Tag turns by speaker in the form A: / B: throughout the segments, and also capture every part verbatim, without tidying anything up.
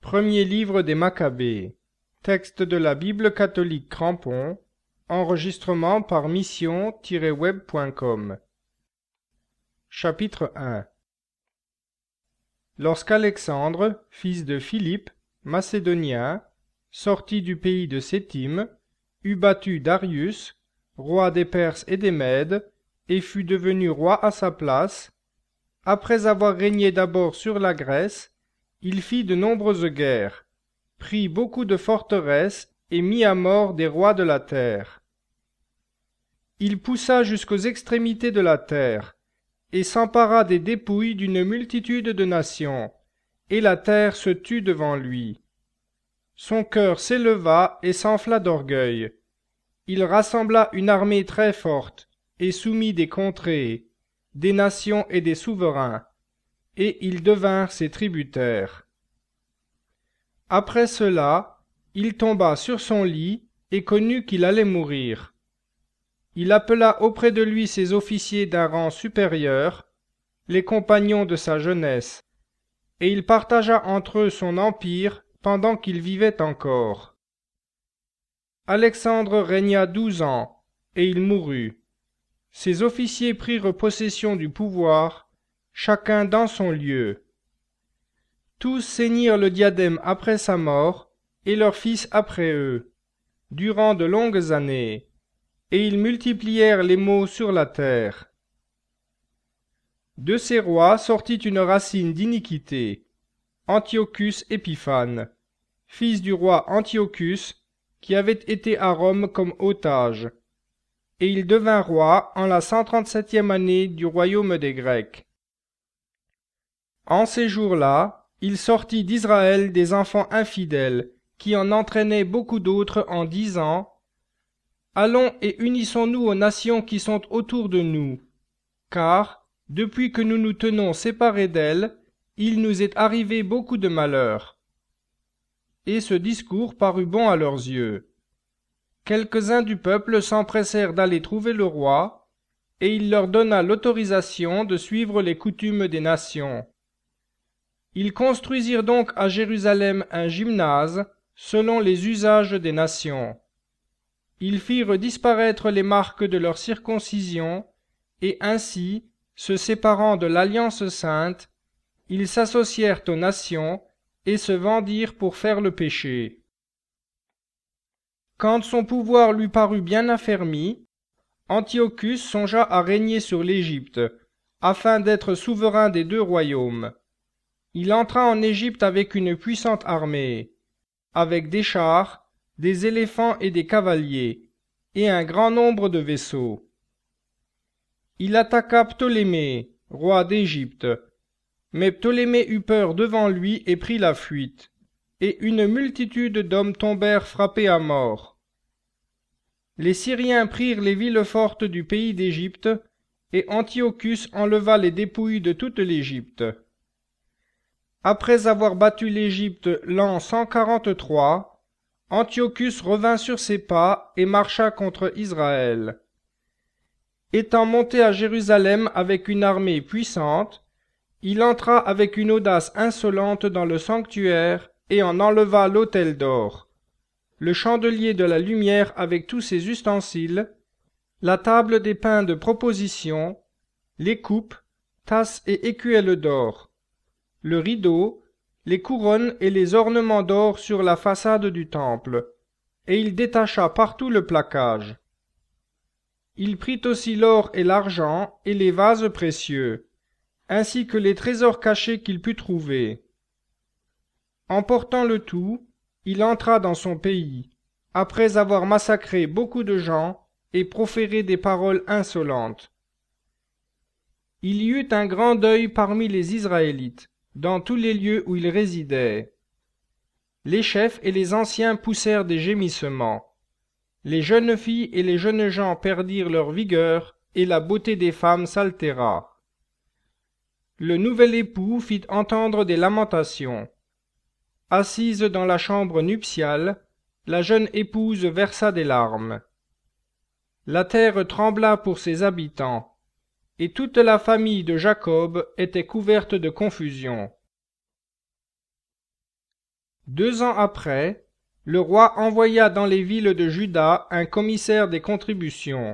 A: Premier livre des Maccabées. Texte de la Bible catholique Crampon. Enregistrement par mission tiret web point com. Chapitre un. Lorsqu'Alexandre, fils de Philippe, macédonien, sorti du pays de Sétim, eut battu Darius, roi des Perses et des Mèdes, et fut devenu roi à sa place, après avoir régné d'abord sur la Grèce, il fit de nombreuses guerres, prit beaucoup de forteresses et mit à mort des rois de la terre. Il poussa jusqu'aux extrémités de la terre, et s'empara des dépouilles d'une multitude de nations, et la terre se tut devant lui. Son cœur s'éleva et s'enfla d'orgueil. Il rassembla une armée très forte, et soumit des contrées, des nations et des souverains, et ils devinrent ses tributaires. Après cela, il tomba sur son lit et connut qu'il allait mourir. Il appela auprès de lui ses officiers d'un rang supérieur, les compagnons de sa jeunesse, et il partagea entre eux son empire pendant qu'il vivait encore. Alexandre régna douze ans, et il mourut. Ses officiers prirent possession du pouvoir, chacun dans son lieu. Tous ceignirent le diadème après sa mort, et leurs fils après eux, durant de longues années, et ils multiplièrent les maux sur la terre. De ces rois sortit une racine d'iniquité, Antiochus Épiphane, fils du roi Antiochus, qui avait été à Rome comme otage, et il devint roi en la cent trente-septième année du royaume des Grecs. En ces jours-là, il sortit d'Israël des enfants infidèles, qui en entraînaient beaucoup d'autres en disant : Allons et unissons-nous aux nations qui sont autour de nous, car, depuis que nous nous tenons séparés d'elles, il nous est arrivé beaucoup de malheurs. Et ce discours parut bon à leurs yeux. Quelques-uns du peuple s'empressèrent d'aller trouver le roi, et il leur donna l'autorisation de suivre les coutumes des nations. Ils construisirent donc à Jérusalem un gymnase, selon les usages des nations. Ils firent disparaître les marques de leur circoncision, et ainsi, se séparant de l'alliance sainte, ils s'associèrent aux nations et se vendirent pour faire le péché. Quand son pouvoir lui parut bien affermi, Antiochus songea à régner sur l'Égypte, afin d'être souverain des deux royaumes. Il entra en Égypte avec une puissante armée, avec des chars, des éléphants et des cavaliers, et un grand nombre de vaisseaux. Il attaqua Ptolémée, roi d'Égypte, mais Ptolémée eut peur devant lui et prit la fuite, et une multitude d'hommes tombèrent frappés à mort. Les Syriens prirent les villes fortes du pays d'Égypte, et Antiochus enleva les dépouilles de toute l'Égypte. Après avoir battu l'Égypte l'an cent quarante-trois, Antiochus revint sur ses pas et marcha contre Israël. Étant monté à Jérusalem avec une armée puissante, il entra avec une audace insolente dans le sanctuaire et en enleva l'autel d'or, le chandelier de la lumière avec tous ses ustensiles, la table des pains de proposition, les coupes, tasses et écuelles d'or, le rideau, les couronnes et les ornements d'or sur la façade du temple, et il détacha partout le plaquage. Il prit aussi l'or et l'argent et les vases précieux, ainsi que les trésors cachés qu'il put trouver. Emportant le tout, il entra dans son pays, après avoir massacré beaucoup de gens et proféré des paroles insolentes. Il y eut un grand deuil parmi les Israélites, dans tous les lieux où ils résidaient. Les chefs et les anciens poussèrent des gémissements. Les jeunes filles et les jeunes gens perdirent leur vigueur, et la beauté des femmes s'altéra. Le nouvel époux fit entendre des lamentations. Assise dans la chambre nuptiale, la jeune épouse versa des larmes. La terre trembla pour ses habitants, et toute la famille de Jacob était couverte de confusion. Deux ans après, le roi envoya dans les villes de Juda un commissaire des contributions.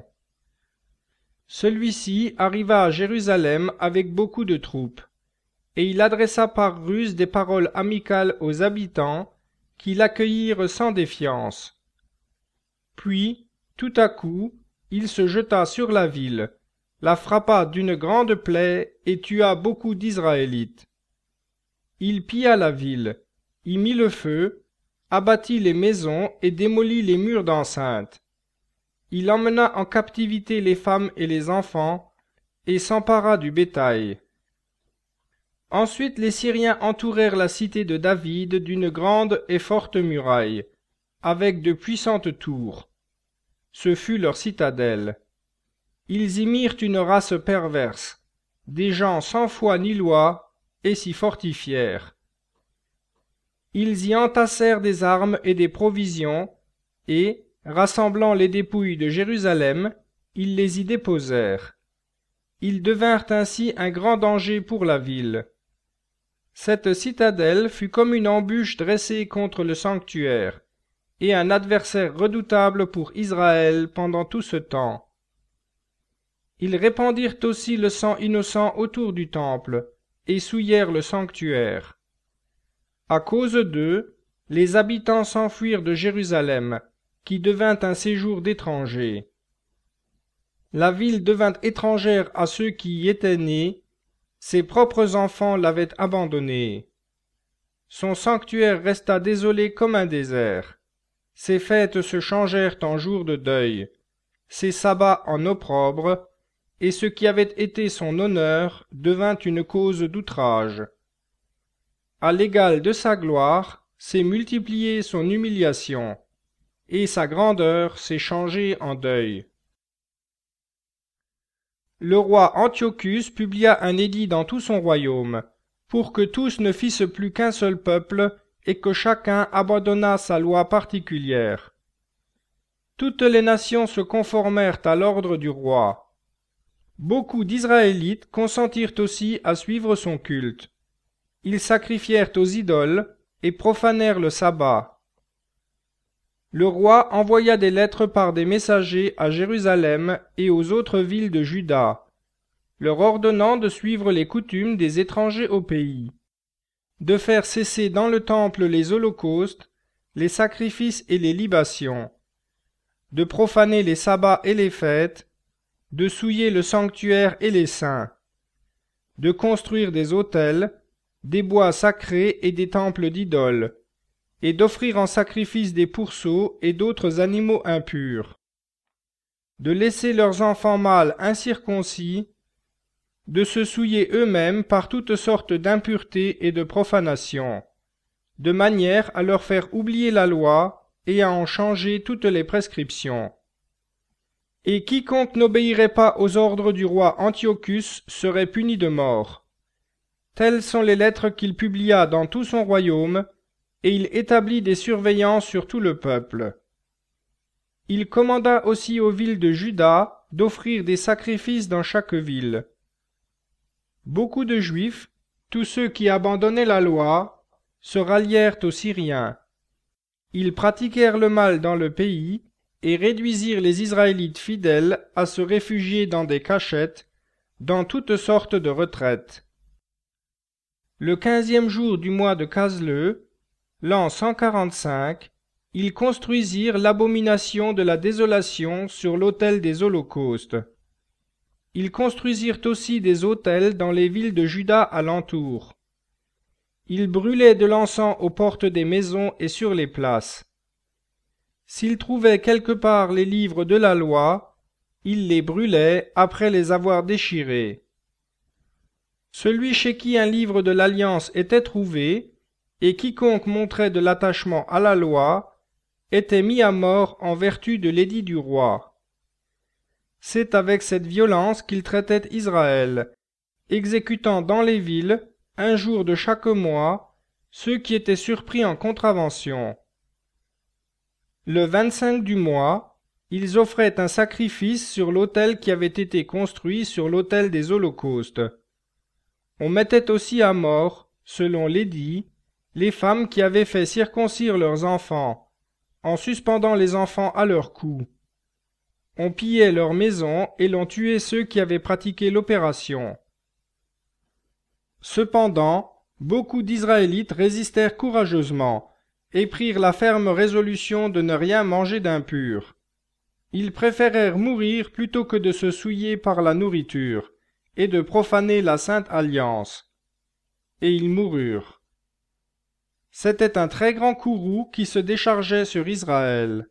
A: Celui-ci arriva à Jérusalem avec beaucoup de troupes, et il adressa par ruse des paroles amicales aux habitants, qui l'accueillirent sans défiance. Puis, tout à coup, il se jeta sur la ville, la frappa d'une grande plaie et tua beaucoup d'Israélites. Il pilla la ville, y mit le feu, abattit les maisons et démolit les murs d'enceinte. Il emmena en captivité les femmes et les enfants, et s'empara du bétail. Ensuite les Syriens entourèrent la cité de David d'une grande et forte muraille, avec de puissantes tours. Ce fut leur citadelle. Ils y mirent une race perverse, des gens sans foi ni loi, et s'y fortifièrent. Ils y entassèrent des armes et des provisions, et, rassemblant les dépouilles de Jérusalem, ils les y déposèrent. Ils devinrent ainsi un grand danger pour la ville. Cette citadelle fut comme une embûche dressée contre le sanctuaire, et un adversaire redoutable pour Israël pendant tout ce temps. Ils répandirent aussi le sang innocent autour du temple, et souillèrent le sanctuaire. À cause d'eux, les habitants s'enfuirent de Jérusalem, qui devint un séjour d'étrangers. La ville devint étrangère à ceux qui y étaient nés, ses propres enfants l'avaient abandonnée. Son sanctuaire resta désolé comme un désert. Ses fêtes se changèrent en jours de deuil, ses sabbats en opprobre, et ce qui avait été son honneur devint une cause d'outrage. À l'égal de sa gloire, s'est multipliée son humiliation, et sa grandeur s'est changée en deuil. Le roi Antiochus publia un édit dans tout son royaume, pour que tous ne fissent plus qu'un seul peuple, et que chacun abandonnât sa loi particulière. Toutes les nations se conformèrent à l'ordre du roi. Beaucoup d'Israélites consentirent aussi à suivre son culte. Ils sacrifièrent aux idoles et profanèrent le sabbat. Le roi envoya des lettres par des messagers à Jérusalem et aux autres villes de Juda, leur ordonnant de suivre les coutumes des étrangers au pays, de faire cesser dans le temple les holocaustes, les sacrifices et les libations, de profaner les sabbats et les fêtes, de souiller le sanctuaire et les saints, de construire des autels, des bois sacrés et des temples d'idoles, et d'offrir en sacrifice des pourceaux et d'autres animaux impurs, de laisser leurs enfants mâles incirconcis, de se souiller eux-mêmes par toutes sortes d'impuretés et de profanations, de manière à leur faire oublier la loi et à en changer toutes les prescriptions. Et quiconque n'obéirait pas aux ordres du roi Antiochus serait puni de mort. Telles sont les lettres qu'il publia dans tout son royaume, et il établit des surveillances sur tout le peuple. Il commanda aussi aux villes de Juda d'offrir des sacrifices dans chaque ville. Beaucoup de Juifs, tous ceux qui abandonnaient la loi, se rallièrent aux Syriens. Ils pratiquèrent le mal dans le pays et réduisirent les Israélites fidèles à se réfugier dans des cachettes, dans toutes sortes de retraites. Le quinzième jour du mois de Casleu, l'an cent quarante-cinq, ils construisirent l'abomination de la désolation sur l'autel des holocaustes. Ils construisirent aussi des autels dans les villes de Juda alentour. Ils brûlaient de l'encens aux portes des maisons et sur les places. S'ils trouvaient quelque part les livres de la loi, ils les brûlaient après les avoir déchirés. Celui chez qui un livre de l'Alliance était trouvé, et quiconque montrait de l'attachement à la loi, était mis à mort en vertu de l'édit du roi. C'est avec cette violence qu'il traitait Israël, exécutant dans les villes, un jour de chaque mois, ceux qui étaient surpris en contravention. Le vingt-cinq du mois, ils offraient un sacrifice sur l'autel qui avait été construit sur l'autel des holocaustes. On mettait aussi à mort, selon l'édit, les femmes qui avaient fait circoncire leurs enfants, en suspendant les enfants à leur cou. On pillait leurs maisons et l'on tuait ceux qui avaient pratiqué l'opération. Cependant, beaucoup d'Israélites résistèrent courageusement et prirent la ferme résolution de ne rien manger d'impur. Ils préférèrent mourir plutôt que de se souiller par la nourriture et de profaner la sainte alliance. Et ils moururent. C'était un très grand courroux qui se déchargeait sur Israël.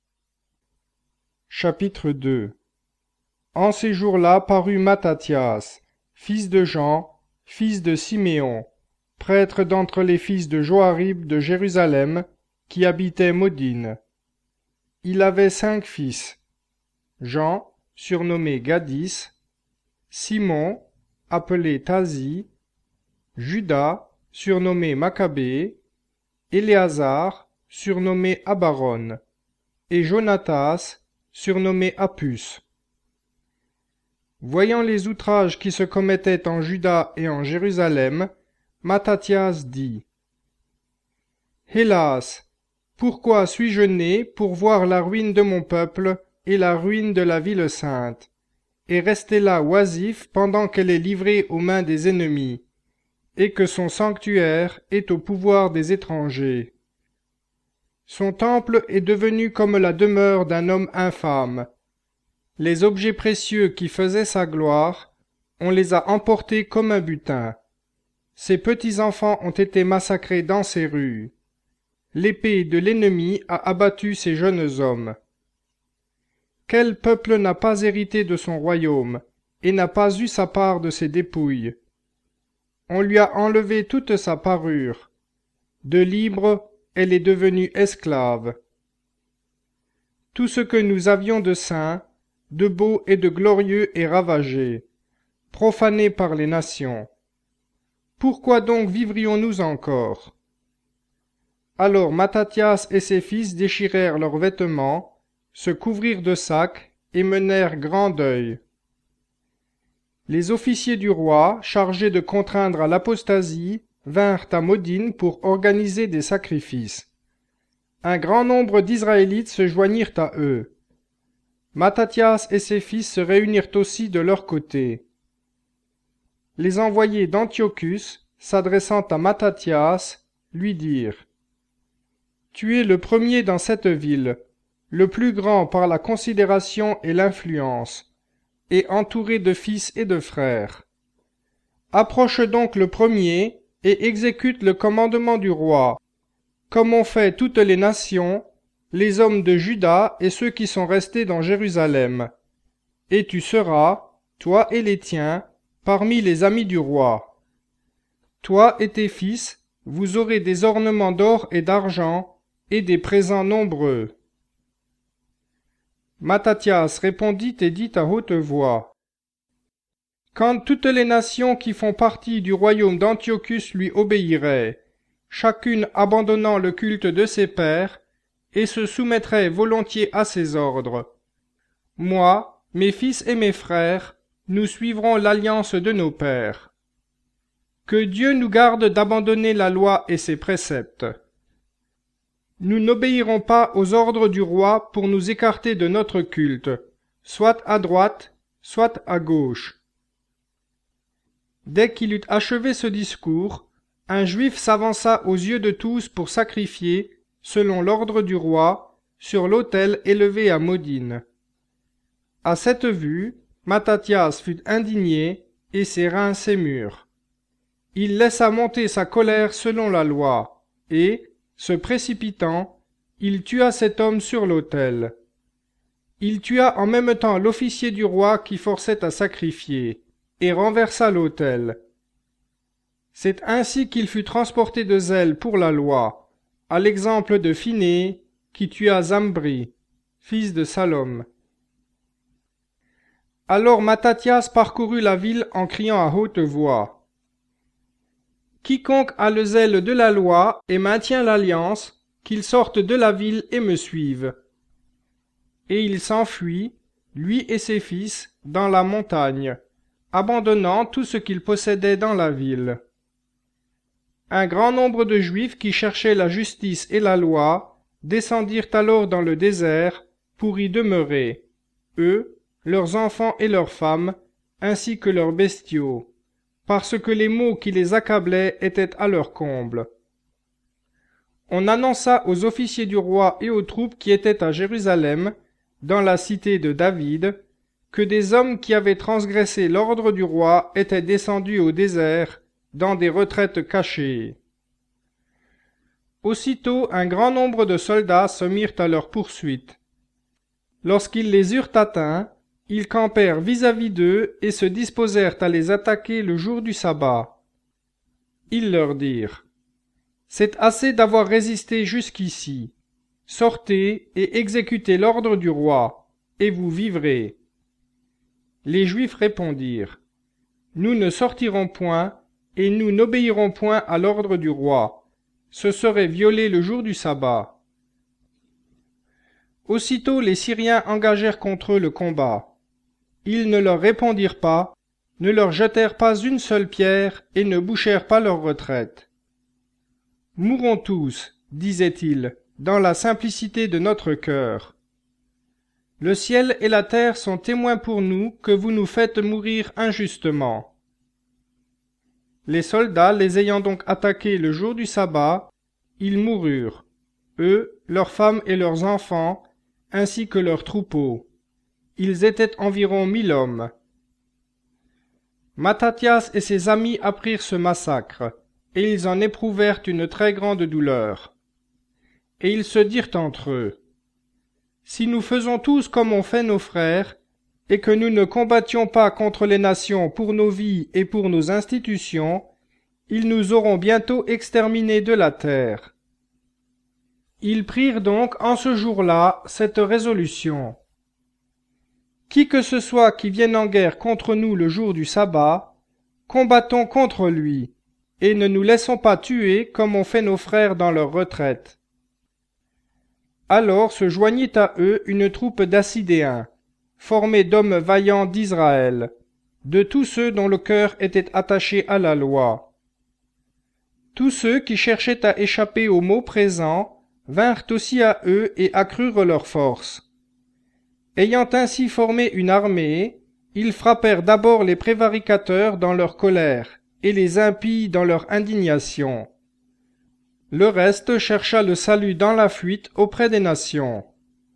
A: Chapitre deux. En ces jours-là parut Mattathias, fils de Jean, fils de Siméon, prêtre d'entre les fils de Joarib de Jérusalem, qui habitait Modine. Il avait cinq fils, Jean, surnommé Gadis, Simon, appelé Tazi, Judas, surnommé Maccabée, Éléazar, surnommé Abaron, et Jonatas, surnommé Apus. Voyant les outrages qui se commettaient en Juda et en Jérusalem, Mattathias dit : Hélas, pourquoi suis-je né pour voir la ruine de mon peuple et la ruine de la ville sainte, et rester là oisif pendant qu'elle est livrée aux mains des ennemis, et que son sanctuaire est au pouvoir des étrangers. Son temple est devenu comme la demeure d'un homme infâme. Les objets précieux qui faisaient sa gloire, on les a emportés comme un butin. Ses petits-enfants ont été massacrés dans ses rues. L'épée de l'ennemi a abattu ses jeunes hommes. Quel peuple n'a pas hérité de son royaume et n'a pas eu sa part de ses dépouilles? On lui a enlevé toute sa parure. De libre, elle est devenue esclave. Tout ce que nous avions de saint, de beau et de glorieux est ravagé, profané par les nations. Pourquoi donc vivrions-nous encore? Alors Mattathias et ses fils déchirèrent leurs vêtements, se couvrirent de sacs et menèrent grand deuil. Les officiers du roi, chargés de contraindre à l'apostasie, vinrent à Modine pour organiser des sacrifices. Un grand nombre d'Israélites se joignirent à eux. Mattathias et ses fils se réunirent aussi de leur côté. Les envoyés d'Antiochus, s'adressant à Mattathias, lui dirent : Tu es le premier dans cette ville, le plus grand par la considération et l'influence, et entouré de fils et de frères. Approche donc le premier et exécute le commandement du roi, comme ont fait toutes les nations, les hommes de Juda et ceux qui sont restés dans Jérusalem. Et tu seras, toi et les tiens, parmi les amis du roi. Toi et tes fils, vous aurez des ornements d'or et d'argent, et des présents nombreux. Mattathias répondit et dit à haute voix : Quand toutes les nations qui font partie du royaume d'Antiochus lui obéiraient, chacune abandonnant le culte de ses pères, et se soumettrait volontiers à ses ordres, moi, mes fils et mes frères, nous suivrons l'alliance de nos pères. Que Dieu nous garde d'abandonner la loi et ses préceptes. Nous n'obéirons pas aux ordres du roi pour nous écarter de notre culte, soit à droite, soit à gauche. Dès qu'il eut achevé ce discours, un Juif s'avança aux yeux de tous pour sacrifier, selon l'ordre du roi, sur l'autel élevé à Modine. À cette vue, Mattathias fut indigné, et ses reins s'émurent. Il laissa monter sa colère selon la loi, et, se précipitant, il tua cet homme sur l'autel. Il tua en même temps l'officier du roi qui forçait à sacrifier, et renversa l'autel. C'est ainsi qu'il fut transporté de zèle pour la loi, à l'exemple de Phinée, qui tua Zambri, fils de Salom. Alors Mattathias parcourut la ville en criant à haute voix : Quiconque a le zèle de la loi et maintient l'alliance, qu'il sorte de la ville et me suive. Et il s'enfuit, lui et ses fils, dans la montagne, abandonnant tout ce qu'il possédait dans la ville. Un grand nombre de Juifs qui cherchaient la justice et la loi descendirent alors dans le désert pour y demeurer, eux, leurs enfants et leurs femmes, ainsi que leurs bestiaux, parce que les maux qui les accablaient étaient à leur comble. On annonça aux officiers du roi et aux troupes qui étaient à Jérusalem, dans la cité de David, que des hommes qui avaient transgressé l'ordre du roi étaient descendus au désert, dans des retraites cachées. Aussitôt un grand nombre de soldats se mirent à leur poursuite. Lorsqu'ils les eurent atteints, ils campèrent vis-à-vis d'eux et se disposèrent à les attaquer le jour du sabbat. Ils leur dirent: « C'est assez d'avoir résisté jusqu'ici. Sortez et exécutez l'ordre du roi, et vous vivrez. » Les Juifs répondirent: « Nous ne sortirons point, et nous n'obéirons point à l'ordre du roi. Ce serait violer le jour du sabbat. » Aussitôt les Syriens engagèrent contre eux le combat. Ils ne leur répondirent pas, ne leur jetèrent pas une seule pierre et ne bouchèrent pas leur retraite. « Mourons tous, disaient-ils, dans la simplicité de notre cœur. Le ciel et la terre sont témoins pour nous que vous nous faites mourir injustement. » Les soldats les ayant donc attaqués le jour du sabbat, ils moururent, eux, leurs femmes et leurs enfants, ainsi que leurs troupeaux. Ils étaient environ mille hommes. Mattathias et ses amis apprirent ce massacre, et ils en éprouvèrent une très grande douleur. Et ils se dirent entre eux: « Si nous faisons tous comme ont fait nos frères, et que nous ne combattions pas contre les nations pour nos vies et pour nos institutions, ils nous auront bientôt exterminés de la terre. » Ils prirent donc en ce jour-là cette résolution: « Qui que ce soit qui vienne en guerre contre nous le jour du sabbat, combattons contre lui, et ne nous laissons pas tuer comme ont fait nos frères dans leur retraite. » Alors se joignit à eux une troupe d'Assidéens, formée d'hommes vaillants d'Israël, de tous ceux dont le cœur était attaché à la loi. Tous ceux qui cherchaient à échapper aux maux présents vinrent aussi à eux et accrurent leur force. Ayant ainsi formé une armée, ils frappèrent d'abord les prévaricateurs dans leur colère, et les impies dans leur indignation. Le reste chercha le salut dans la fuite auprès des nations.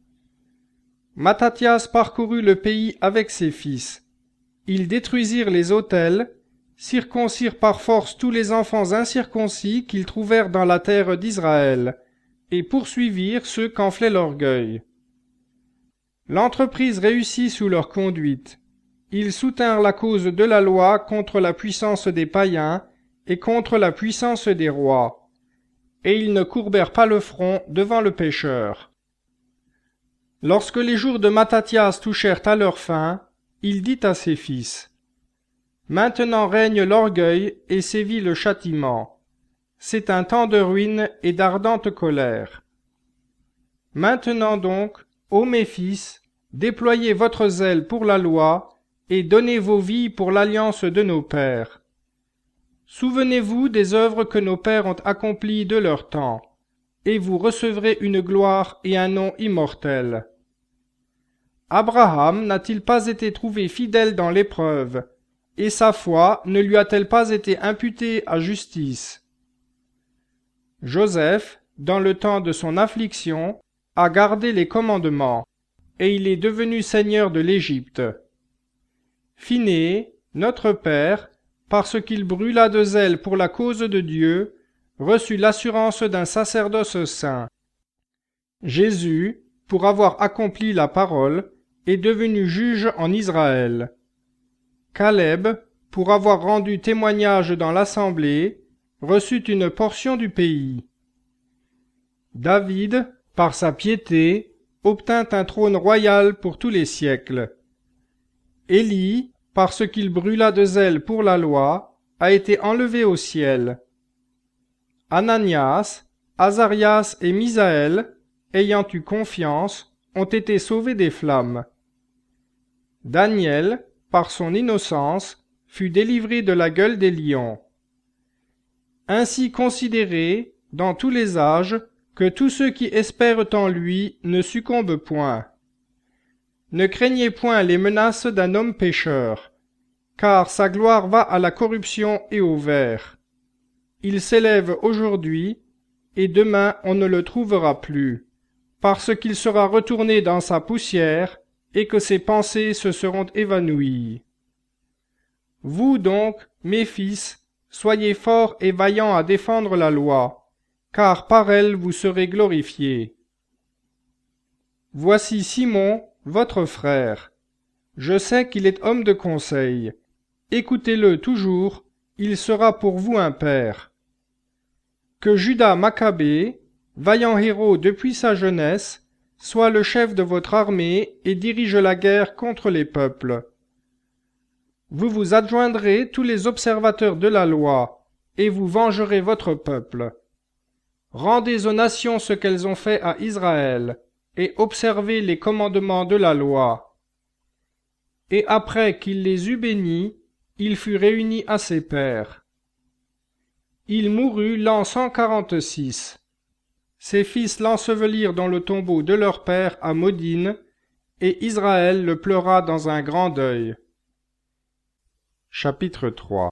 A: Mattathias parcourut le pays avec ses fils. Ils détruisirent les autels, circoncirent par force tous les enfants incirconcis qu'ils trouvèrent dans la terre d'Israël, et poursuivirent ceux qu'enflait l'orgueil. L'entreprise réussit sous leur conduite. Ils soutinrent la cause de la loi contre la puissance des païens et contre la puissance des rois, et ils ne courbèrent pas le front devant le pécheur. Lorsque les jours de Mattathias touchèrent à leur fin, il dit à ses fils: « Maintenant règne l'orgueil et sévit le châtiment. C'est un temps de ruine et d'ardente colère. Maintenant donc, ô mes fils, déployez votre zèle pour la loi, et donnez vos vies pour l'alliance de nos pères. Souvenez-vous des œuvres que nos pères ont accomplies de leur temps, et vous recevrez une gloire et un nom immortel. Abraham n'a-t-il pas été trouvé fidèle dans l'épreuve, et sa foi ne lui a-t-elle pas été imputée à justice? Joseph, dans le temps de son affliction, a gardé les commandements, et il est devenu seigneur de l'Égypte. Phinéé, notre père, parce qu'il brûla de zèle pour la cause de Dieu, reçut l'assurance d'un sacerdoce saint. Jésus, pour avoir accompli la parole, est devenu juge en Israël. Caleb, pour avoir rendu témoignage dans l'assemblée, reçut une portion du pays. David, par sa piété, obtint un trône royal pour tous les siècles. Élie, parce qu'il brûla de zèle pour la loi, a été enlevé au ciel. Ananias, Azarias et Misaël, ayant eu confiance, ont été sauvés des flammes. Daniel, par son innocence, fut délivré de la gueule des lions. Ainsi considérez, dans tous les âges, que tous ceux qui espèrent en lui ne succombent point. Ne craignez point les menaces d'un homme pécheur, car sa gloire va à la corruption et au ver. Il s'élève aujourd'hui, et demain on ne le trouvera plus, parce qu'il sera retourné dans sa poussière, et que ses pensées se seront évanouies. Vous donc, mes fils, soyez forts et vaillants à défendre la loi, car par elle vous serez glorifiés. Voici Simon, votre frère. Je sais qu'il est homme de conseil. Écoutez-le toujours, il sera pour vous un père. Que Judas Maccabée, vaillant héros depuis sa jeunesse, soit le chef de votre armée et dirige la guerre contre les peuples. Vous vous adjoindrez tous les observateurs de la loi, et vous vengerez votre peuple. Rendez aux nations ce qu'elles ont fait à Israël, et observez les commandements de la loi. Et après qu'il les eut bénis, il fut réuni à ses pairs. Il mourut l'an cent quarante-six. Ses fils l'ensevelirent dans le tombeau de leur père à Modine, et Israël le pleura dans un grand deuil. Chapitre trois.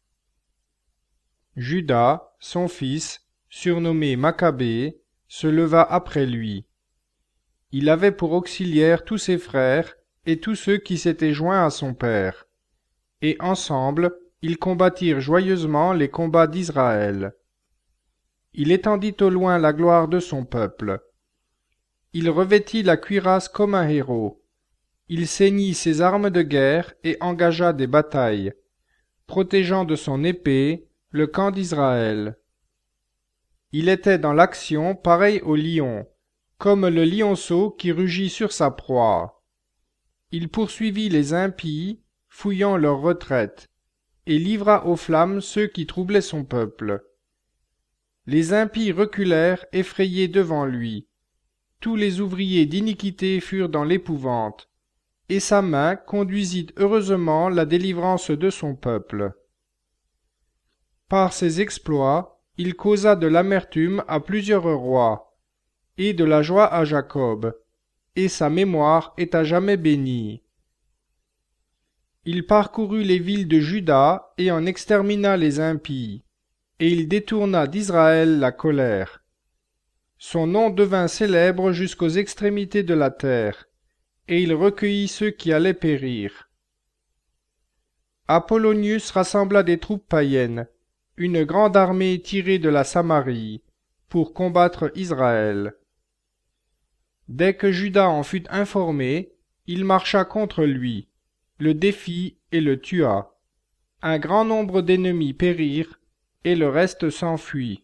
A: Judas, son fils, surnommé Maccabée, se leva après lui. Il avait pour auxiliaires tous ses frères et tous ceux qui s'étaient joints à son père. Et ensemble, ils combattirent joyeusement les combats d'Israël. Il étendit au loin la gloire de son peuple. Il revêtit la cuirasse comme un héros. Il ceignit ses armes de guerre et engagea des batailles, protégeant de son épée le camp d'Israël. Il était dans l'action pareil au lion, comme le lionceau qui rugit sur sa proie. Il poursuivit les impies, fouillant leur retraite, et livra aux flammes ceux qui troublaient son peuple. Les impies reculèrent effrayés devant lui. Tous les ouvriers d'iniquité furent dans l'épouvante, et sa main conduisit heureusement la délivrance de son peuple. Par ses exploits, il causa de l'amertume à plusieurs rois, et de la joie à Jacob, et sa mémoire est à jamais bénie. Il parcourut les villes de Juda et en extermina les impies, et il détourna d'Israël la colère. Son nom devint célèbre jusqu'aux extrémités de la terre, et il recueillit ceux qui allaient périr. Apollonius rassembla des troupes païennes, une grande armée tirée de la Samarie, pour combattre Israël. Dès que Judas en fut informé, il marcha contre lui, le défit et le tua. Un grand nombre d'ennemis périrent, et le reste s'enfuit.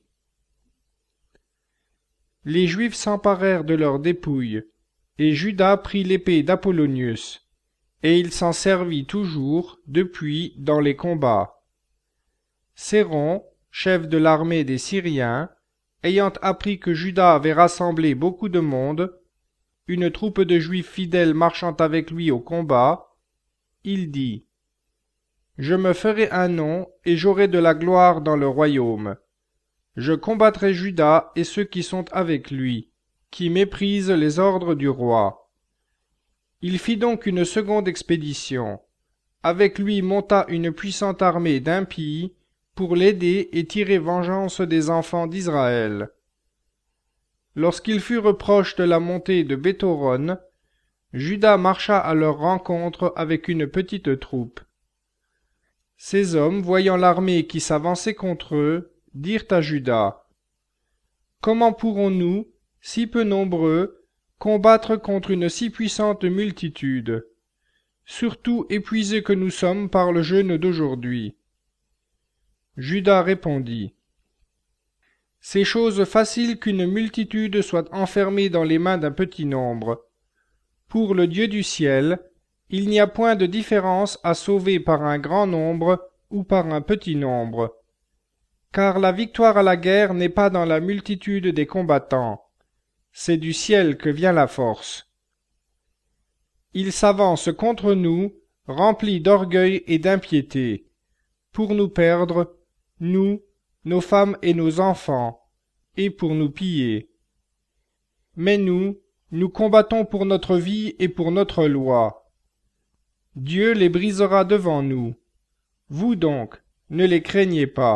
A: Les Juifs s'emparèrent de leurs dépouilles, et Judas prit l'épée d'Apollonius, et il s'en servit toujours, depuis, dans les combats. Séron, chef de l'armée des Syriens, ayant appris que Judas avait rassemblé beaucoup de monde, une troupe de Juifs fidèles marchant avec lui au combat, il dit : « Je me ferai un nom et j'aurai de la gloire dans le royaume. Je combattrai Judas et ceux qui sont avec lui, qui méprisent les ordres du roi. » Il fit donc une seconde expédition. Avec lui monta une puissante armée d'impies pour l'aider et tirer vengeance des enfants d'Israël. Lorsqu'ils furent proches de la montée de Béthoron, Judas marcha à leur rencontre avec une petite troupe. Ces hommes, voyant l'armée qui s'avançait contre eux, dirent à Judas : « Comment pourrons-nous, si peu nombreux, combattre contre une si puissante multitude, surtout épuisés que nous sommes par le jeûne d'aujourd'hui ?» Judas répondit : « C'est chose facile qu'une multitude soit enfermée dans les mains d'un petit nombre. Pour le Dieu du ciel, il n'y a point de différence à sauver par un grand nombre ou par un petit nombre. Car la victoire à la guerre n'est pas dans la multitude des combattants, c'est du ciel que vient la force. Il s'avance contre nous, rempli d'orgueil et d'impiété, pour nous perdre, nous, nos femmes et nos enfants, et pour nous piller. Mais nous, nous combattons pour notre vie et pour notre loi. Dieu les brisera devant nous. Vous donc, ne les craignez pas. »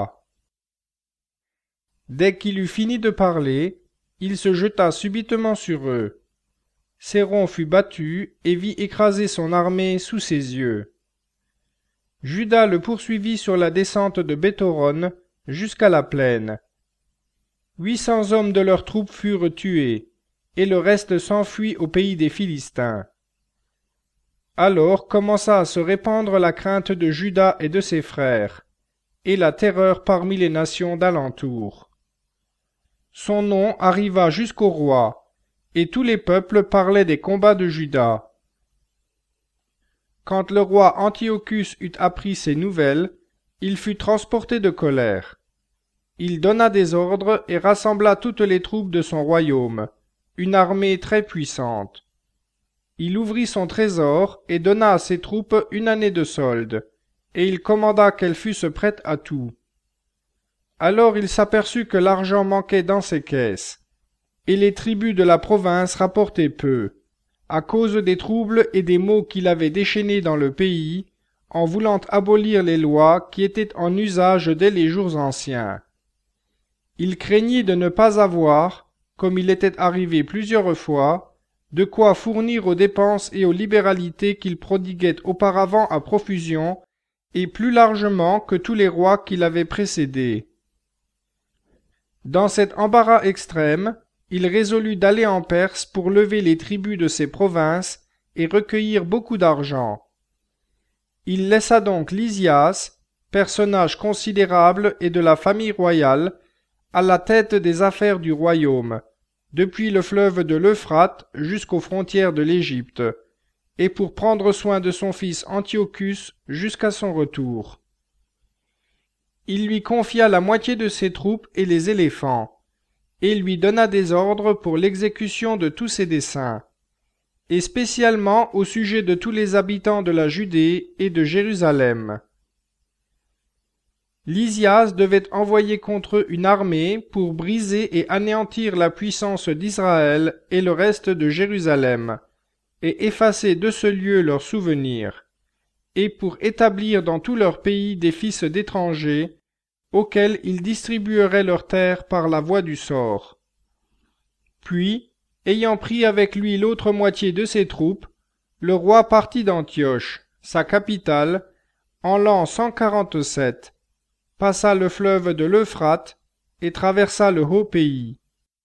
A: Dès qu'il eut fini de parler, il se jeta subitement sur eux. Séron fut battu et vit écraser son armée sous ses yeux. Juda le poursuivit sur la descente de Béthoron jusqu'à la plaine. Huit cents hommes de leurs troupes furent tués, et le reste s'enfuit au pays des Philistins. Alors commença à se répandre la crainte de Juda et de ses frères, et la terreur parmi les nations d'alentour. Son nom arriva jusqu'au roi, et tous les peuples parlaient des combats de Juda. Quand le roi Antiochus eut appris ces nouvelles, il fut transporté de colère. Il donna des ordres et rassembla toutes les troupes de son royaume, une armée très puissante. Il ouvrit son trésor et donna à ses troupes une année de solde, et il commanda qu'elles fussent prêtes à tout. Alors il s'aperçut que l'argent manquait dans ses caisses, et les tribus de la province rapportaient peu, à cause des troubles et des maux qu'il avait déchaînés dans le pays, en voulant abolir les lois qui étaient en usage dès les jours anciens. Il craignit de ne pas avoir, comme il était arrivé plusieurs fois, de quoi fournir aux dépenses et aux libéralités qu'il prodiguait auparavant à profusion, et plus largement que tous les rois qui l'avaient précédé. Dans cet embarras extrême, il résolut d'aller en Perse pour lever les tribus de ses provinces et recueillir beaucoup d'argent. Il laissa donc Lysias, personnage considérable et de la famille royale, à la tête des affaires du royaume, depuis le fleuve de l'Euphrate jusqu'aux frontières de l'Égypte, et pour prendre soin de son fils Antiochus jusqu'à son retour. Il lui confia la moitié de ses troupes et les éléphants, et lui donna des ordres pour l'exécution de tous ses desseins, et spécialement au sujet de tous les habitants de la Judée et de Jérusalem. Lysias devait envoyer contre eux une armée pour briser et anéantir la puissance d'Israël et le reste de Jérusalem, et effacer de ce lieu leurs souvenirs, et pour établir dans tout leur pays des fils d'étrangers, auxquels il distribuerait leurs terres par la voie du sort. Puis, ayant pris avec lui l'autre moitié de ses troupes, le roi partit d'Antioche, sa capitale, en l'an cent quarante-sept, passa le fleuve de l'Euphrate et traversa le haut pays.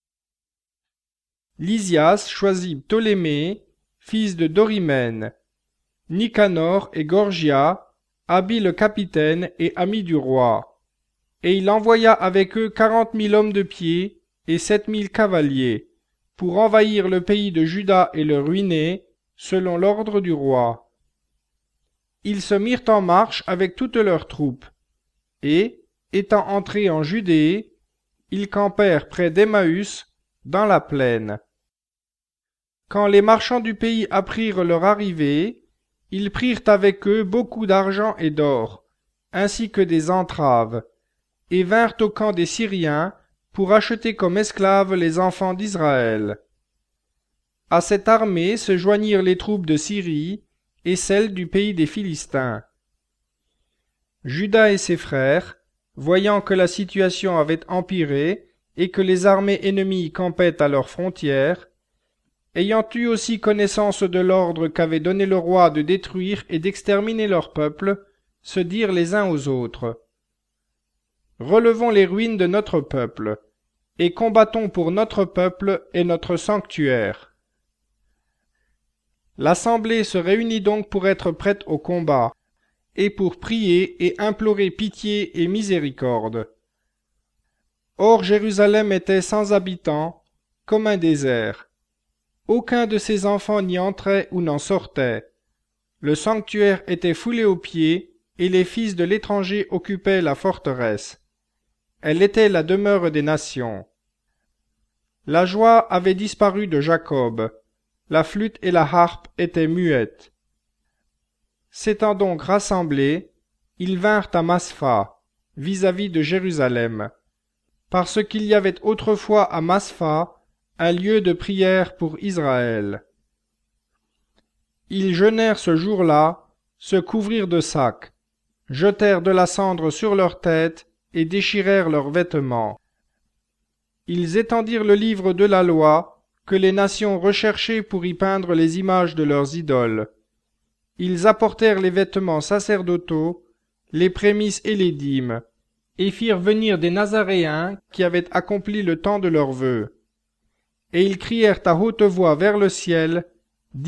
A: Lysias choisit Ptolémée, fils de Dorimène, Nicanor et Gorgia, habiles capitaines et amis du roi, et il envoya avec eux quarante mille hommes de pied et sept mille cavaliers, pour envahir le pays de Juda et le ruiner, selon l'ordre du roi. Ils se mirent en marche avec toutes leurs troupes, et, étant entrés en Judée, ils campèrent près d'Emmaüs, dans la plaine. Quand les marchands du pays apprirent leur arrivée, ils prirent avec eux beaucoup d'argent et d'or, ainsi que des entraves, et vinrent au camp des Syriens pour acheter comme esclaves les enfants d'Israël. À cette armée se joignirent les troupes de Syrie et celles du pays des Philistins. Juda et ses frères, voyant que la situation avait empiré et que les armées ennemies campaient à leurs frontières, ayant eu aussi connaissance de l'ordre qu'avait donné le roi de détruire et d'exterminer leur peuple, se dirent les uns aux autres: « Relevons les ruines de notre peuple, et combattons pour notre peuple et notre sanctuaire. » L'assemblée se réunit donc pour être prête au combat, et pour prier et implorer pitié et miséricorde. Or Jérusalem était sans habitants, comme un désert. Aucun de ses enfants n'y entrait ou n'en sortait. Le sanctuaire était foulé aux pieds, et les fils de l'étranger occupaient la forteresse. Elle était la demeure des nations. La joie avait disparu de Jacob, la flûte et la harpe étaient muettes. S'étant donc rassemblés, ils vinrent à Maspha, vis-à-vis de Jérusalem, parce qu'il y avait autrefois à Maspha un lieu de prière pour Israël. Ils jeûnèrent ce jour-là, se couvrirent de sacs, jetèrent de la cendre sur leurs têtes et déchirèrent leurs vêtements. Ils étendirent le livre de la loi que les nations recherchaient pour y peindre les images de leurs idoles. Ils apportèrent les vêtements sacerdotaux, les prémices et les dîmes, et firent venir des Nazaréens qui avaient accompli le temps de leurs vœux. Et ils crièrent à haute voix vers le ciel, disant :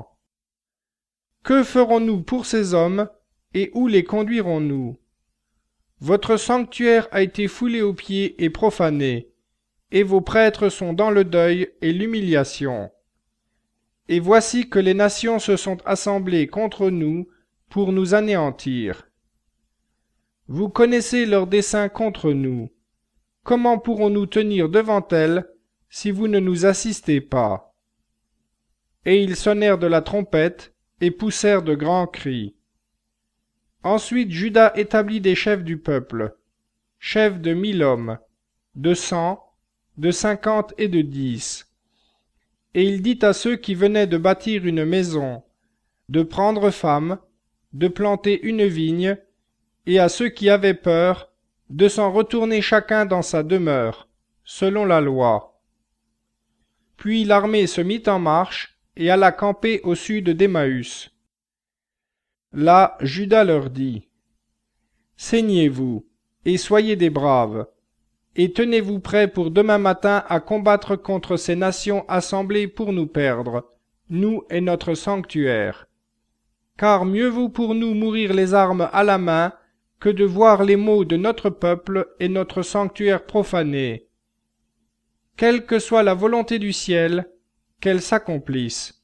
A: Que ferons-nous pour ces hommes, et où les conduirons-nous ? Votre sanctuaire a été foulé aux pieds et profané, et vos prêtres sont dans le deuil et l'humiliation. Et voici que les nations se sont assemblées contre nous pour nous anéantir. Vous connaissez leurs desseins contre nous. Comment pourrons-nous tenir devant elles si vous ne nous assistez pas ? Et ils sonnèrent de la trompette et poussèrent de grands cris. Ensuite Juda établit des chefs du peuple, chefs de mille hommes, de cent, de cinquante et de dix. Et il dit à ceux qui venaient de bâtir une maison, de prendre femme, de planter une vigne, et à ceux qui avaient peur, de s'en retourner chacun dans sa demeure, selon la loi. Puis l'armée se mit en marche et alla camper au sud d'Emmaüs. Là, Juda leur dit : Saignez-vous, et soyez des braves, et tenez-vous prêts pour demain matin à combattre contre ces nations assemblées pour nous perdre, nous et notre sanctuaire. Car mieux vaut pour nous mourir les armes à la main que de voir les maux de notre peuple et notre sanctuaire profanés. Quelle que soit la volonté du ciel, qu'elle s'accomplisse.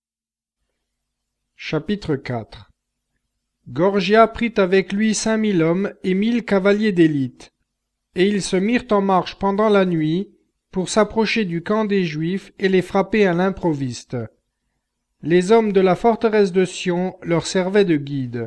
A: Chapitre quatre. Gorgia prit avec lui cinq mille hommes et mille cavaliers d'élite, et ils se mirent en marche pendant la nuit pour s'approcher du camp des Juifs et les frapper à l'improviste. Les hommes de la forteresse de Sion leur servaient de guides.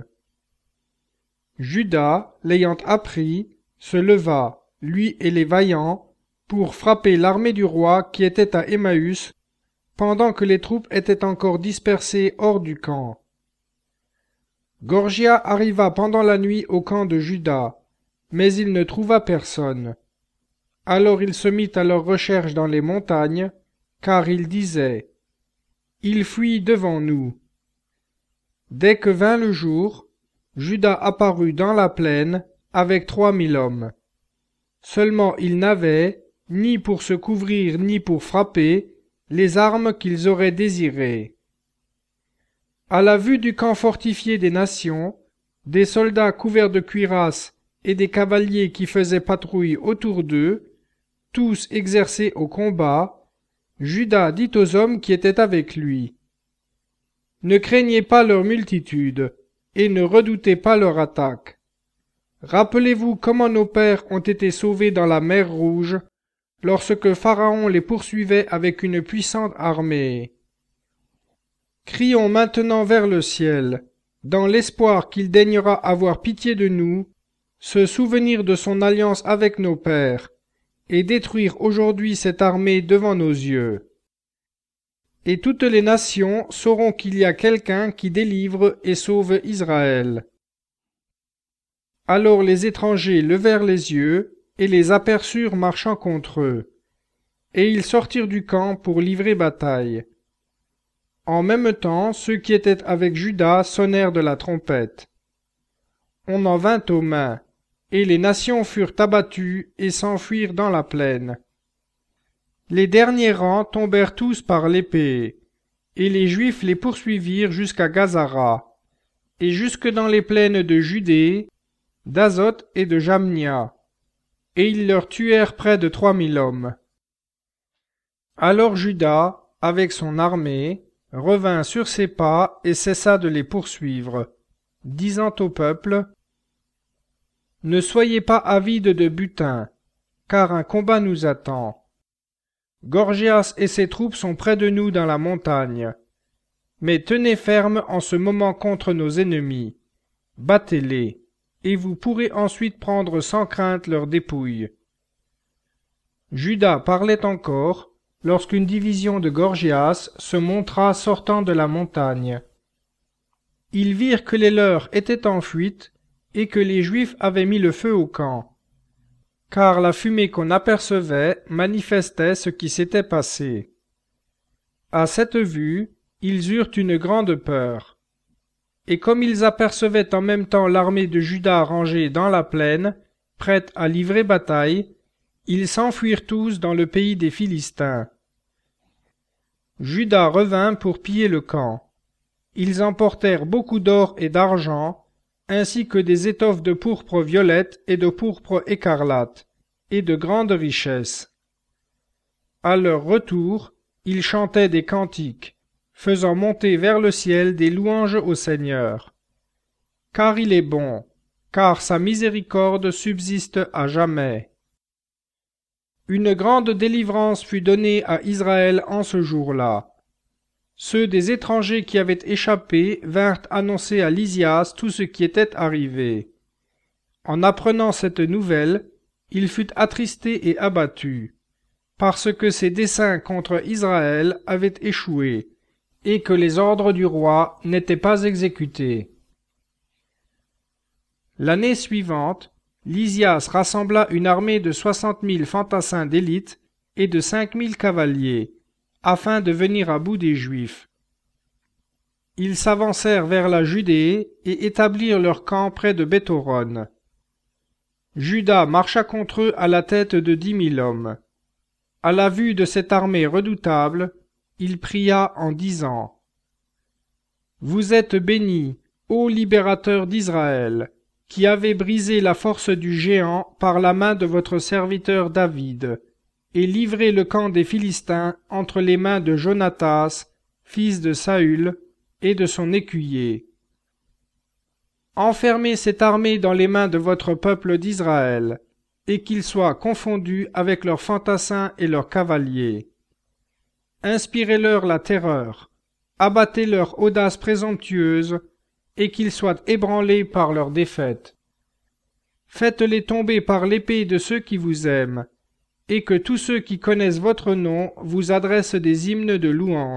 A: Juda, l'ayant appris, se leva, lui et les vaillants, pour frapper l'armée du roi qui était à Emmaüs, pendant que les troupes étaient encore dispersées hors du camp. Gorgia arriva pendant la nuit au camp de Juda, mais il ne trouva personne. Alors il se mit à leur recherche dans les montagnes, car il disait : Il fuit devant nous. Dès que vint le jour, Juda apparut dans la plaine avec trois mille hommes. Seulement ils n'avaient, ni pour se couvrir ni pour frapper, les armes qu'ils auraient désirées. À la vue du camp fortifié des nations, des soldats couverts de cuirasses et des cavaliers qui faisaient patrouille autour d'eux, tous exercés au combat, Juda dit aux hommes qui étaient avec lui : Ne craignez pas leur multitude, et ne redoutez pas leur attaque. Rappelez-vous comment nos pères ont été sauvés dans la mer Rouge, lorsque Pharaon les poursuivait avec une puissante armée. Crions maintenant vers le ciel, dans l'espoir qu'il daignera avoir pitié de nous, se souvenir de son alliance avec nos pères, et détruire aujourd'hui cette armée devant nos yeux. Et toutes les nations sauront qu'il y a quelqu'un qui délivre et sauve Israël. Alors les étrangers levèrent les yeux et les aperçurent marchant contre eux, et ils sortirent du camp pour livrer bataille. En même temps, ceux qui étaient avec Juda sonnèrent de la trompette. On en vint aux mains, et les nations furent abattues et s'enfuirent dans la plaine. Les derniers rangs tombèrent tous par l'épée, et les Juifs les poursuivirent jusqu'à Gazara, et jusque dans les plaines de Judée, d'Azote et de Jamnia, et ils leur tuèrent près de trois mille hommes. Alors Juda, avec son armée, revint sur ses pas et cessa de les poursuivre, disant au peuple : Ne soyez pas avides de butin, car un combat nous attend. Gorgias et ses troupes sont près de nous dans la montagne. Mais tenez ferme en ce moment contre nos ennemis. Battez-les, et vous pourrez ensuite prendre sans crainte leurs dépouilles. » Juda parlait encore, lorsqu'une division de Gorgias se montra sortant de la montagne. Ils virent que les leurs étaient en fuite et que les Juifs avaient mis le feu au camp, car la fumée qu'on apercevait manifestait ce qui s'était passé. À cette vue, ils eurent une grande peur. Et comme ils apercevaient en même temps l'armée de Juda rangée dans la plaine, prête à livrer bataille, ils s'enfuirent tous dans le pays des Philistins. Juda revint pour piller le camp. Ils emportèrent beaucoup d'or et d'argent, ainsi que des étoffes de pourpre violette et de pourpre écarlate, et de grandes richesses. À leur retour, ils chantaient des cantiques, faisant monter vers le ciel des louanges au Seigneur. Car il est bon, car sa miséricorde subsiste à jamais. Une grande délivrance fut donnée à Israël en ce jour-là. Ceux des étrangers qui avaient échappé vinrent annoncer à Lysias tout ce qui était arrivé. En apprenant cette nouvelle, il fut attristé et abattu, parce que ses desseins contre Israël avaient échoué, et que les ordres du roi n'étaient pas exécutés. L'année suivante, Lysias rassembla une armée de soixante mille fantassins d'élite et de cinq mille cavaliers, afin de venir à bout des Juifs. Ils s'avancèrent vers la Judée et établirent leur camp près de Béthoron. Juda marcha contre eux à la tête de dix mille hommes. À la vue de cette armée redoutable, il pria en disant : « Vous êtes bénis, ô libérateur d'Israël, qui avez brisé la force du géant par la main de votre serviteur David, et livré le camp des Philistins entre les mains de Jonatas, fils de Saül, et de son écuyer. Enfermez cette armée dans les mains de votre peuple d'Israël, et qu'ils soient confondus avec leurs fantassins et leurs cavaliers. Inspirez-leur la terreur, abattez leur audace présomptueuse, et qu'ils soient ébranlés par leur défaite. Faites-les tomber par l'épée de ceux qui vous aiment, et que tous ceux qui connaissent votre nom vous adressent des hymnes de louange. »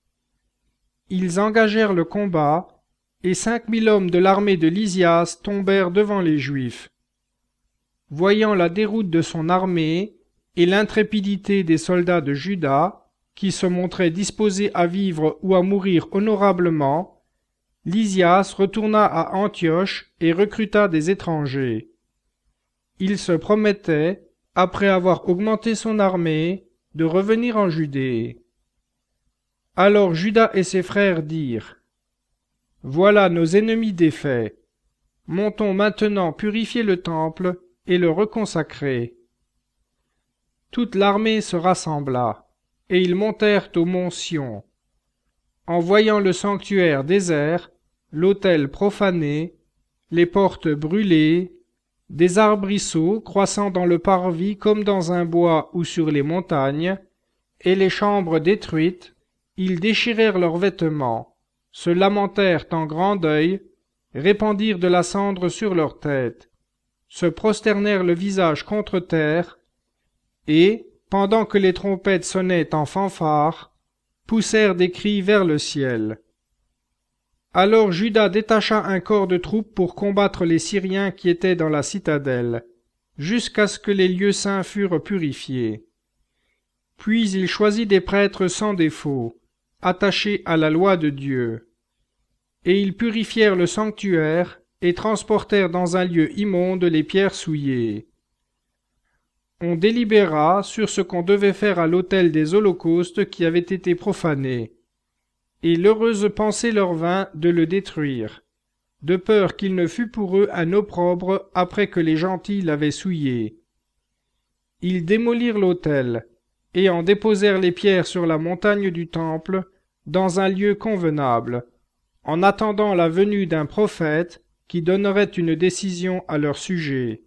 A: Ils engagèrent le combat, et cinq mille hommes de l'armée de Lysias tombèrent devant les Juifs. Voyant la déroute de son armée et l'intrépidité des soldats de Juda, qui se montraient disposés à vivre ou à mourir honorablement, Lysias retourna à Antioche et recruta des étrangers. Il se promettait, après avoir augmenté son armée, de revenir en Judée. Alors Juda et ses frères dirent : « Voilà nos ennemis défaits. Montons maintenant purifier le temple et le reconsacrer. » Toute l'armée se rassembla, et ils montèrent au mont Sion. En voyant le sanctuaire désert, l'autel profané, les portes brûlées, des arbrisseaux croissant dans le parvis comme dans un bois ou sur les montagnes, et les chambres détruites, ils déchirèrent leurs vêtements, se lamentèrent en grand deuil, répandirent de la cendre sur leurs têtes, se prosternèrent le visage contre terre, et, pendant que les trompettes sonnaient en fanfare, poussèrent des cris vers le ciel. Alors Juda détacha un corps de troupes pour combattre les Syriens qui étaient dans la citadelle, jusqu'à ce que les lieux saints furent purifiés. Puis il choisit des prêtres sans défaut, attachés à la loi de Dieu. Et ils purifièrent le sanctuaire et transportèrent dans un lieu immonde les pierres souillées. On délibéra sur ce qu'on devait faire à l'autel des holocaustes qui avait été profané, et l'heureuse pensée leur vint de le détruire, de peur qu'il ne fût pour eux un opprobre après que les gentils l'avaient souillé. Ils démolirent l'autel, et en déposèrent les pierres sur la montagne du temple, dans un lieu convenable, en attendant la venue d'un prophète qui donnerait une décision à leur sujet.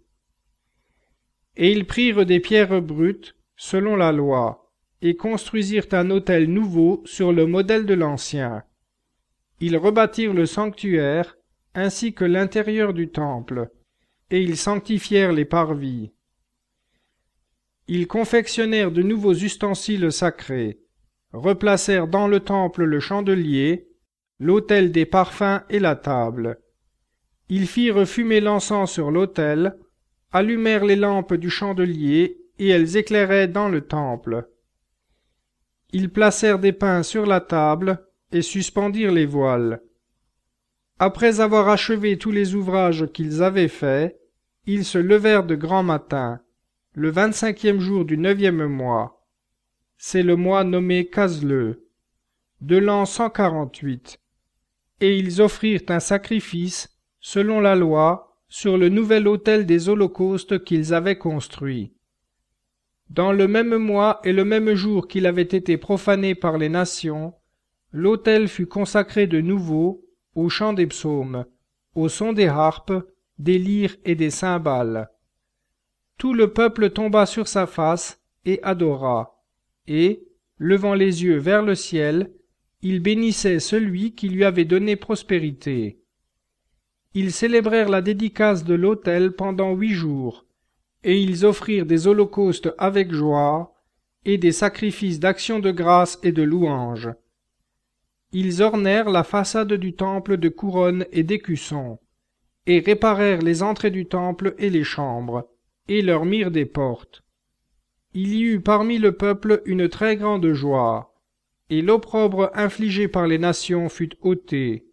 A: Et ils prirent des pierres brutes, selon la loi, et construisirent un autel nouveau sur le modèle de l'ancien. Ils rebâtirent le sanctuaire, ainsi que l'intérieur du temple, et ils sanctifièrent les parvis. Ils confectionnèrent de nouveaux ustensiles sacrés, replacèrent dans le temple le chandelier, l'autel des parfums et la table. Ils firent fumer l'encens sur l'autel, allumèrent les lampes du chandelier, et elles éclairaient dans le temple. Ils placèrent des pains sur la table, et suspendirent les voiles. Après avoir achevé tous les ouvrages qu'ils avaient faits, ils se levèrent de grand matin, le vingt-cinquième jour du neuvième mois. C'est le mois nommé Casleu, de l'an cent quarante-huit. Et ils offrirent un sacrifice, selon la loi, sur le nouvel autel des holocaustes qu'ils avaient construit. Dans le même mois et le même jour qu'il avait été profané par les nations, l'autel fut consacré de nouveau au chant des psaumes, au son des harpes, des lyres et des cymbales. Tout le peuple tomba sur sa face et adora, et, levant les yeux vers le ciel, il bénissait celui qui lui avait donné prospérité. Ils célébrèrent la dédicace de l'autel pendant huit jours, et ils offrirent des holocaustes avec joie, et des sacrifices d'action de grâce et de louange. Ils ornèrent la façade du temple de couronnes et d'écussons, et réparèrent les entrées du temple et les chambres, et leur mirent des portes. Il y eut parmi le peuple une très grande joie, et l'opprobre infligé par les nations fut ôté.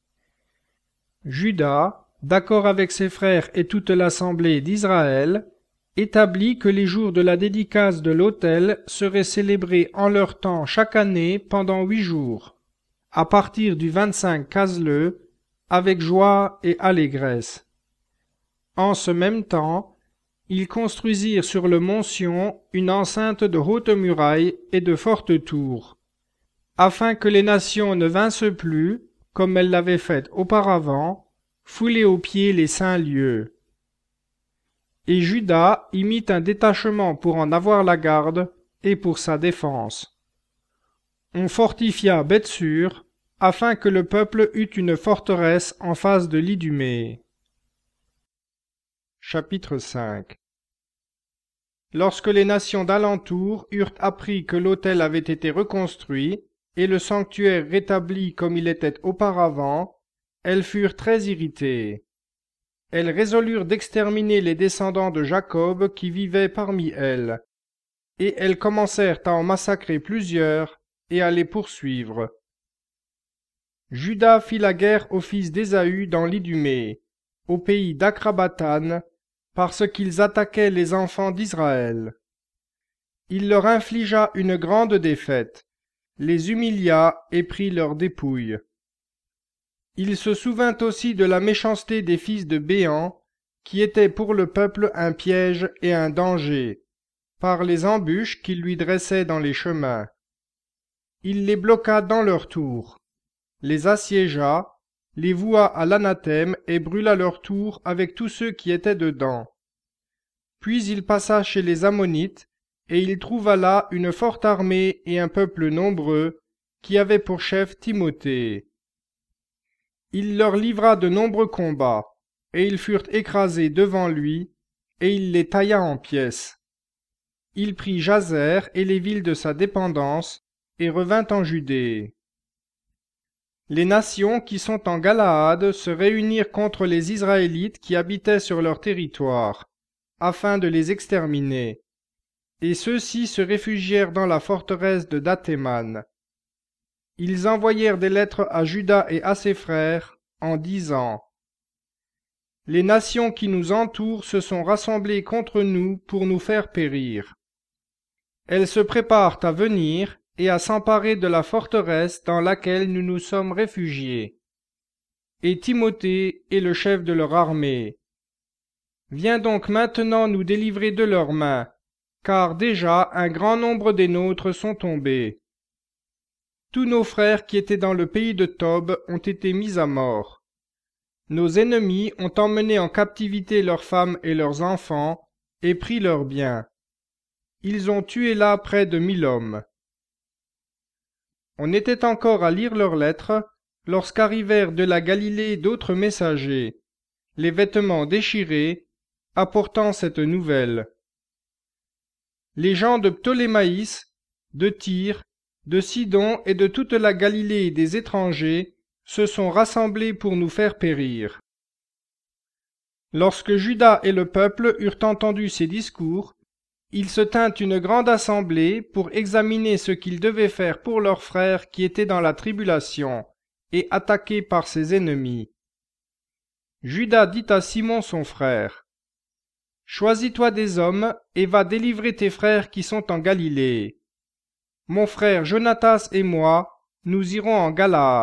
A: Juda, d'accord avec ses frères et toute l'assemblée d'Israël, établit que les jours de la dédicace de l'autel seraient célébrés en leur temps chaque année pendant huit jours, à partir du vingt-cinq Casleu, avec joie et allégresse. En ce même temps, ils construisirent sur le mont Sion une enceinte de hautes murailles et de fortes tours, afin que les nations ne vinssent plus, comme elles l'avaient fait auparavant, fouler aux pieds les saints lieux. Et Juda y mit un détachement pour en avoir la garde et pour sa défense. On fortifia Bethsur, afin que le peuple eût une forteresse en face de l'Idumée. Chapitre cinq. Lorsque les nations d'alentour eurent appris que l'autel avait été reconstruit, et le sanctuaire rétabli comme il était auparavant, elles furent très irritées. Elles résolurent d'exterminer les descendants de Jacob qui vivaient parmi elles, et elles commencèrent à en massacrer plusieurs et à les poursuivre. Juda fit la guerre aux fils d'Ésaü dans l'Idumée, au pays d'Akrabathan, parce qu'ils attaquaient les enfants d'Israël. Il leur infligea une grande défaite, les humilia et prit leurs dépouilles. Il se souvint aussi de la méchanceté des fils de Béan, qui étaient pour le peuple un piège et un danger, par les embûches qu'il lui dressait dans les chemins. Il les bloqua dans leur tour, les assiégea, les voua à l'anathème et brûla leur tour avec tous ceux qui étaient dedans. Puis il passa chez les Ammonites, et il trouva là une forte armée et un peuple nombreux, qui avait pour chef Timothée. Il leur livra de nombreux combats, et ils furent écrasés devant lui, et il les tailla en pièces. Il prit Jazer et les villes de sa dépendance, et revint en Judée. Les nations qui sont en Galaad se réunirent contre les Israélites qui habitaient sur leur territoire, afin de les exterminer. Et ceux-ci se réfugièrent dans la forteresse de Dathéman. Ils envoyèrent des lettres à Juda et à ses frères, en disant : « Les nations qui nous entourent se sont rassemblées contre nous pour nous faire périr. Elles se préparent à venir et à s'emparer de la forteresse dans laquelle nous nous sommes réfugiés. Et Timothée est le chef de leur armée. Viens donc maintenant nous délivrer de leurs mains, car déjà un grand nombre des nôtres sont tombés. Tous nos frères qui étaient dans le pays de Tob ont été mis à mort. Nos ennemis ont emmené en captivité leurs femmes et leurs enfants, et pris leurs biens. Ils ont tué là près de mille hommes. » On était encore à lire leurs lettres, lorsqu'arrivèrent de la Galilée d'autres messagers, les vêtements déchirés, apportant cette nouvelle. Les gens de Ptolémaïs, de Tyr, de Sidon et de toute la Galilée et des étrangers se sont rassemblés pour nous faire périr. Lorsque Judas et le peuple eurent entendu ces discours, il se tint une grande assemblée pour examiner ce qu'ils devaient faire pour leurs frères qui étaient dans la tribulation et attaqués par ses ennemis. Judas dit à Simon son frère, « Choisis-toi des hommes et va délivrer tes frères qui sont en Galilée. Mon frère Jonatas et moi, nous irons en Galaad. »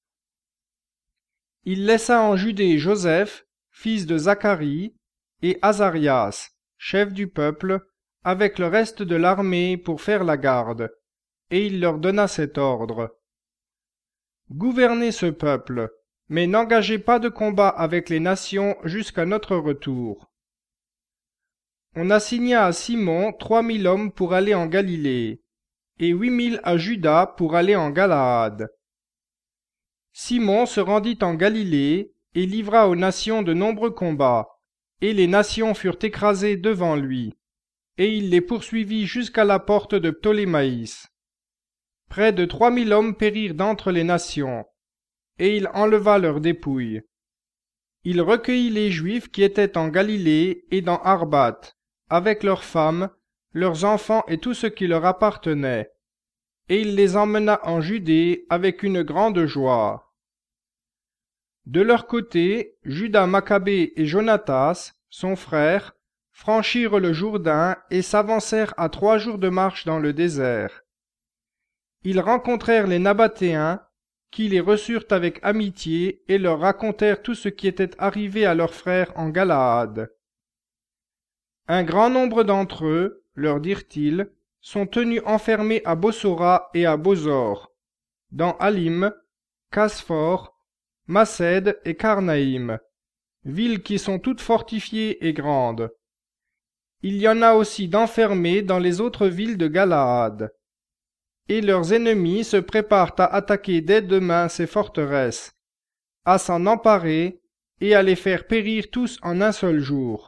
A: Il laissa en Judée Joseph, fils de Zacharie, et Azarias, chef du peuple, avec le reste de l'armée pour faire la garde, et il leur donna cet ordre. Gouvernez ce peuple, mais n'engagez pas de combat avec les nations jusqu'à notre retour. On assigna à Simon trois mille hommes pour aller en Galilée, et huit mille à Juda pour aller en Galaad. Simon se rendit en Galilée et livra aux nations de nombreux combats, et les nations furent écrasées devant lui, et il les poursuivit jusqu'à la porte de Ptolémaïs. Près de trois mille hommes périrent d'entre les nations, et il enleva leurs dépouilles. Il recueillit les Juifs qui étaient en Galilée et dans Arbat, avec leurs femmes, leurs enfants et tout ce qui leur appartenait, et il les emmena en Judée avec une grande joie. De leur côté, Judas Maccabée et Jonatas, son frère, franchirent le Jourdain et s'avancèrent à trois jours de marche dans le désert. Ils rencontrèrent les Nabatéens, qui les reçurent avec amitié et leur racontèrent tout ce qui était arrivé à leurs frères en Galaad. Un grand nombre d'entre eux, leur dirent-ils, sont tenus enfermés à Bossora et à Bosor, dans Halim, Casphor, Macède et Carnaïm, villes qui sont toutes fortifiées et grandes. Il y en a aussi d'enfermés dans les autres villes de Galaad. Et leurs ennemis se préparent à attaquer dès demain ces forteresses, à s'en emparer et à les faire périr tous en un seul jour.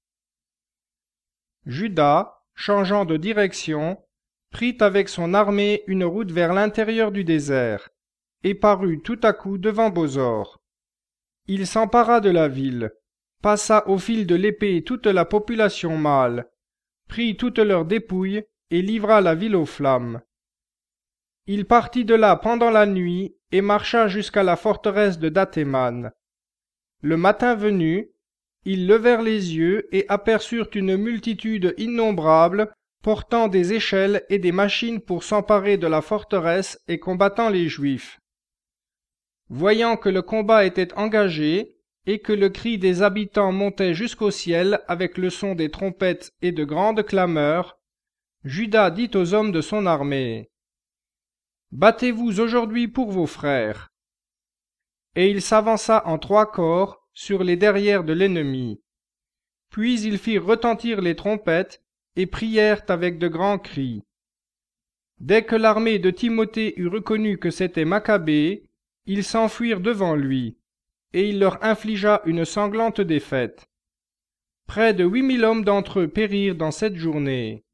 A: Judas, changeant de direction, prit avec son armée une route vers l'intérieur du désert, et parut tout à coup devant Bosor. Il s'empara de la ville, passa au fil de l'épée toute la population mâle, prit toutes leurs dépouilles et livra la ville aux flammes. Il partit de là pendant la nuit et marcha jusqu'à la forteresse de Dathéman. Le matin venu, ils levèrent les yeux et aperçurent une multitude innombrable portant des échelles et des machines pour s'emparer de la forteresse et combattant les Juifs. Voyant que le combat était engagé et que le cri des habitants montait jusqu'au ciel avec le son des trompettes et de grandes clameurs, Judas dit aux hommes de son armée, « Battez-vous aujourd'hui pour vos frères. » Et il s'avança en trois corps sur les derrières de l'ennemi. Puis ils firent retentir les trompettes et prièrent avec de grands cris. Dès que l'armée de Timothée eut reconnu que c'était Maccabée, ils s'enfuirent devant lui, et il leur infligea une sanglante défaite. Près de huit mille hommes d'entre eux périrent dans cette journée.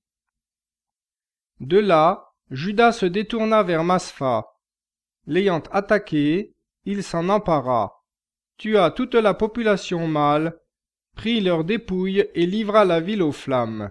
A: De là, Judas se détourna vers Maspha. L'ayant attaqué, il s'en empara, tua toute la population mâle, prit leurs dépouilles et livra la ville aux flammes.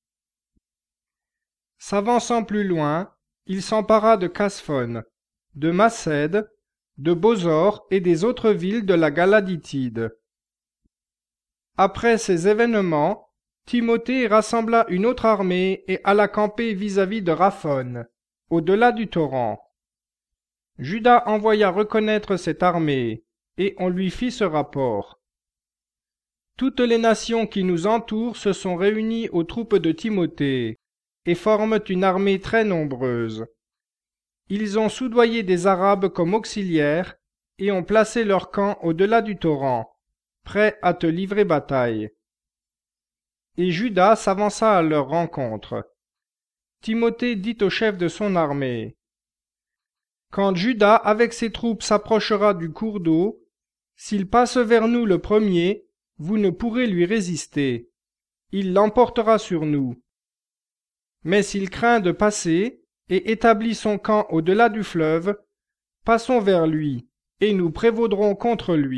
A: S'avançant plus loin, il s'empara de Casphon, de Macède, de Bosor et des autres villes de la Galaditide. Après ces événements, Timothée rassembla une autre armée et alla camper vis-à-vis de Raphon, au-delà du torrent. Judas envoya reconnaître cette armée, et on lui fit ce rapport. Toutes les nations qui nous entourent se sont réunies aux troupes de Timothée, et forment une armée très nombreuse. Ils ont soudoyé des Arabes comme auxiliaires, et ont placé leur camp au-delà du torrent, prêts à te livrer bataille. Et Judas s'avança à leur rencontre. Timothée dit au chef de son armée, Quand Juda avec ses troupes s'approchera du cours d'eau, s'il passe vers nous le premier, vous ne pourrez lui résister. Il l'emportera sur nous. Mais s'il craint de passer et établit son camp au-delà du fleuve, passons vers lui, et nous prévaudrons contre lui. »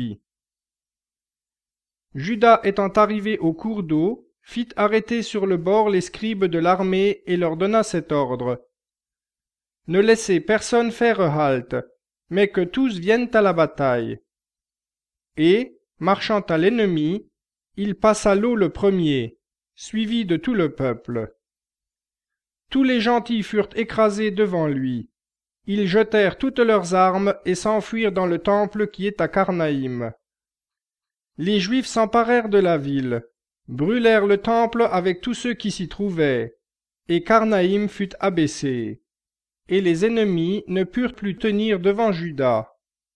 A: Juda étant arrivé au cours d'eau, fit arrêter sur le bord les scribes de l'armée et leur donna cet ordre. « Ne laissez personne faire halte, mais que tous viennent à la bataille. » Et, marchant à l'ennemi, il passa l'eau le premier, suivi de tout le peuple. Tous les gentils furent écrasés devant lui. Ils jetèrent toutes leurs armes et s'enfuirent dans le temple qui est à Carnaïm. Les Juifs s'emparèrent de la ville, brûlèrent le temple avec tous ceux qui s'y trouvaient, et Carnaïm fut abaissé. Et les ennemis ne purent plus tenir devant Juda.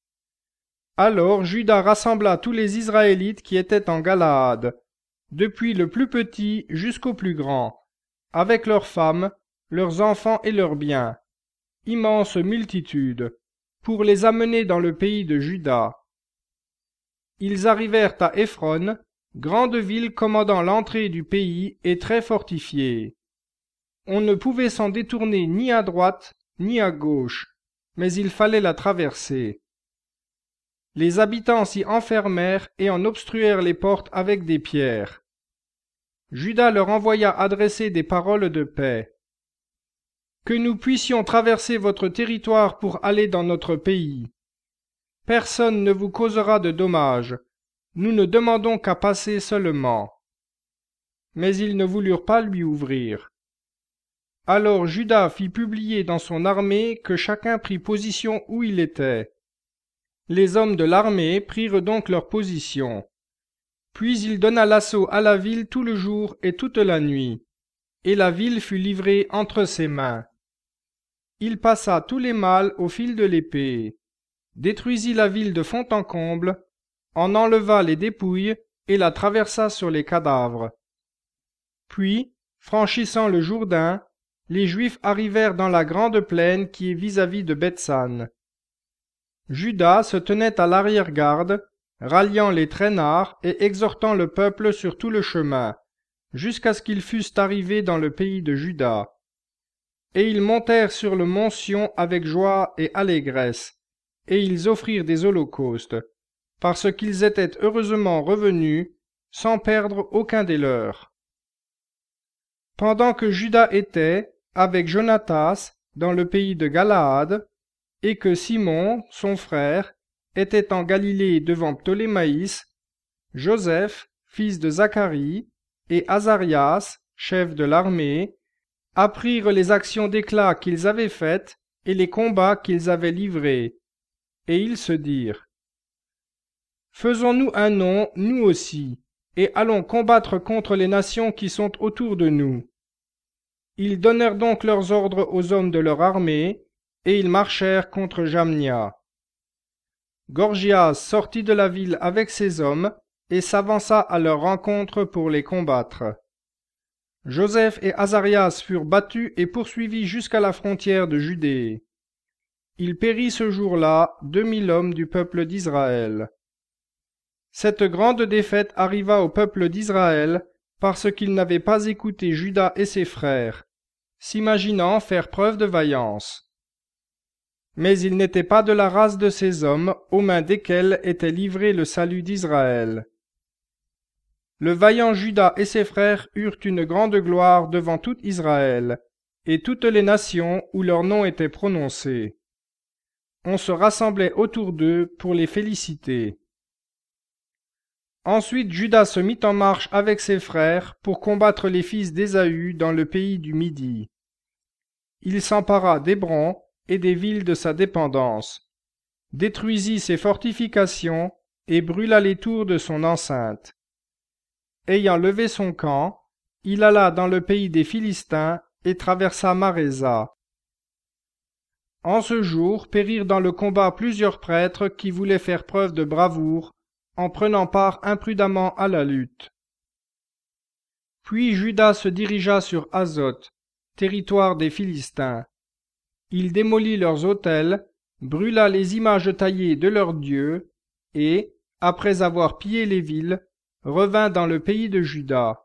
A: Alors Juda rassembla tous les Israélites qui étaient en Galaad, depuis le plus petit jusqu'au plus grand, avec leurs femmes, leurs enfants et leurs biens, immense multitude, pour les amener dans le pays de Juda. Ils arrivèrent à Éphron, grande ville commandant l'entrée du pays et très fortifiée. On ne pouvait s'en détourner ni à droite ni à gauche, mais il fallait la traverser. Les habitants s'y enfermèrent et en obstruèrent les portes avec des pierres. Juda leur envoya adresser des paroles de paix. « Que nous puissions traverser votre territoire pour aller dans notre pays. Personne ne vous causera de dommages, nous ne demandons qu'à passer seulement. » Mais ils ne voulurent pas lui ouvrir. Alors Juda fit publier dans son armée que chacun prit position où il était. Les hommes de l'armée prirent donc leur position. Puis il donna l'assaut à la ville tout le jour et toute la nuit, et la ville fut livrée entre ses mains. Il passa tous les mâles au fil de l'épée, détruisit la ville de fond en comble, en enleva les dépouilles et la traversa sur les cadavres. Puis, franchissant le Jourdain, les Juifs arrivèrent dans la grande plaine qui est vis-à-vis de Bethsan. Juda se tenait à l'arrière-garde, ralliant les traînards et exhortant le peuple sur tout le chemin, jusqu'à ce qu'ils fussent arrivés dans le pays de Juda. Et ils montèrent sur le mont Sion avec joie et allégresse, et ils offrirent des holocaustes, parce qu'ils étaient heureusement revenus, sans perdre aucun des leurs. Pendant que Juda était, avec Jonatas, dans le pays de Galaad, et que Simon, son frère, était en Galilée devant Ptolémaïs, Joseph, fils de Zacharie, et Azarias, chef de l'armée, apprirent les actions d'éclat qu'ils avaient faites et les combats qu'ils avaient livrés, et ils se dirent : « Faisons-nous un nom, nous aussi, et allons combattre contre les nations qui sont autour de nous. » Ils donnèrent donc leurs ordres aux hommes de leur armée, et ils marchèrent contre Jamnia. Gorgias sortit de la ville avec ses hommes, et s'avança à leur rencontre pour les combattre. Joseph et Azarias furent battus et poursuivis jusqu'à la frontière de Judée. Il périt ce jour-là deux mille hommes du peuple d'Israël. Cette grande défaite arriva au peuple d'Israël parce qu'il n'avait pas écouté Juda et ses frères, s'imaginant faire preuve de vaillance. Mais ils n'étaient pas de la race de ces hommes aux mains desquels était livré le salut d'Israël. Le vaillant Juda et ses frères eurent une grande gloire devant tout Israël, et toutes les nations où leur nom était prononcé. On se rassemblait autour d'eux pour les féliciter. Ensuite Juda se mit en marche avec ses frères pour combattre les fils d'Ésaü dans le pays du Midi. Il s'empara d'Hébron et des villes de sa dépendance, détruisit ses fortifications et brûla les tours de son enceinte. Ayant levé son camp, il alla dans le pays des Philistins et traversa Marésa. En ce jour périrent dans le combat plusieurs prêtres qui voulaient faire preuve de bravoure en prenant part imprudemment à la lutte. Puis Juda se dirigea sur Azoth, territoire des Philistins. Il démolit leurs autels, brûla les images taillées de leurs dieux, et, après avoir pillé les villes, revint dans le pays de Juda.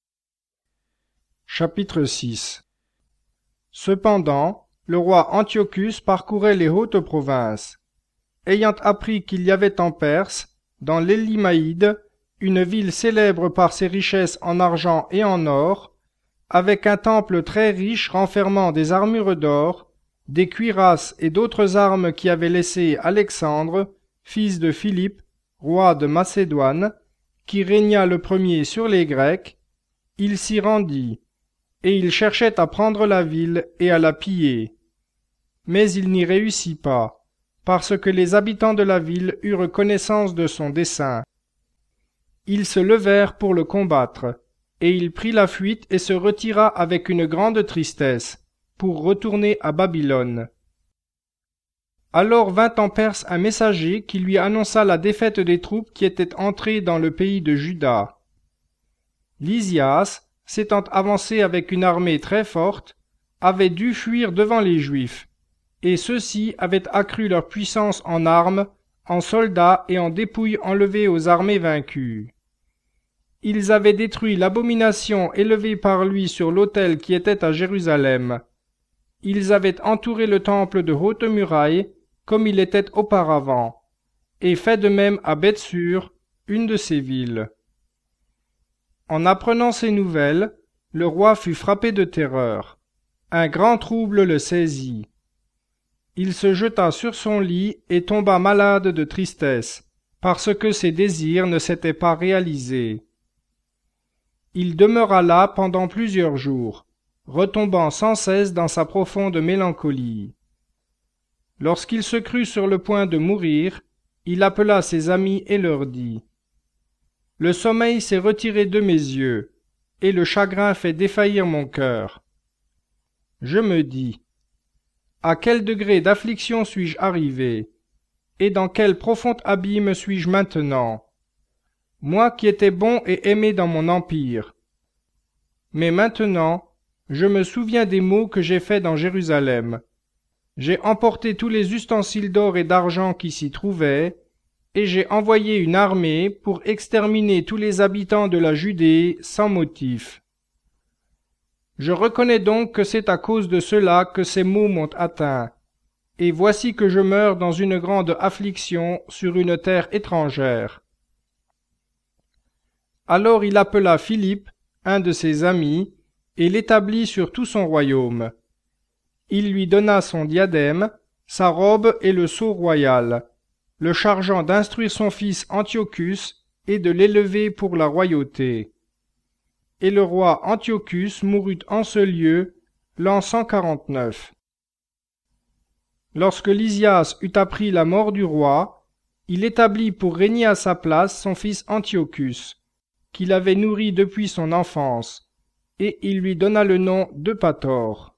A: Chapitre six. Cependant, le roi Antiochus parcourait les hautes provinces. Ayant appris qu'il y avait en Perse, dans l'Élimaïde, une ville célèbre par ses richesses en argent et en or, avec un temple très riche renfermant des armures d'or, des cuirasses et d'autres armes qui avait laissé Alexandre, fils de Philippe, roi de Macédoine, qui régna le premier sur les Grecs, il s'y rendit, et il cherchait à prendre la ville et à la piller. Mais il n'y réussit pas, parce que les habitants de la ville eurent connaissance de son dessein. Ils se levèrent pour le combattre, et il prit la fuite et se retira avec une grande tristesse, pour retourner à Babylone. Alors vint en Perse un messager qui lui annonça la défaite des troupes qui étaient entrées dans le pays de Juda. Lysias, s'étant avancé avec une armée très forte, avait dû fuir devant les Juifs, et ceux-ci avaient accru leur puissance en armes, en soldats et en dépouilles enlevées aux armées vaincues. Ils avaient détruit l'abomination élevée par lui sur l'autel qui était à Jérusalem. Ils avaient entouré le temple de hautes murailles, comme il était auparavant, et fait de même à Bethsur, une de ces villes. En apprenant ces nouvelles, le roi fut frappé de terreur. Un grand trouble le saisit. Il se jeta sur son lit et tomba malade de tristesse, parce que ses désirs ne s'étaient pas réalisés. Il demeura là pendant plusieurs jours, retombant sans cesse dans sa profonde mélancolie. Lorsqu'il se crut sur le point de mourir, il appela ses amis et leur dit : « Le sommeil s'est retiré de mes yeux, et le chagrin fait défaillir mon cœur. Je me dis : à quel degré d'affliction suis-je arrivé, et dans quel profond abîme suis-je maintenant, moi qui étais bon et aimé dans mon empire. Mais maintenant, je me souviens des maux que j'ai faits dans Jérusalem. J'ai emporté tous les ustensiles d'or et d'argent qui s'y trouvaient, et j'ai envoyé une armée pour exterminer tous les habitants de la Judée sans motif. Je reconnais donc que c'est à cause de cela que ces maux m'ont atteint, et voici que je meurs dans une grande affliction sur une terre étrangère. » Alors il appela Philippe, un de ses amis, et l'établit sur tout son royaume. Il lui donna son diadème, sa robe et le sceau royal, le chargeant d'instruire son fils Antiochus et de l'élever pour la royauté. Et le roi Antiochus mourut en ce lieu, l'an cent quarante-neuf. Lorsque Lysias eut appris la mort du roi, il établit pour régner à sa place son fils Antiochus, qu'il avait nourri depuis son enfance, et il lui donna le nom d'Eupator.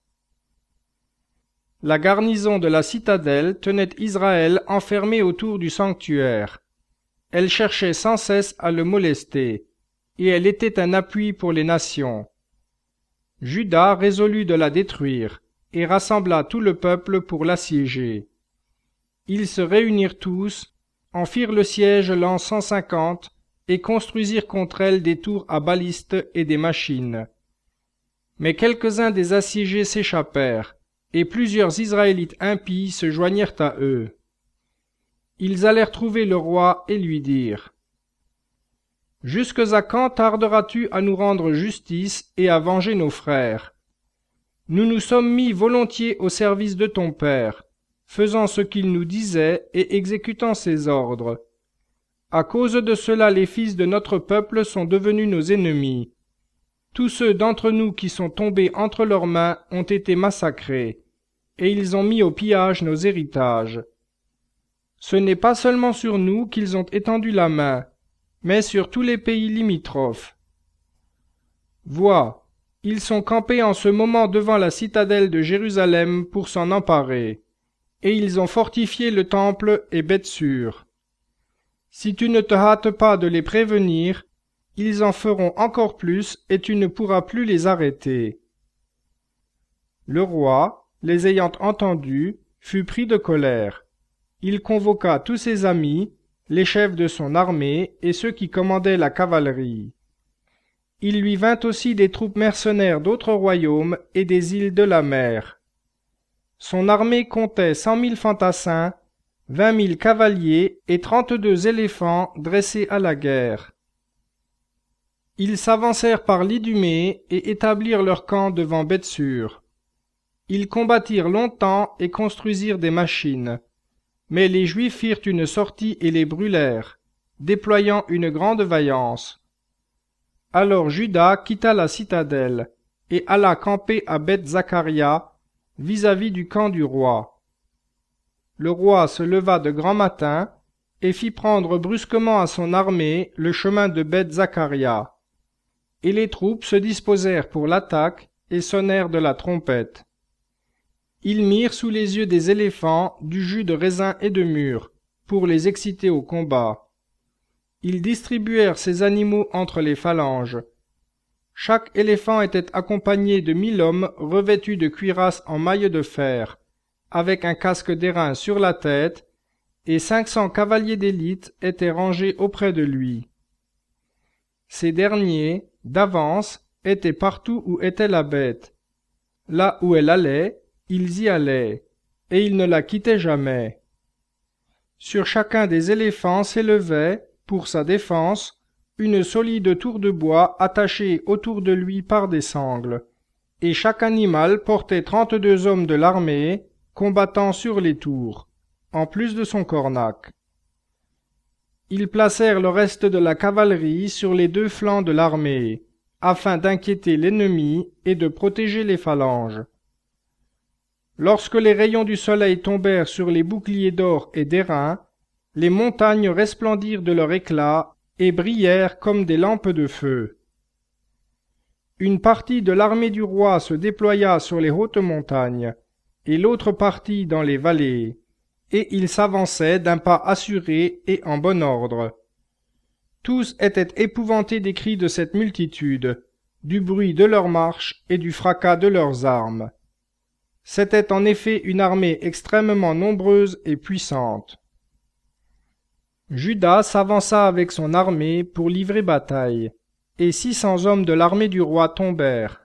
A: La garnison de la citadelle tenait Israël enfermé autour du sanctuaire. Elle cherchait sans cesse à le molester, et elle était un appui pour les nations. Juda résolut de la détruire, et rassembla tout le peuple pour l'assiéger. Ils se réunirent tous, en firent le siège l'an cent cinquante, et construisirent contre elle des tours à balistes et des machines. Mais quelques-uns des assiégés s'échappèrent, et plusieurs Israélites impies se joignirent à eux. Ils allèrent trouver le roi et lui dirent : « Jusques à quand tarderas-tu à nous rendre justice et à venger nos frères ? Nous nous sommes mis volontiers au service de ton père, faisant ce qu'il nous disait et exécutant ses ordres. À cause de cela, les fils de notre peuple sont devenus nos ennemis. Tous ceux d'entre nous qui sont tombés entre leurs mains ont été massacrés, et ils ont mis au pillage nos héritages. Ce n'est pas seulement sur nous qu'ils ont étendu la main, mais sur tous les pays limitrophes. Vois, ils sont campés en ce moment devant la citadelle de Jérusalem pour s'en emparer, et ils ont fortifié le temple et Bethsur. Si tu ne te hâtes pas de les prévenir, ils en feront encore plus et tu ne pourras plus les arrêter. » Le roi, les ayant entendus, fut pris de colère. Il convoqua tous ses amis, les chefs de son armée et ceux qui commandaient la cavalerie. Il lui vint aussi des troupes mercenaires d'autres royaumes et des îles de la mer. Son armée comptait cent mille fantassins, vingt mille cavaliers et trente-deux éléphants dressés à la guerre. Ils s'avancèrent par l'Idumée et établirent leur camp devant Bethsur. Ils combattirent longtemps et construisirent des machines. Mais les Juifs firent une sortie et les brûlèrent, déployant une grande vaillance. Alors Juda quitta la citadelle et alla camper à Beth-Zacharia, vis-à-vis du camp du roi. Le roi se leva de grand matin et fit prendre brusquement à son armée le chemin de Beth-Zacharia. Et les troupes se disposèrent pour l'attaque et sonnèrent de la trompette. Ils mirent sous les yeux des éléphants du jus de raisin et de mûre, pour les exciter au combat. Ils distribuèrent ces animaux entre les phalanges. Chaque éléphant était accompagné de mille hommes revêtus de cuirasses en mailles de fer, avec un casque d'airain sur la tête, et cinq cents cavaliers d'élite étaient rangés auprès de lui. Ces derniers, d'avance, étaient partout où était la bête. Là où elle allait, ils y allaient, et ils ne la quittaient jamais. Sur chacun des éléphants s'élevait, pour sa défense, une solide tour de bois attachée autour de lui par des sangles, et chaque animal portait trente-deux hommes de l'armée, combattant sur les tours, en plus de son cornac. Ils placèrent le reste de la cavalerie sur les deux flancs de l'armée, afin d'inquiéter l'ennemi et de protéger les phalanges. Lorsque les rayons du soleil tombèrent sur les boucliers d'or et d'airain, les montagnes resplendirent de leur éclat et brillèrent comme des lampes de feu. Une partie de l'armée du roi se déploya sur les hautes montagnes, et l'autre partie dans les vallées, et ils s'avançaient d'un pas assuré et en bon ordre. Tous étaient épouvantés des cris de cette multitude, du bruit de leur marche et du fracas de leurs armes. C'était en effet une armée extrêmement nombreuse et puissante. Juda s'avança avec son armée pour livrer bataille, et six cents hommes de l'armée du roi tombèrent.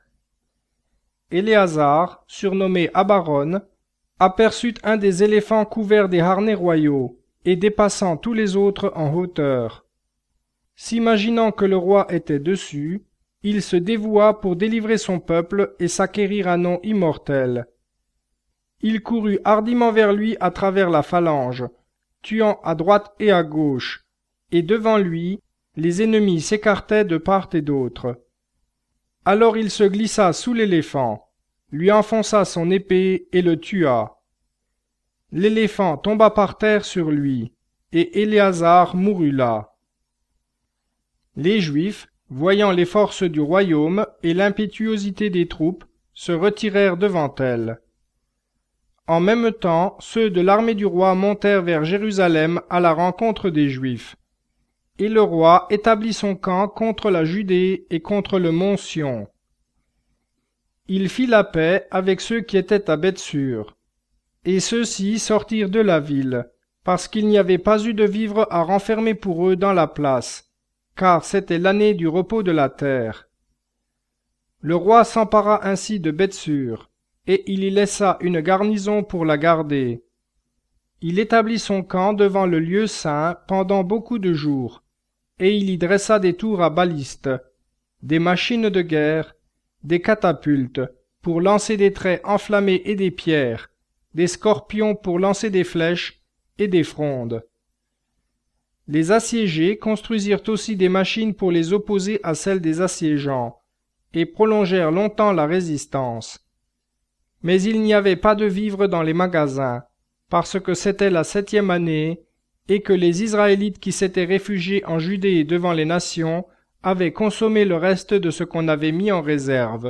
A: Éléazar, surnommé Abaron, aperçut un des éléphants couverts des harnais royaux, et dépassant tous les autres en hauteur. S'imaginant que le roi était dessus, il se dévoua pour délivrer son peuple et s'acquérir un nom immortel. Il courut hardiment vers lui à travers la phalange, tuant à droite et à gauche, et devant lui, les ennemis s'écartaient de part et d'autre. Alors il se glissa sous l'éléphant, lui enfonça son épée et le tua. L'éléphant tomba par terre sur lui, et Éléazar mourut là. Les Juifs, voyant les forces du royaume et l'impétuosité des troupes, se retirèrent devant elles. En même temps, ceux de l'armée du roi montèrent vers Jérusalem à la rencontre des Juifs. Et le roi établit son camp contre la Judée et contre le mont Sion. Il fit la paix avec ceux qui étaient à Bethsur. Et ceux-ci sortirent de la ville, parce qu'il n'y avait pas eu de vivres à renfermer pour eux dans la place, car c'était l'année du repos de la terre. Le roi s'empara ainsi de Bethsur, et il y laissa une garnison pour la garder. Il établit son camp devant le lieu saint pendant beaucoup de jours, et il y dressa des tours à balistes, des machines de guerre, des catapultes, pour lancer des traits enflammés et des pierres, des scorpions pour lancer des flèches et des frondes. Les assiégés construisirent aussi des machines pour les opposer à celles des assiégeants, et prolongèrent longtemps la résistance. Mais il n'y avait pas de vivres dans les magasins, parce que c'était la septième année, et que les Israélites qui s'étaient réfugiés en Judée devant les nations avaient consommé le reste de ce qu'on avait mis en réserve.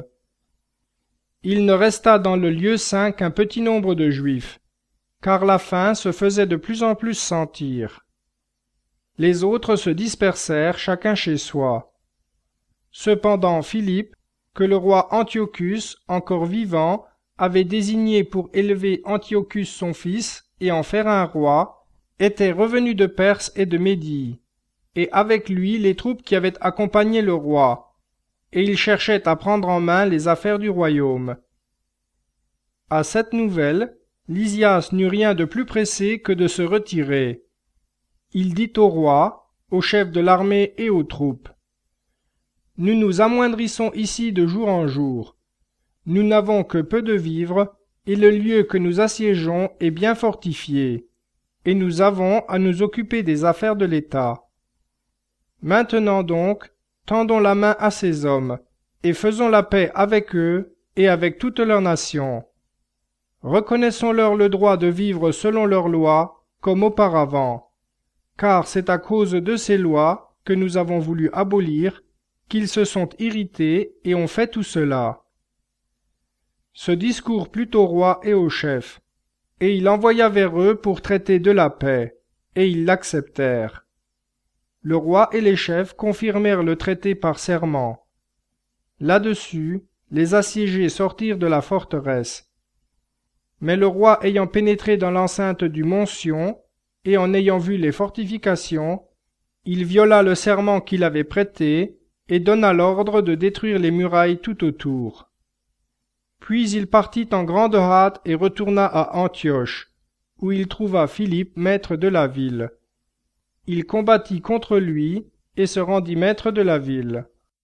A: Il ne resta dans le lieu saint qu'un petit nombre de Juifs, car la faim se faisait de plus en plus sentir. Les autres se dispersèrent chacun chez soi. Cependant Philippe, que le roi Antiochus, encore vivant, avait désigné pour élever Antiochus son fils et en faire un roi, était revenu de Perse et de Médie, et avec lui les troupes qui avaient accompagné le roi, et il cherchait à prendre en main les affaires du royaume. À cette nouvelle, Lysias n'eut rien de plus pressé que de se retirer. Il dit au roi, au chef de l'armée et aux troupes: « Nous nous amoindrissons ici de jour en jour. Nous n'avons que peu de vivres, et le lieu que nous assiégeons est bien fortifié, et nous avons à nous occuper des affaires de l'État. Maintenant donc, tendons la main à ces hommes, et faisons la paix avec eux et avec toute leur nation. Reconnaissons-leur le droit de vivre selon leurs lois, comme auparavant, car c'est à cause de ces lois que nous avons voulu abolir qu'ils se sont irrités et ont fait tout cela. » Ce discours plut au roi et aux chefs, et il envoya vers eux pour traiter de la paix, et ils l'acceptèrent. Le roi et les chefs confirmèrent le traité par serment. Là-dessus, les assiégés sortirent de la forteresse. Mais le roi ayant pénétré dans l'enceinte du mont Sion, et en ayant vu les fortifications, il viola le serment qu'il avait prêté, et donna l'ordre de détruire les murailles tout autour. Puis il partit en grande hâte et retourna à Antioche, où il trouva Philippe maître de la ville. Il combattit contre lui et se rendit maître de la ville.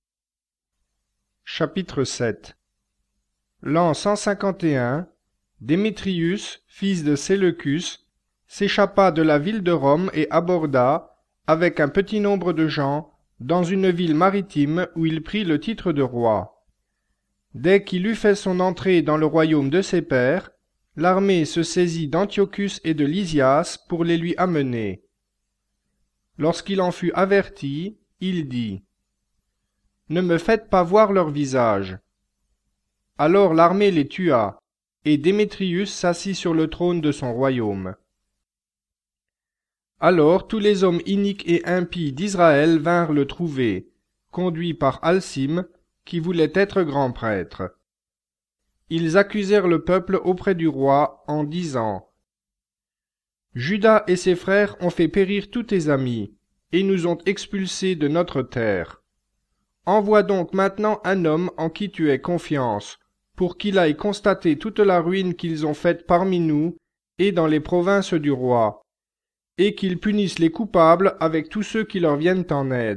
A: Chapitre sept. L'an cent cinquante et un, Démétrius, fils de Séleucus, s'échappa de la ville de Rome et aborda, avec un petit nombre de gens, dans une ville maritime où il prit le titre de roi. Dès qu'il eut fait son entrée dans le royaume de ses pères, l'armée se saisit d'Antiochus et de Lysias pour les lui amener. Lorsqu'il en fut averti, il dit: « Ne me faites pas voir leur visage. » Alors l'armée les tua, et Démétrius s'assit sur le trône de son royaume. Alors tous les hommes iniques et impies d'Israël vinrent le trouver, conduits par Alcime, qui voulait être grand prêtre. Ils accusèrent le peuple auprès du roi en disant: « Juda et ses frères ont fait périr tous tes amis, et nous ont expulsés de notre terre. Envoie donc maintenant un homme en qui tu aies confiance, pour qu'il aille constater toute la ruine qu'ils ont faite parmi nous et dans les provinces du roi, et qu'ils punissent les coupables avec tous ceux qui leur viennent en aide. »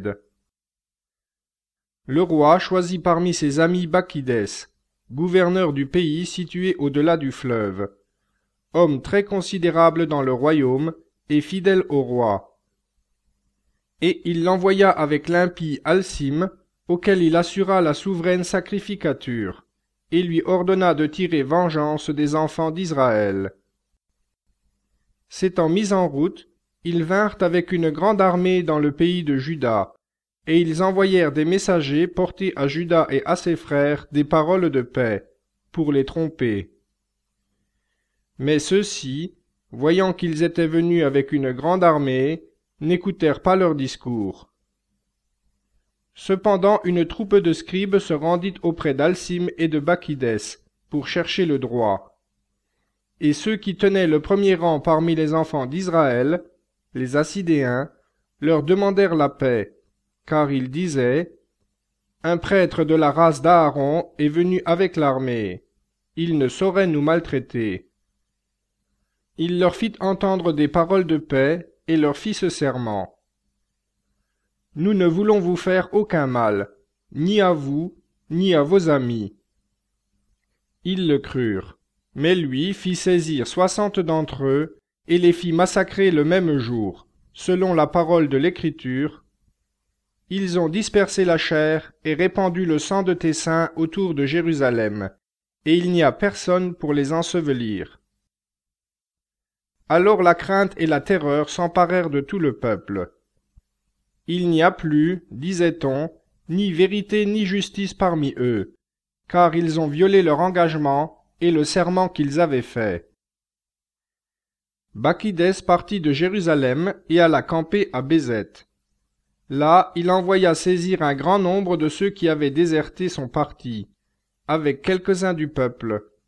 A: Le roi choisit parmi ses amis Bacchidès, gouverneur du pays situé au-delà du fleuve, homme très considérable dans le royaume et fidèle au roi. Et il l'envoya avec l'impie Alcime, auquel il assura la souveraine sacrificature, et lui ordonna de tirer vengeance des enfants d'Israël. S'étant mis en route, ils vinrent avec une grande armée dans le pays de Juda, et ils envoyèrent des messagers porter à Juda et à ses frères des paroles de paix, pour les tromper. Mais ceux-ci, voyant qu'ils étaient venus avec une grande armée, n'écoutèrent pas leur discours. Cependant une troupe de scribes se rendit auprès d'Alcime et de Bacchidès, pour chercher le droit. Et ceux qui tenaient le premier rang parmi les enfants d'Israël, les Assidéens, leur demandèrent la paix, car ils disaient: « Un prêtre de la race d'Aaron est venu avec l'armée. Il ne saurait nous maltraiter. » Il leur fit entendre des paroles de paix et leur fit ce serment: « Nous ne voulons vous faire aucun mal, ni à vous, ni à vos amis. » Ils le crurent, mais lui fit saisir soixante d'entre eux et les fit massacrer le même jour, selon la parole de l'Écriture. Ils ont dispersé la chair et répandu le sang de tes saints autour de Jérusalem, et il n'y a personne pour les ensevelir. Alors la crainte et la terreur s'emparèrent de tout le peuple. Il n'y a plus, disait-on, ni vérité ni justice parmi eux, car ils ont violé leur engagement et le serment qu'ils avaient fait. Bacchidès partit de Jérusalem et alla camper à Bézet. Là, il envoya saisir un grand nombre de ceux qui avaient déserté son parti, avec quelques-uns du peuple,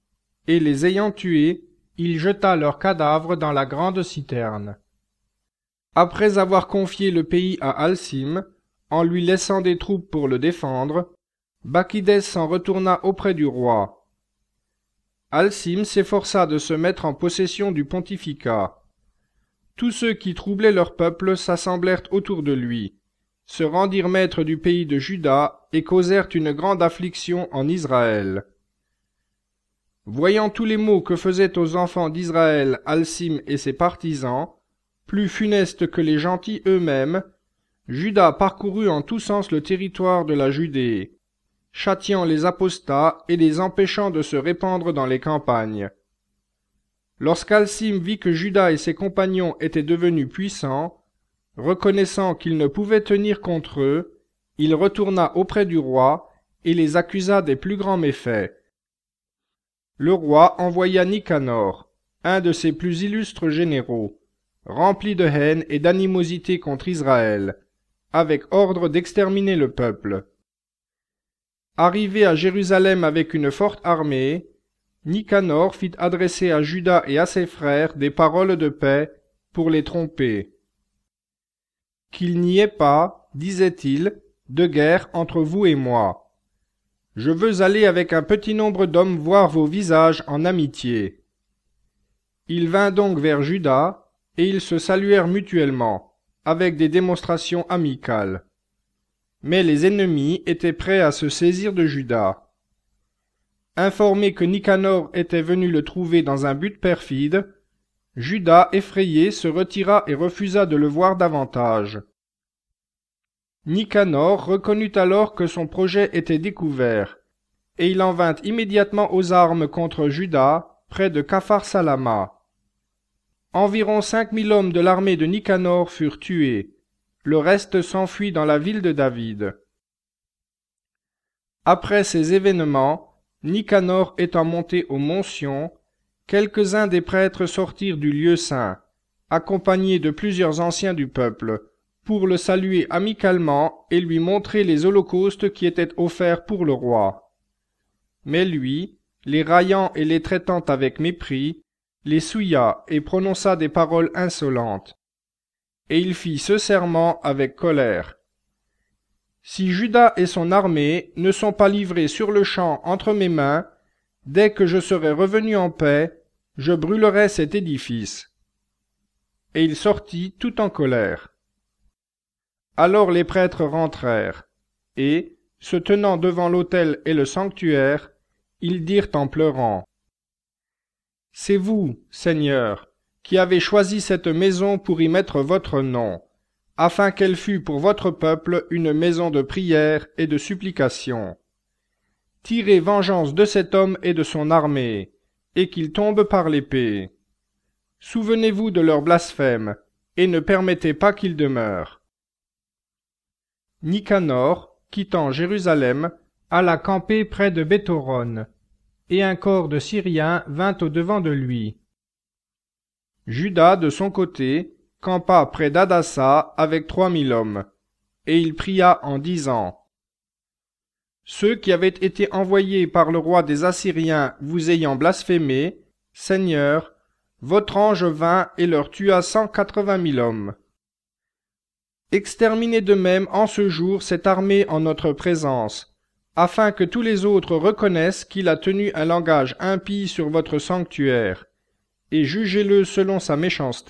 A: et les ayant tués, il jeta leurs cadavres dans la grande citerne. Après avoir confié le pays à Alcim, en lui laissant des troupes pour le défendre, Bacchidès s'en retourna auprès du roi. Alcim s'efforça de se mettre en possession du pontificat. Tous ceux qui troublaient leur peuple s'assemblèrent autour de lui, se rendirent maîtres du pays de Juda et causèrent une grande affliction en Israël. Voyant tous les maux que faisaient aux enfants d'Israël Alcim et ses partisans, plus funestes que les gentils eux-mêmes, Juda parcourut en tous sens le territoire de la Judée, châtiant les apostats et les empêchant de se répandre dans les campagnes. Lorsqu'Alcim vit que Juda et ses compagnons étaient devenus puissants, reconnaissant qu'il ne pouvait tenir contre eux, il retourna auprès du roi et les accusa des plus grands méfaits. Le roi envoya Nicanor, un de ses plus illustres généraux, rempli de haine et d'animosité contre Israël, avec ordre d'exterminer le peuple. Arrivé à Jérusalem avec une forte armée, Nicanor fit adresser à Juda et à ses frères des paroles de paix pour les tromper. Qu'il n'y ait pas, disait-il, de guerre entre vous et moi. Je veux aller avec un petit nombre d'hommes voir vos visages en amitié. Il vint donc vers Juda, et ils se saluèrent mutuellement, avec des démonstrations amicales. Mais les ennemis étaient prêts à se saisir de Juda. Informé que Nicanor était venu le trouver dans un but perfide, Juda, effrayé, se retira et refusa de le voir davantage. Nicanor reconnut alors que son projet était découvert, et il en vint immédiatement aux armes contre Juda, près de Caphar-Salama. Environ cinq mille hommes de l'armée de Nicanor furent tués, le reste s'enfuit dans la ville de David. Après ces événements, Nicanor étant monté au mont Sion, quelques-uns des prêtres sortirent du lieu saint, accompagnés de plusieurs anciens du peuple, pour le saluer amicalement et lui montrer les holocaustes qui étaient offerts pour le roi. Mais lui, les raillant et les traitant avec mépris, les souilla et prononça des paroles insolentes. Et il fit ce serment avec colère. Si Juda et son armée ne sont pas livrés sur le champ entre mes mains, dès que je serai revenu en paix, je brûlerai cet édifice. Et il sortit tout en colère. Alors les prêtres rentrèrent, et, se tenant devant l'autel et le sanctuaire, ils dirent en pleurant: « C'est vous, Seigneur, qui avez choisi cette maison pour y mettre votre nom, afin qu'elle fût pour votre peuple une maison de prière et de supplication. Tirez vengeance de cet homme et de son armée, et qu'il tombe par l'épée. Souvenez-vous de leur blasphème, et ne permettez pas qu'ils demeurent. » Nicanor, quittant Jérusalem, alla camper près de Béthoron, et un corps de Syriens vint au-devant de lui. Juda, de son côté, campa près d'Adassa avec trois mille hommes, et il pria en disant: « Ceux qui avaient été envoyés par le roi des Assyriens vous ayant blasphémé, Seigneur, votre ange vint et leur tua cent quatre-vingt mille hommes. Exterminez de même en ce jour cette armée en notre présence, afin que tous les autres reconnaissent qu'il a tenu un langage impie sur votre sanctuaire, et jugez-le selon sa méchanceté. »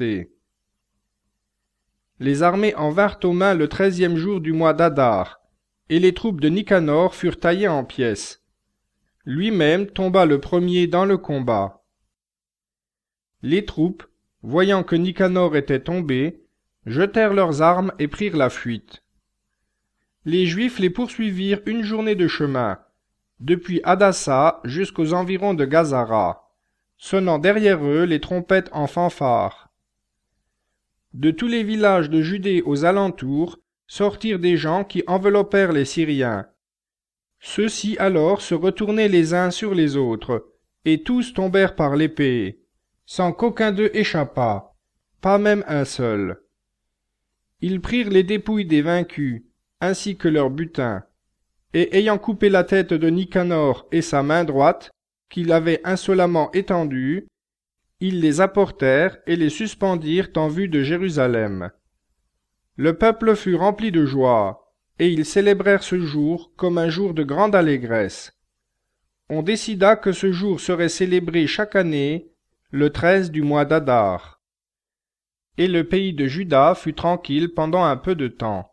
A: Les armées en vinrent aux mains le treizième jour du mois d'Adar, et les troupes de Nicanor furent taillées en pièces. Lui-même tomba le premier dans le combat. Les troupes, voyant que Nicanor était tombé, jetèrent leurs armes et prirent la fuite. Les Juifs les poursuivirent une journée de chemin, depuis Adassa jusqu'aux environs de Gazara, sonnant derrière eux les trompettes en fanfare. De tous les villages de Judée aux alentours sortirent des gens qui enveloppèrent les Syriens. Ceux-ci alors se retournaient les uns sur les autres, et tous tombèrent par l'épée, sans qu'aucun d'eux échappât, pas même un seul. Ils prirent les dépouilles des vaincus, ainsi que leur butin, et ayant coupé la tête de Nicanor et sa main droite, qu'ils avaient insolemment étendus, ils les apportèrent et les suspendirent en vue de Jérusalem. Le peuple fut rempli de joie, et ils célébrèrent ce jour comme un jour de grande allégresse. On décida que ce jour serait célébré chaque année, le treize du mois d'Adar. Et le pays de Juda fut tranquille pendant un peu de temps.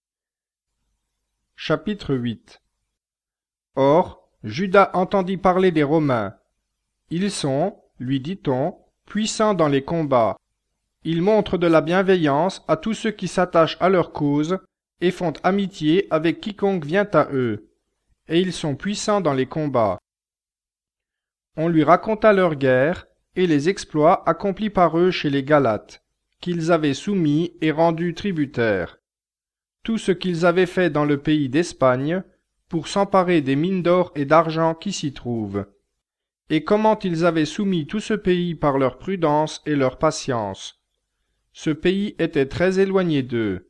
A: Chapitre huit. Or, Juda entendit parler des Romains. Ils sont, lui dit-on, puissants dans les combats. Ils montrent de la bienveillance à tous ceux qui s'attachent à leur cause et font amitié avec quiconque vient à eux. Et ils sont puissants dans les combats. On lui raconta leur guerre et les exploits accomplis par eux chez les Galates, qu'ils avaient soumis et rendus tributaires. Tout ce qu'ils avaient fait dans le pays d'Espagne pour s'emparer des mines d'or et d'argent qui s'y trouvent, et comment ils avaient soumis tout ce pays par leur prudence et leur patience. Ce pays était très éloigné d'eux.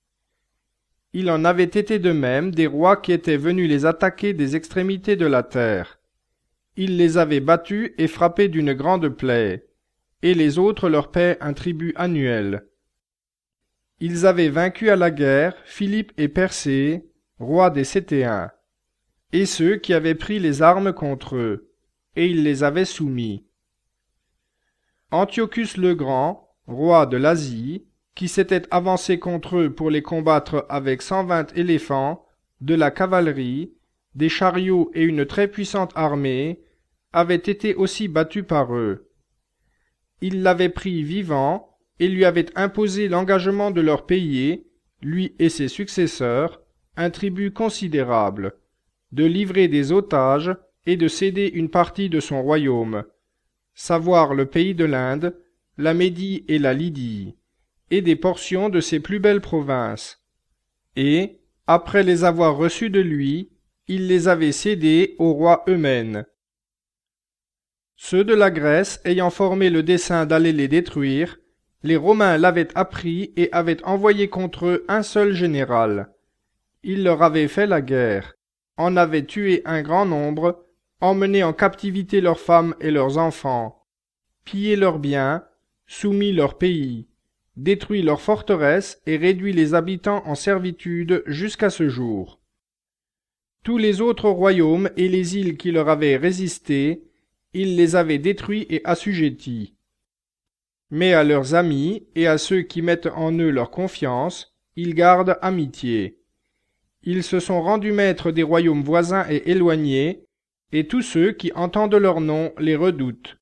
A: Il en avait été de même des rois qui étaient venus les attaquer des extrémités de la terre. Ils les avaient battus et frappés d'une grande plaie, et les autres leur paient un tribut annuel. Ils avaient vaincu à la guerre Philippe et Persée, rois des Cétéens, et ceux qui avaient pris les armes contre eux, et ils les avaient soumis. Antiochus le Grand, roi de l'Asie, qui s'était avancé contre eux pour les combattre avec cent vingt éléphants, de la cavalerie, des chariots et une très puissante armée, avait été aussi battu par eux. Ils l'avaient pris vivant et lui avaient imposé l'engagement de leur payer, lui et ses successeurs, un tribut considérable, de livrer des otages et de céder une partie de son royaume, savoir le pays de l'Inde, la Médie et la Lydie, et des portions de ses plus belles provinces. Et, après les avoir reçus de lui, il les avait cédés aux rois Eumènes. Ceux de la Grèce ayant formé le dessein d'aller les détruire, les Romains l'avaient appris et avaient envoyé contre eux un seul général. Il leur avait fait la guerre, en avait tué un grand nombre, emmené en captivité leurs femmes et leurs enfants, pillé leurs biens, soumis leur pays, détruit leurs forteresses et réduit les habitants en servitude jusqu'à ce jour. Tous les autres royaumes et les îles qui leur avaient résisté, ils les avaient détruits et assujettis. Mais à leurs amis et à ceux qui mettent en eux leur confiance, ils gardent amitié. Ils se sont rendus maîtres des royaumes voisins et éloignés, et tous ceux qui entendent leur nom les redoutent.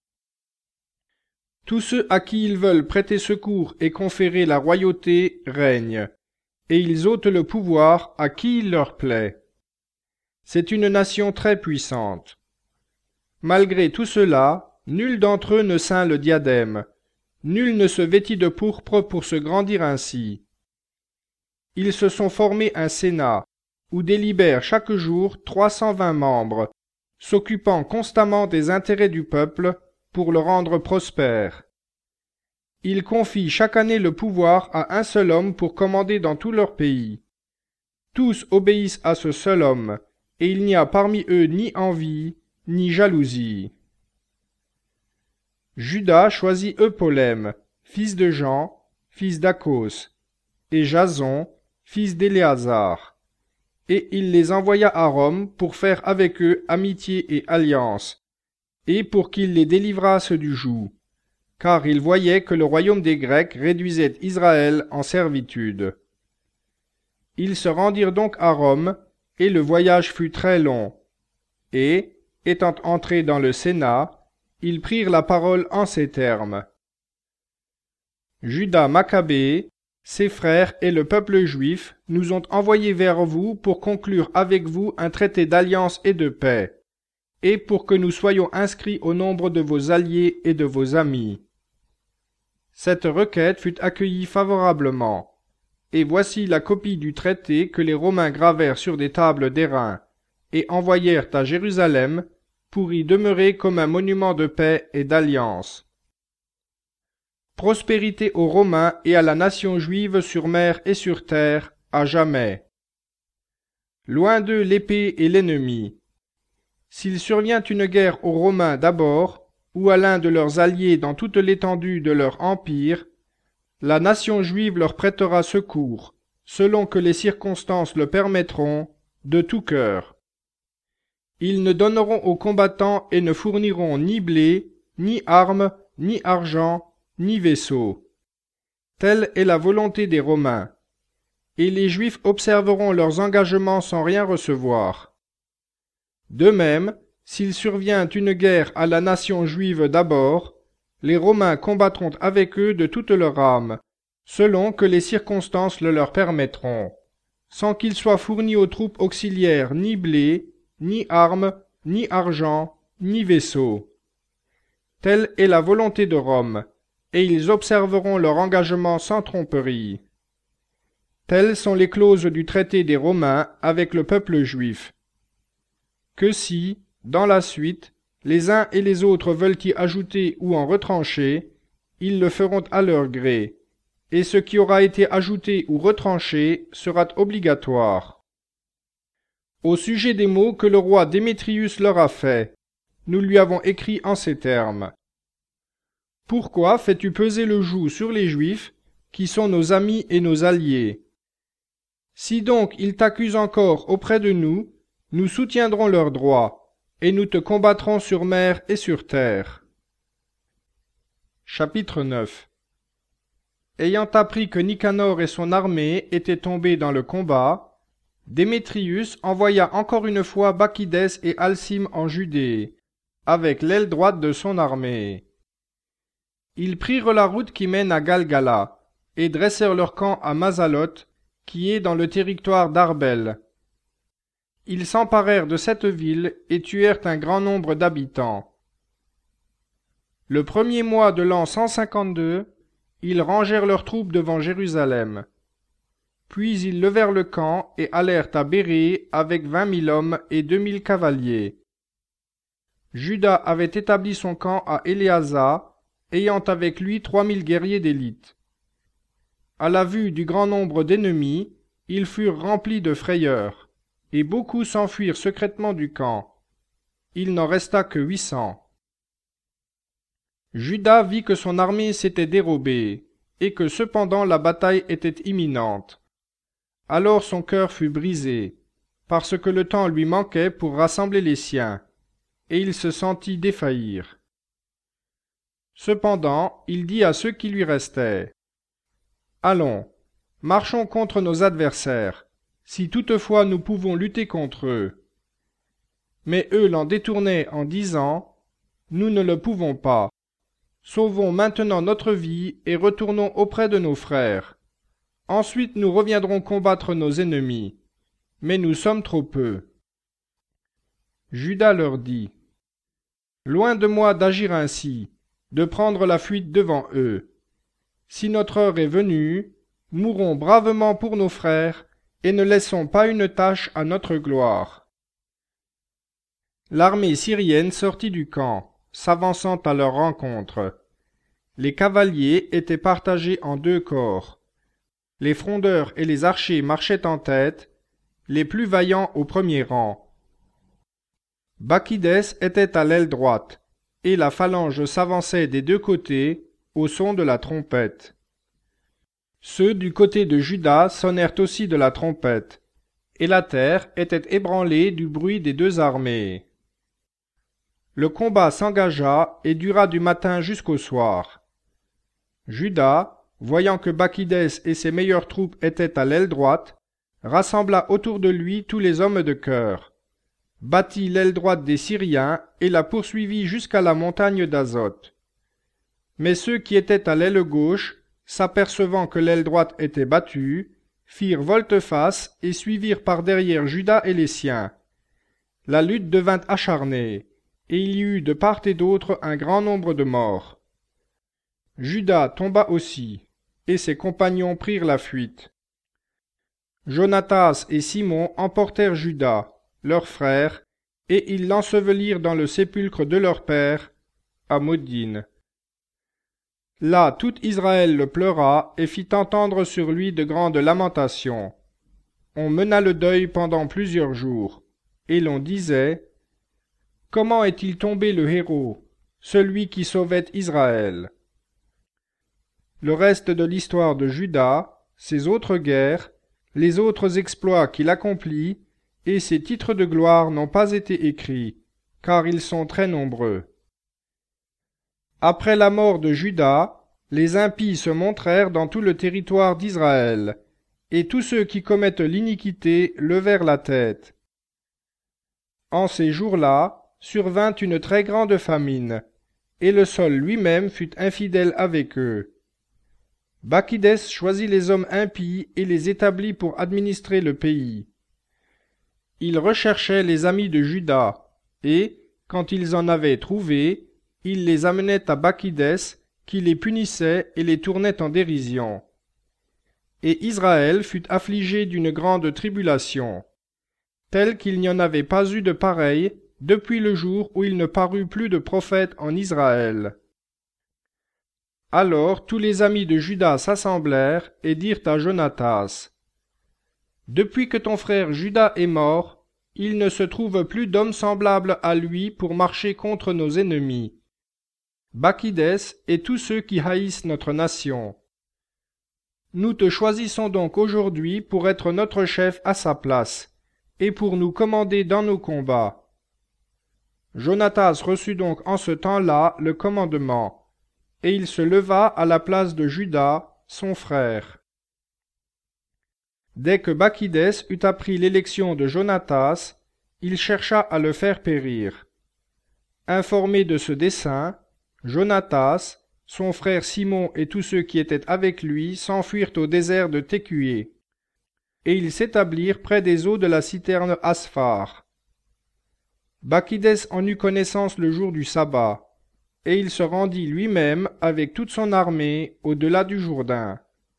A: Tous ceux à qui ils veulent prêter secours et conférer la royauté règnent, et ils ôtent le pouvoir à qui il leur plaît. C'est une nation très puissante. Malgré tout cela, nul d'entre eux ne ceint le diadème, nul ne se vêtit de pourpre pour se grandir ainsi. Ils se sont formés un sénat, où délibèrent chaque jour trois cent vingt membres, s'occupant constamment des intérêts du peuple pour le rendre prospère. Ils confient chaque année le pouvoir à un seul homme pour commander dans tout leur pays. Tous obéissent à ce seul homme, et il n'y a parmi eux ni envie, ni jalousie. Juda choisit Eupolème, fils de Jean, fils d'Akos, et Jason, fils d'Éléazar, et il les envoya à Rome pour faire avec eux amitié et alliance, et pour qu'ils les délivrassent du joug, car ils voyaient que le royaume des Grecs réduisait Israël en servitude. Ils se rendirent donc à Rome, et le voyage fut très long, et, étant entrés dans le Sénat, ils prirent la parole en ces termes. Judas Maccabée, ses frères et le peuple juif nous ont envoyés vers vous pour conclure avec vous un traité d'alliance et de paix, et pour que nous soyons inscrits au nombre de vos alliés et de vos amis. Cette requête fut accueillie favorablement, et voici la copie du traité que les Romains gravèrent sur des tables d'airain, et envoyèrent à Jérusalem pour y demeurer comme un monument de paix et d'alliance. Prospérité aux Romains et à la nation juive sur mer et sur terre, à jamais. Loin d'eux l'épée et l'ennemi. S'il survient une guerre aux Romains d'abord, ou à l'un de leurs alliés dans toute l'étendue de leur empire, la nation juive leur prêtera secours, selon que les circonstances le permettront, de tout cœur. Ils ne donneront aux combattants et ne fourniront ni blé, ni armes, ni argent, ni vaisseaux. Telle est la volonté des Romains. Et les Juifs observeront leurs engagements sans rien recevoir. De même, s'il survient une guerre à la nation juive d'abord, les Romains combattront avec eux de toute leur âme, selon que les circonstances le leur permettront, sans qu'il soit fourni aux troupes auxiliaires ni blé, ni armes, ni argent, ni vaisseaux. Telle est la volonté de Rome, et ils observeront leur engagement sans tromperie. Telles sont les clauses du traité des Romains avec le peuple juif. Que si, dans la suite, les uns et les autres veulent y ajouter ou en retrancher, ils le feront à leur gré, et ce qui aura été ajouté ou retranché sera obligatoire. Au sujet des mots que le roi Démétrius leur a faits, nous lui avons écrit en ces termes. Pourquoi fais-tu peser le joug sur les Juifs, qui sont nos amis et nos alliés? Si donc ils t'accusent encore auprès de nous, nous soutiendrons leurs droits, et nous te combattrons sur mer et sur terre. Chapitre neuf. Ayant appris que Nicanor et son armée étaient tombés dans le combat, Démétrius envoya encore une fois Bacchidès et Alcime en Judée, avec l'aile droite de son armée. Ils prirent la route qui mène à Galgala, et dressèrent leur camp à Mazaloth, qui est dans le territoire d'Arbel. Ils s'emparèrent de cette ville et tuèrent un grand nombre d'habitants. Le premier mois de l'an cent cinquante-deux, ils rangèrent leurs troupes devant Jérusalem. Puis ils levèrent le camp et allèrent à Bérée avec vingt mille hommes et deux mille cavaliers. Juda avait établi son camp à Éléasa, ayant avec lui trois mille guerriers d'élite. À la vue du grand nombre d'ennemis, ils furent remplis de frayeur, et beaucoup s'enfuirent secrètement du camp. Il n'en resta que huit cents. Juda vit que son armée s'était dérobée, et que cependant la bataille était imminente. Alors son cœur fut brisé, parce que le temps lui manquait pour rassembler les siens, et il se sentit défaillir. Cependant, il dit à ceux qui lui restaient, « Allons, marchons contre nos adversaires, si toutefois nous pouvons lutter contre eux. » Mais eux l'en détournaient en disant, « Nous ne le pouvons pas. Sauvons maintenant notre vie et retournons auprès de nos frères. Ensuite nous reviendrons combattre nos ennemis, mais nous sommes trop peu. » Juda leur dit, « Loin de moi d'agir ainsi, de prendre la fuite devant eux. Si notre heure est venue, mourons bravement pour nos frères, et ne laissons pas une tache à notre gloire. » L'armée syrienne sortit du camp, s'avançant à leur rencontre. Les cavaliers étaient partagés en deux corps. Les frondeurs et les archers marchaient en tête, les plus vaillants au premier rang. Bacchidès était à l'aile droite, et la phalange s'avançait des deux côtés, au son de la trompette. Ceux du côté de Juda sonnèrent aussi de la trompette, et la terre était ébranlée du bruit des deux armées. Le combat s'engagea et dura du matin jusqu'au soir. Juda, voyant que Bacchidès et ses meilleures troupes étaient à l'aile droite, rassembla autour de lui tous les hommes de cœur, battit l'aile droite des Syriens et la poursuivit jusqu'à la montagne d'Azote. Mais ceux qui étaient à l'aile gauche, s'apercevant que l'aile droite était battue, firent volte-face et suivirent par derrière Juda et les siens. La lutte devint acharnée, et il y eut de part et d'autre un grand nombre de morts. Juda tomba aussi, et ses compagnons prirent la fuite. Jonatas et Simon emportèrent Juda, leur frère, et ils l'ensevelirent dans le sépulcre de leur père, à Modine. Là tout Israël le pleura et fit entendre sur lui de grandes lamentations. On mena le deuil pendant plusieurs jours, et l'on disait, comment est-il tombé le héros, celui qui sauvait Israël? Le reste de l'histoire de Juda, ses autres guerres, les autres exploits qu'il accomplit, et ses titres de gloire n'ont pas été écrits, car ils sont très nombreux. Après la mort de Juda, les impies se montrèrent dans tout le territoire d'Israël, et tous ceux qui commettent l'iniquité levèrent la tête. En ces jours-là, survint une très grande famine, et le sol lui-même fut infidèle avec eux. Bakidès choisit les hommes impies et les établit pour administrer le pays. Il recherchait les amis de Juda, et, quand ils en avaient trouvé, il les amenait à Bakidès, qui les punissait et les tournait en dérision. Et Israël fut affligé d'une grande tribulation, telle qu'il n'y en avait pas eu de pareille depuis le jour où il ne parut plus de prophète en Israël. Alors tous les amis de Juda s'assemblèrent et dirent à Jonatas, « Depuis que ton frère Juda est mort, il ne se trouve plus d'homme semblable à lui pour marcher contre nos ennemis, Bakidès et tous ceux qui haïssent notre nation. Nous te choisissons donc aujourd'hui pour être notre chef à sa place, et pour nous commander dans nos combats. » Jonatas reçut donc en ce temps-là le commandement, et il se leva à la place de Juda, son frère. Dès que Bakidès eut appris l'élection de Jonatas, il chercha à le faire périr. Informé de ce dessein, Jonatas, son frère Simon et tous ceux qui étaient avec lui s'enfuirent au désert de Técué, et ils s'établirent près des eaux de la citerne Asphar. Bakidès en eut connaissance le jour du sabbat, et il se rendit lui-même avec toute son armée au-delà du Jourdain.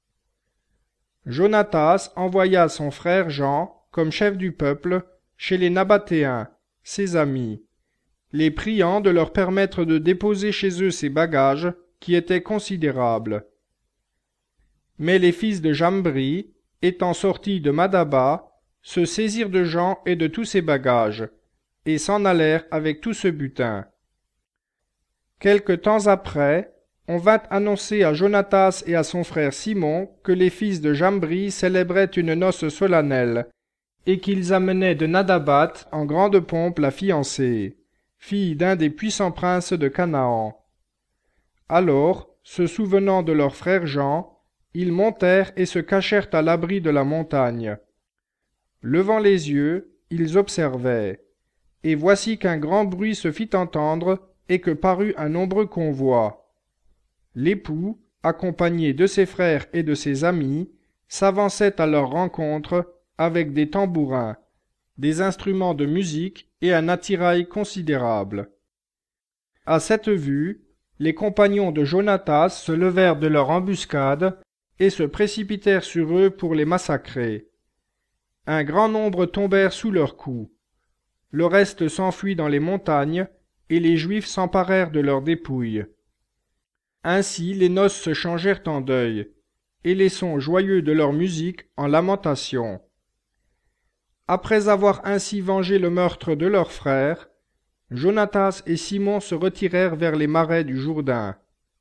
A: Jonatas envoya son frère Jean, comme chef du peuple, chez les Nabatéens, ses amis, les priant de leur permettre de déposer chez eux ses bagages, qui étaient considérables. Mais les fils de Jambri, étant sortis de Madaba, se saisirent de Jean et de tous ses bagages, et s'en allèrent avec tout ce butin. Quelque temps après, on vint annoncer à Jonatas et à son frère Simon que les fils de Jambri célébraient une noce solennelle, et qu'ils amenaient de Nadabat en grande pompe la fiancée, fille d'un des puissants princes de Canaan. Alors, se souvenant de leur frère Jean, ils montèrent et se cachèrent à l'abri de la montagne. Levant les yeux, ils observaient, et voici qu'un grand bruit se fit entendre et que parut un nombreux convoi. L'époux, accompagné de ses frères et de ses amis, s'avançait à leur rencontre avec des tambourins, des instruments de musique et un attirail considérable. À cette vue, les compagnons de Jonatas se levèrent de leur embuscade et se précipitèrent sur eux pour les massacrer. Un grand nombre tombèrent sous leurs coups. Le reste s'enfuit dans les montagnes, et les Juifs s'emparèrent de leurs dépouilles. Ainsi les noces se changèrent en deuil, et les sons joyeux de leur musique en lamentation. Après avoir ainsi vengé le meurtre de leurs frères, Jonatas et Simon se retirèrent vers les marais du Jourdain.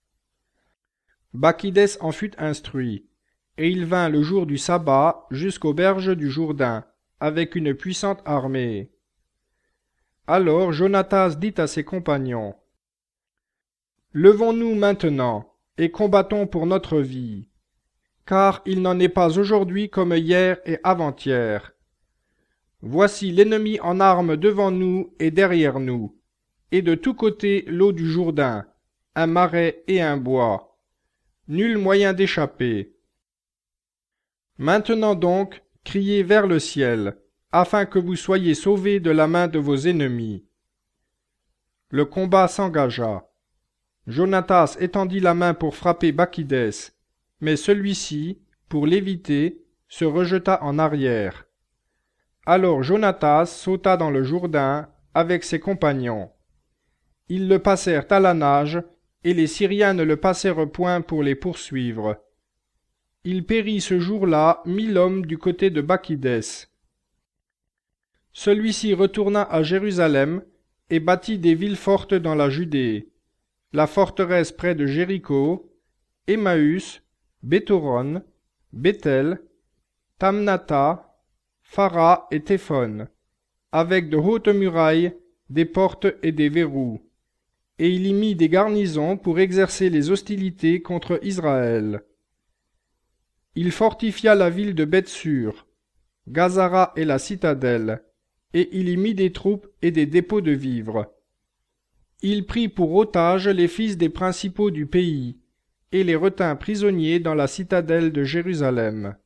A: Bakidès en fut instruit, et il vint le jour du sabbat jusqu'aux berges du Jourdain, avec une puissante armée. Alors Jonatas dit à ses compagnons, « Levons-nous maintenant, et combattons pour notre vie, car il n'en est pas aujourd'hui comme hier et avant-hier. Voici l'ennemi en armes devant nous et derrière nous, et de tous côtés l'eau du Jourdain, un marais et un bois. Nul moyen d'échapper. Maintenant donc, criez vers le ciel, afin que vous soyez sauvés de la main de vos ennemis. » Le combat s'engagea. Jonatas étendit la main pour frapper Bakidès, mais celui-ci, pour l'éviter, se rejeta en arrière. Alors Jonatas sauta dans le Jourdain avec ses compagnons. Ils le passèrent à la nage, et les Syriens ne le passèrent point pour les poursuivre. Il périt ce jour-là mille hommes du côté de Bakidès. Celui-ci retourna à Jérusalem, et bâtit des villes fortes dans la Judée, la forteresse près de Jéricho, Emmaüs, Béthoron, Béthel, Tamnatha, Phara et Téphon, avec de hautes murailles, des portes et des verrous. Et il y mit des garnisons pour exercer les hostilités contre Israël. Il fortifia la ville de Bethsur, Gazara et la citadelle, et il y mit des troupes et des dépôts de vivres. Il prit pour otages les fils des principaux du pays, et les retint prisonniers dans la citadelle de Jérusalem.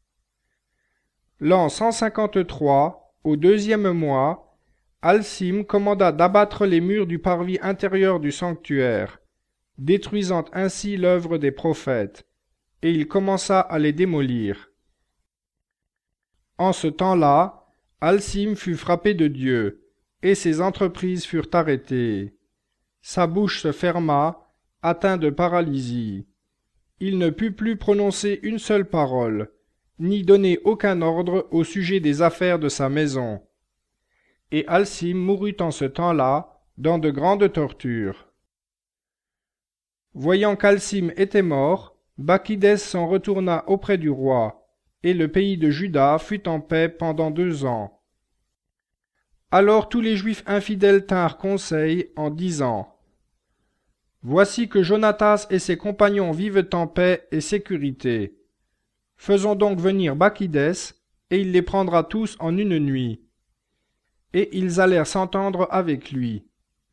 A: L'an cent cinquante-trois, au deuxième mois, Alcim commanda d'abattre les murs du parvis intérieur du sanctuaire, détruisant ainsi l'œuvre des prophètes, et il commença à les démolir. En ce temps-là, Alcim fut frappé de Dieu, et ses entreprises furent arrêtées. Sa bouche se ferma, atteint de paralysie. Il ne put plus prononcer une seule parole, ni donner aucun ordre au sujet des affaires de sa maison. Et Alcim mourut en ce temps-là, dans de grandes tortures. Voyant qu'Alcim était mort, Bakidès s'en retourna auprès du roi, et le pays de Juda fut en paix pendant deux ans. Alors tous les Juifs infidèles tinrent conseil en disant : Voici que Jonatas et ses compagnons vivent en paix et sécurité. Faisons donc venir Bakidès, et il les prendra tous en une nuit. Et ils allèrent s'entendre avec lui.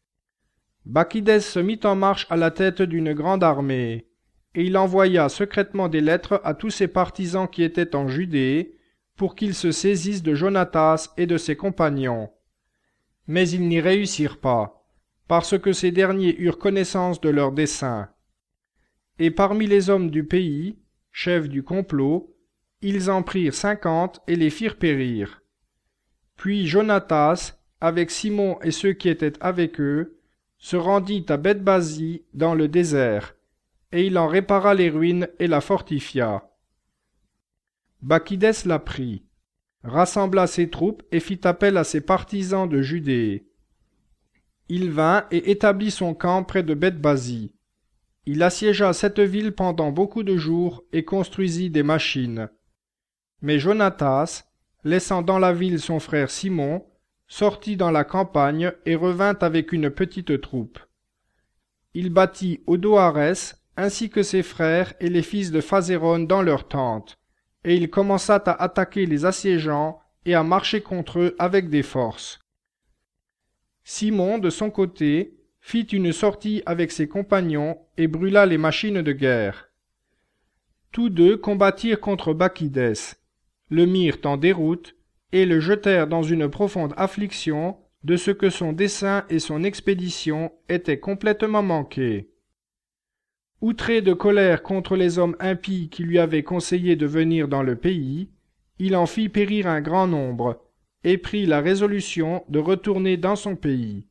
A: Bakidès se mit en marche à la tête d'une grande armée, et il envoya secrètement des lettres à tous ses partisans qui étaient en Judée, pour qu'ils se saisissent de Jonatas et de ses compagnons. Mais ils n'y réussirent pas, parce que ces derniers eurent connaissance de leurs desseins. Et parmi les hommes du pays, chefs du complot, ils en prirent cinquante et les firent périr. Puis Jonatas, avec Simon et ceux qui étaient avec eux, se rendit à Beth-Bazi dans le désert, et il en répara les ruines et la fortifia. Bakidès la prit, rassembla ses troupes et fit appel à ses partisans de Judée. Il vint et établit son camp près de Beth-Bazi. Il assiégea cette ville pendant beaucoup de jours et construisit des machines. Mais Jonatas, laissant dans la ville son frère Simon, sortit dans la campagne et revint avec une petite troupe. Il bâtit Odoarès, ainsi que ses frères et les fils de Phazéron dans leurs tentes, et il commença à attaquer les assiégeants et à marcher contre eux avec des forces. Simon, de son côté, fit une sortie avec ses compagnons et brûla les machines de guerre. Tous deux combattirent contre Bakidès, le mirent en déroute et le jetèrent dans une profonde affliction de ce que son dessein et son expédition étaient complètement manqués. Outré de colère contre les hommes impies qui lui avaient conseillé de venir dans le pays, il en fit périr un grand nombre, et prit la résolution de retourner dans son pays.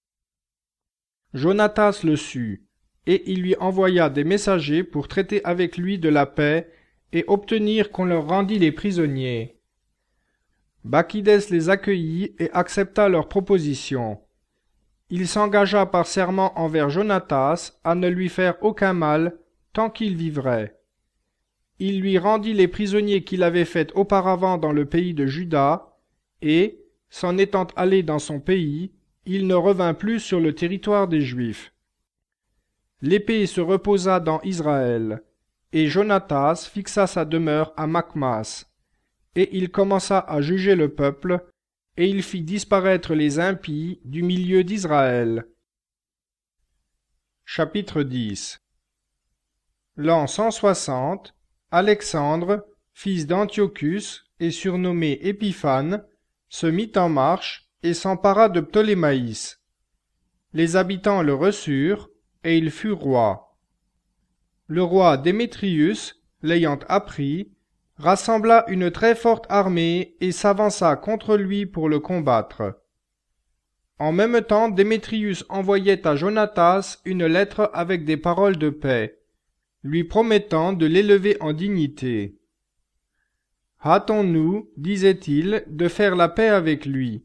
A: Jonatas le sut, et il lui envoya des messagers pour traiter avec lui de la paix et obtenir qu'on leur rendît les prisonniers. Bakidès les accueillit et accepta leur proposition. Il s'engagea par serment envers Jonatas à ne lui faire aucun mal tant qu'il vivrait. Il lui rendit les prisonniers qu'il avait faits auparavant dans le pays de Juda, et, s'en étant allé dans son pays, il ne revint plus sur le territoire des Juifs. L'épée se reposa dans Israël, et Jonatas fixa sa demeure à Makmas, et il commença à juger le peuple, et il fit disparaître les impies du milieu d'Israël. Chapitre dix. L'an cent soixante, Alexandre, fils d'Antiochus et surnommé Épiphane, se mit en marche et s'empara de Ptolémaïs. Les habitants le reçurent, et il fut roi. Le roi Démétrius, l'ayant appris, rassembla une très forte armée et s'avança contre lui pour le combattre. En même temps, Démétrius envoyait à Jonatas une lettre avec des paroles de paix, lui promettant de l'élever en dignité. « Hâtons-nous, disait-il, de faire la paix avec lui,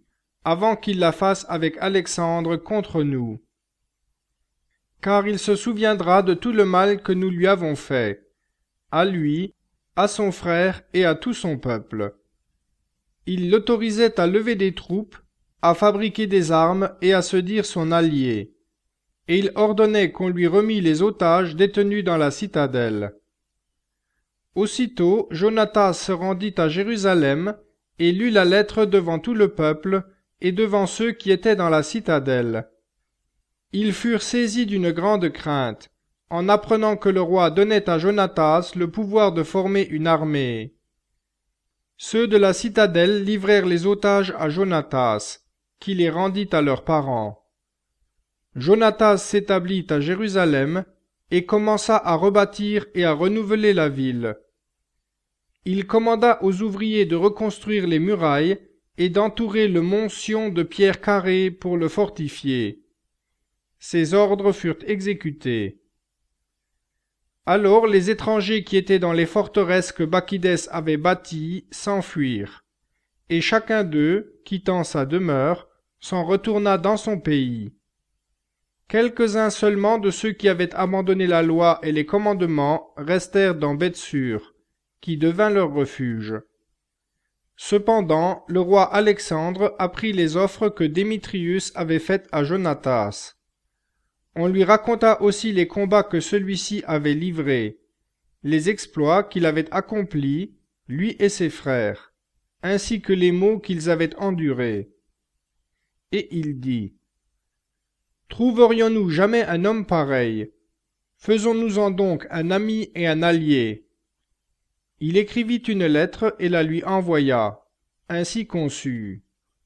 A: avant qu'il la fasse avec Alexandre contre nous. Car il se souviendra de tout le mal que nous lui avons fait, à lui, à son frère et à tout son peuple. Il l'autorisait à lever des troupes, à fabriquer des armes et à se dire son allié. Et il ordonnait qu'on lui remît les otages détenus dans la citadelle. Aussitôt, Jonatas se rendit à Jérusalem et lut la lettre devant tout le peuple et devant ceux qui étaient dans la citadelle. Ils furent saisis d'une grande crainte, en apprenant que le roi donnait à Jonatas le pouvoir de former une armée. Ceux de la citadelle livrèrent les otages à Jonatas, qui les rendit à leurs parents. Jonatas s'établit à Jérusalem et commença à rebâtir et à renouveler la ville. Il commanda aux ouvriers de reconstruire les murailles et d'entourer le mont Sion de pierres carrées pour le fortifier. Ces ordres furent exécutés. Alors les étrangers qui étaient dans les forteresses que Bakidès avait bâties s'enfuirent, et chacun d'eux, quittant sa demeure, s'en retourna dans son pays. Quelques-uns seulement de ceux qui avaient abandonné la loi et les commandements restèrent dans Bethsur, qui devint leur refuge. Cependant, le roi Alexandre apprit les offres que Démétrius avait faites à Jonatas. On lui raconta aussi les combats que celui-ci avait livrés, les exploits qu'il avait accomplis, lui et ses frères, ainsi que les maux qu'ils avaient endurés. Et il dit: Trouverions-nous jamais un homme pareil? Faisons-nous-en donc un ami et un allié. Il écrivit une lettre et la lui envoya, ainsi conçue.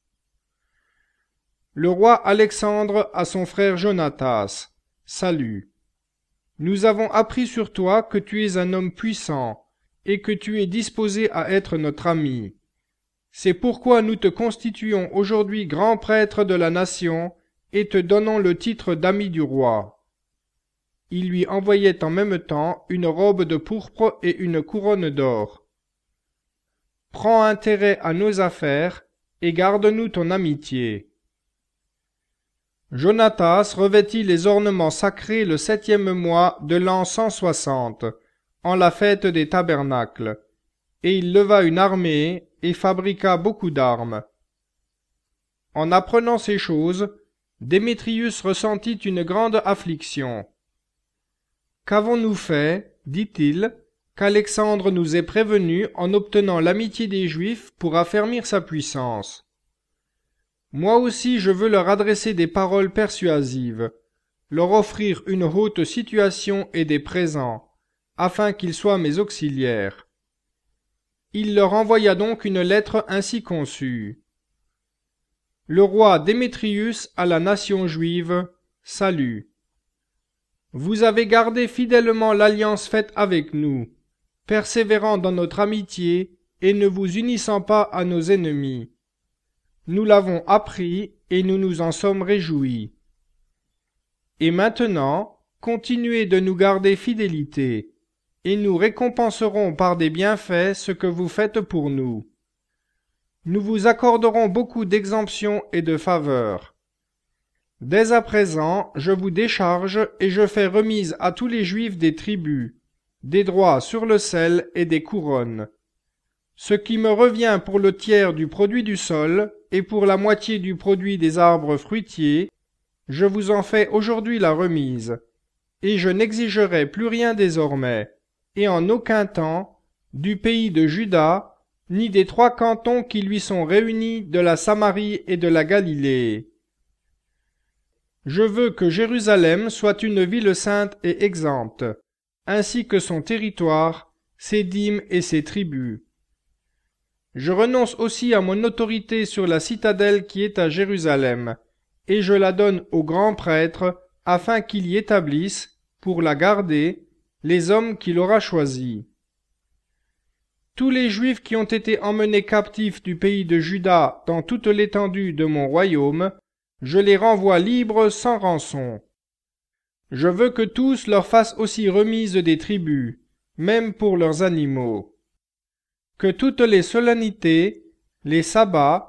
A: Le roi Alexandre à son frère Jonatas. Salut. Nous avons appris sur toi que tu es un homme puissant et que tu es disposé à être notre ami. C'est pourquoi nous te constituons aujourd'hui grand prêtre de la nation et te donnons le titre d'ami du roi. Il lui envoyait en même temps une robe de pourpre et une couronne d'or. Prends intérêt à nos affaires et garde-nous ton amitié. Jonatas revêtit les ornements sacrés le septième mois de l'an cent soixante, en la fête des tabernacles, et il leva une armée et fabriqua beaucoup d'armes. En apprenant ces choses, Démétrius ressentit une grande affliction. « Qu'avons-nous fait, dit-il, qu'Alexandre nous ait prévenus en obtenant l'amitié des Juifs pour affermir sa puissance ? Moi aussi je veux leur adresser des paroles persuasives, leur offrir une haute situation et des présents, afin qu'ils soient mes auxiliaires. » Il leur envoya donc une lettre ainsi conçue. Le roi Démétrius à la nation juive, salut. Vous avez gardé fidèlement l'alliance faite avec nous, persévérant dans notre amitié et ne vous unissant pas à nos ennemis. Nous l'avons appris et nous nous en sommes réjouis. Et maintenant, continuez de nous garder fidélité, et nous récompenserons par des bienfaits ce que vous faites pour nous. Nous vous accorderons beaucoup d'exemptions et de faveurs. Dès à présent, je vous décharge et je fais remise à tous les Juifs des tribus, des droits sur le sel et des couronnes. Ce qui me revient pour le tiers du produit du sol et pour la moitié du produit des arbres fruitiers, je vous en fais aujourd'hui la remise, et je n'exigerai plus rien désormais, et en aucun temps, du pays de Juda, ni des trois cantons qui lui sont réunis de la Samarie et de la Galilée. Je veux que Jérusalem soit une ville sainte et exempte, ainsi que son territoire, ses dîmes et ses tribus. Je renonce aussi à mon autorité sur la citadelle qui est à Jérusalem, et je la donne au grand prêtre, afin qu'il y établisse, pour la garder, les hommes qu'il aura choisis. Tous les Juifs qui ont été emmenés captifs du pays de Juda dans toute l'étendue de mon royaume, je les renvoie libres sans rançon. Je veux que tous leur fassent aussi remise des tribus, même pour leurs animaux. Que toutes les solennités, les sabbats,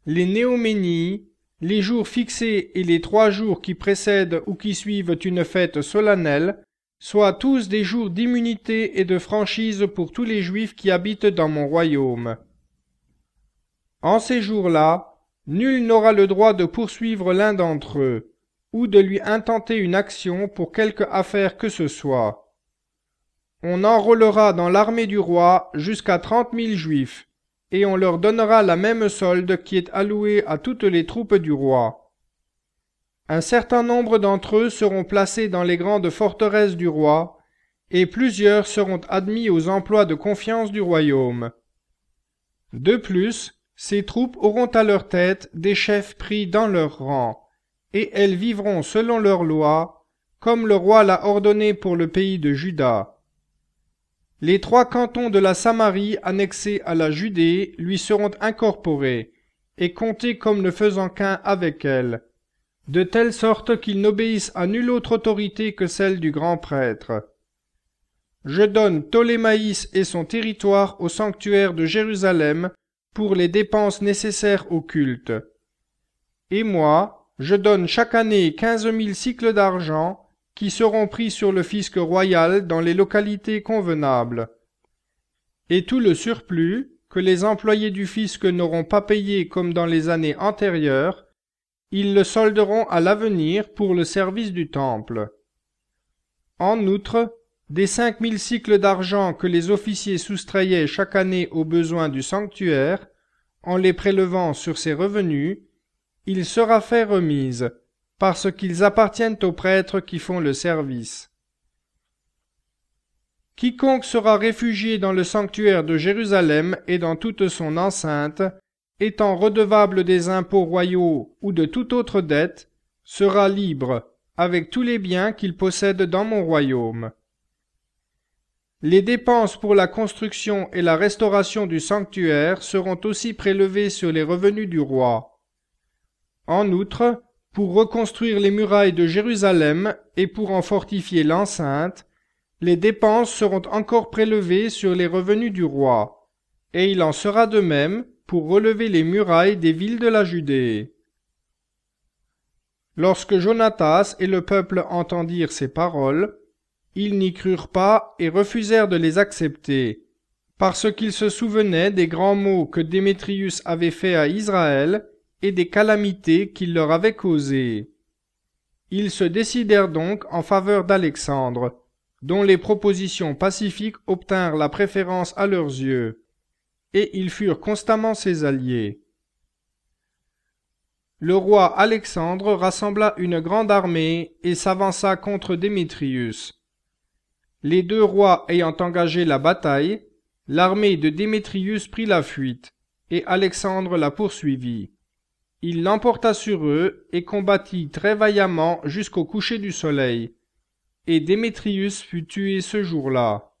A: les néoménies, les jours fixés et les trois jours qui précèdent ou qui suivent une fête solennelle, soient tous des jours d'immunité et de franchise pour tous les Juifs qui habitent dans mon royaume. En ces jours-là, nul n'aura le droit de poursuivre l'un d'entre eux, ou de lui intenter une action pour quelque affaire que ce soit. On enrôlera dans l'armée du roi jusqu'à trente mille Juifs, et on leur donnera la même solde qui est allouée à toutes les troupes du roi. Un certain nombre d'entre eux seront placés dans les grandes forteresses du roi, et plusieurs seront admis aux emplois de confiance du royaume. De plus, ces troupes auront à leur tête des chefs pris dans leur rang, et elles vivront selon leurs lois, comme le roi l'a ordonné pour le pays de Juda. Les trois cantons de la Samarie annexés à la Judée lui seront incorporés, et comptés comme ne faisant qu'un avec elle, de telle sorte qu'ils n'obéissent à nulle autre autorité que celle du grand prêtre. Je donne Ptolémaïs et son territoire au sanctuaire de Jérusalem pour les dépenses nécessaires au culte. Et moi, je donne chaque année quinze mille cycles d'argent, qui seront pris sur le fisc royal dans les localités convenables. Et tout le surplus, que les employés du fisc n'auront pas payé comme dans les années antérieures, ils le solderont à l'avenir pour le service du temple. En outre, des cinq mille cycles d'argent que les officiers soustraillaient chaque année aux besoins du sanctuaire, en les prélevant sur ses revenus, il sera fait remise, parce qu'ils appartiennent aux prêtres qui font le service. Quiconque sera réfugié dans le sanctuaire de Jérusalem et dans toute son enceinte, étant redevable des impôts royaux ou de toute autre dette, sera libre, avec tous les biens qu'il possède dans mon royaume. Les dépenses pour la construction et la restauration du sanctuaire seront aussi prélevées sur les revenus du roi. En outre, pour reconstruire les murailles de Jérusalem et pour en fortifier l'enceinte, les dépenses seront encore prélevées sur les revenus du roi, et il en sera de même pour relever les murailles des villes de la Judée. Lorsque Jonatas et le peuple entendirent ces paroles, ils n'y crurent pas et refusèrent de les accepter, parce qu'ils se souvenaient des grands maux que Démétrius avait faits à Israël et des calamités qu'il leur avait causées. Ils se décidèrent donc en faveur d'Alexandre, dont les propositions pacifiques obtinrent la préférence à leurs yeux, et ils furent constamment ses alliés. Le roi Alexandre rassembla une grande armée et s'avança contre Démétrius. Les deux rois ayant engagé la bataille, l'armée de Démétrius prit la fuite, et Alexandre la poursuivit. Il l'emporta sur eux et combattit très vaillamment jusqu'au coucher du soleil, et Démétrius fut tué ce jour-là.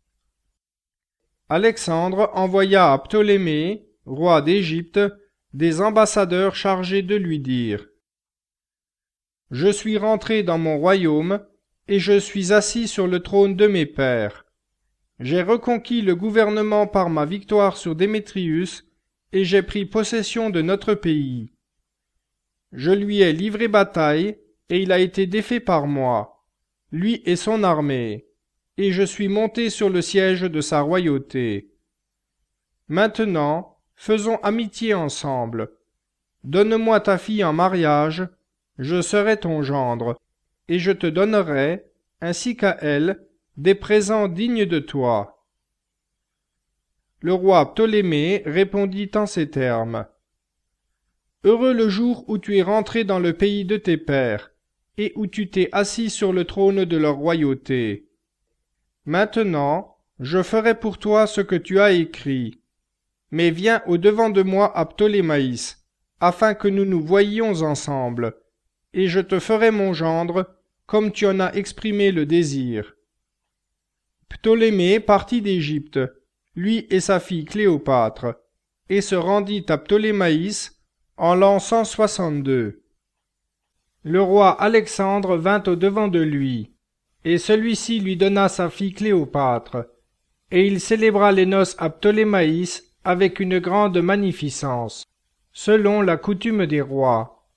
A: Alexandre envoya à Ptolémée, roi d'Égypte, des ambassadeurs chargés de lui dire : « Je suis rentré dans mon royaume, et je suis assis sur le trône de mes pères. J'ai reconquis le gouvernement par ma victoire sur Démétrius, et j'ai pris possession de notre pays. Je lui ai livré bataille, et il a été défait par moi, lui et son armée, et je suis monté sur le siège de sa royauté. Maintenant, faisons amitié ensemble. Donne-moi ta fille en mariage, je serai ton gendre, et je te donnerai, ainsi qu'à elle, des présents dignes de toi. » Le roi Ptolémée répondit en ces termes : « Heureux le jour où tu es rentré dans le pays de tes pères, et où tu t'es assis sur le trône de leur royauté. Maintenant, je ferai pour toi ce que tu as écrit. Mais viens au-devant de moi à Ptolémaïs, afin que nous nous voyions ensemble, et je te ferai mon gendre, comme tu en as exprimé le désir. » Ptolémée partit d'Égypte, lui et sa fille Cléopâtre, et se rendit à Ptolémaïs en l'an cent soixante-deux. Le roi Alexandre vint au-devant de lui, et celui-ci lui donna sa fille Cléopâtre, et il célébra les noces à Ptolémaïs avec une grande magnificence. selon la coutume des rois.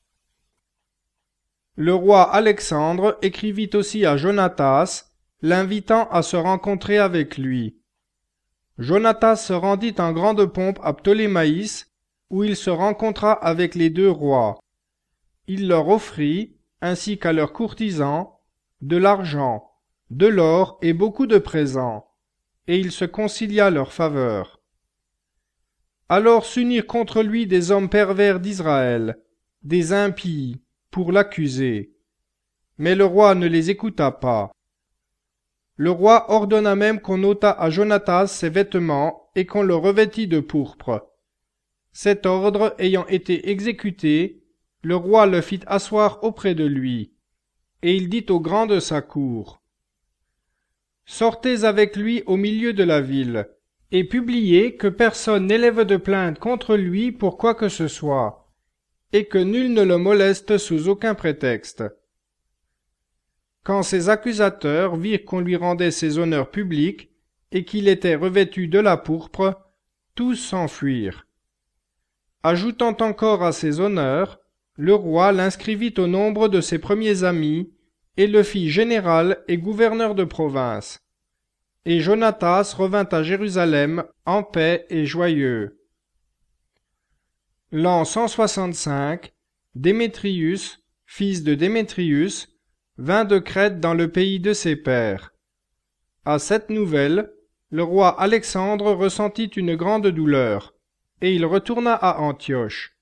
A: Le roi Alexandre écrivit aussi à Jonatas, l'invitant à se rencontrer avec lui. Jonatas se rendit en grande pompe à Ptolémaïs, où il se rencontra avec les deux rois. Il leur offrit, ainsi qu'à leurs courtisans, de l'argent, de l'or et beaucoup de présents, et il se concilia leur faveur. Alors s'unirent contre lui des hommes pervers d'Israël, des impies, pour l'accuser. Mais le roi ne les écouta pas. Le roi ordonna même qu'on ôtât à Jonatas ses vêtements et qu'on le revêtît de pourpre. Cet ordre ayant été exécuté, le roi le fit asseoir auprès de lui, et il dit aux grands de sa cour: « Sortez avec lui au milieu de la ville, et publiez que personne n'élève de plainte contre lui pour quoi que ce soit, et que nul ne le moleste sous aucun prétexte. » Quand ses accusateurs virent qu'on lui rendait ses honneurs publics, et qu'il était revêtu de la pourpre, tous s'enfuirent. Ajoutant encore à ses honneurs, le roi l'inscrivit au nombre de ses premiers amis, et le fit général et gouverneur de province. Et Jonatas revint à Jérusalem en paix et joyeux. L'an cent soixante-cinq, Démétrius, fils de Démétrius, vint de Crète dans le pays de ses pères. À cette nouvelle, le roi Alexandre ressentit une grande douleur, et il retourna à Antioche.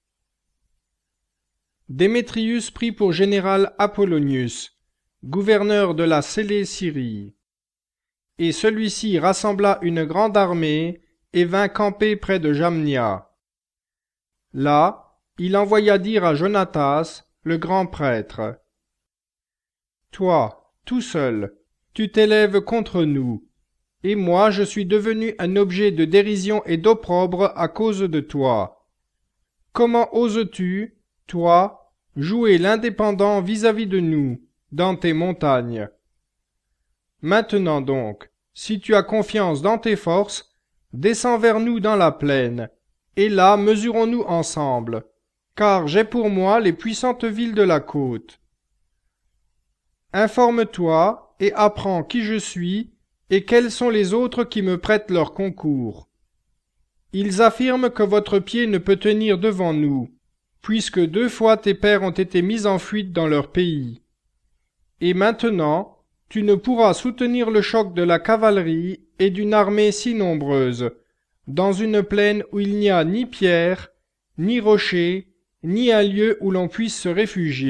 A: Démétrius prit pour général Apollonius, gouverneur de la Célé-Syrie. Et celui-ci rassembla une grande armée et vint camper près de Jamnia. Là, il envoya dire à Jonatas, le grand prêtre: « Toi, tout seul, tu t'élèves contre nous, et moi je suis devenu un objet de dérision et d'opprobre à cause de toi. Comment oses-tu, toi, jouer l'indépendant vis-à-vis de nous, dans tes montagnes? Maintenant donc, si tu as confiance dans tes forces, descends vers nous dans la plaine, et là mesurons-nous ensemble, car j'ai pour moi les puissantes villes de la côte. Informe-toi et apprends qui je suis et quels sont les autres qui me prêtent leur concours. Ils affirment que votre pied ne peut tenir devant nous, puisque deux fois tes pères ont été mis en fuite dans leur pays. Et maintenant, tu ne pourras soutenir le choc de la cavalerie et d'une armée si nombreuse, dans une plaine où il n'y a ni pierre, ni rocher, ni un lieu où l'on puisse se réfugier. »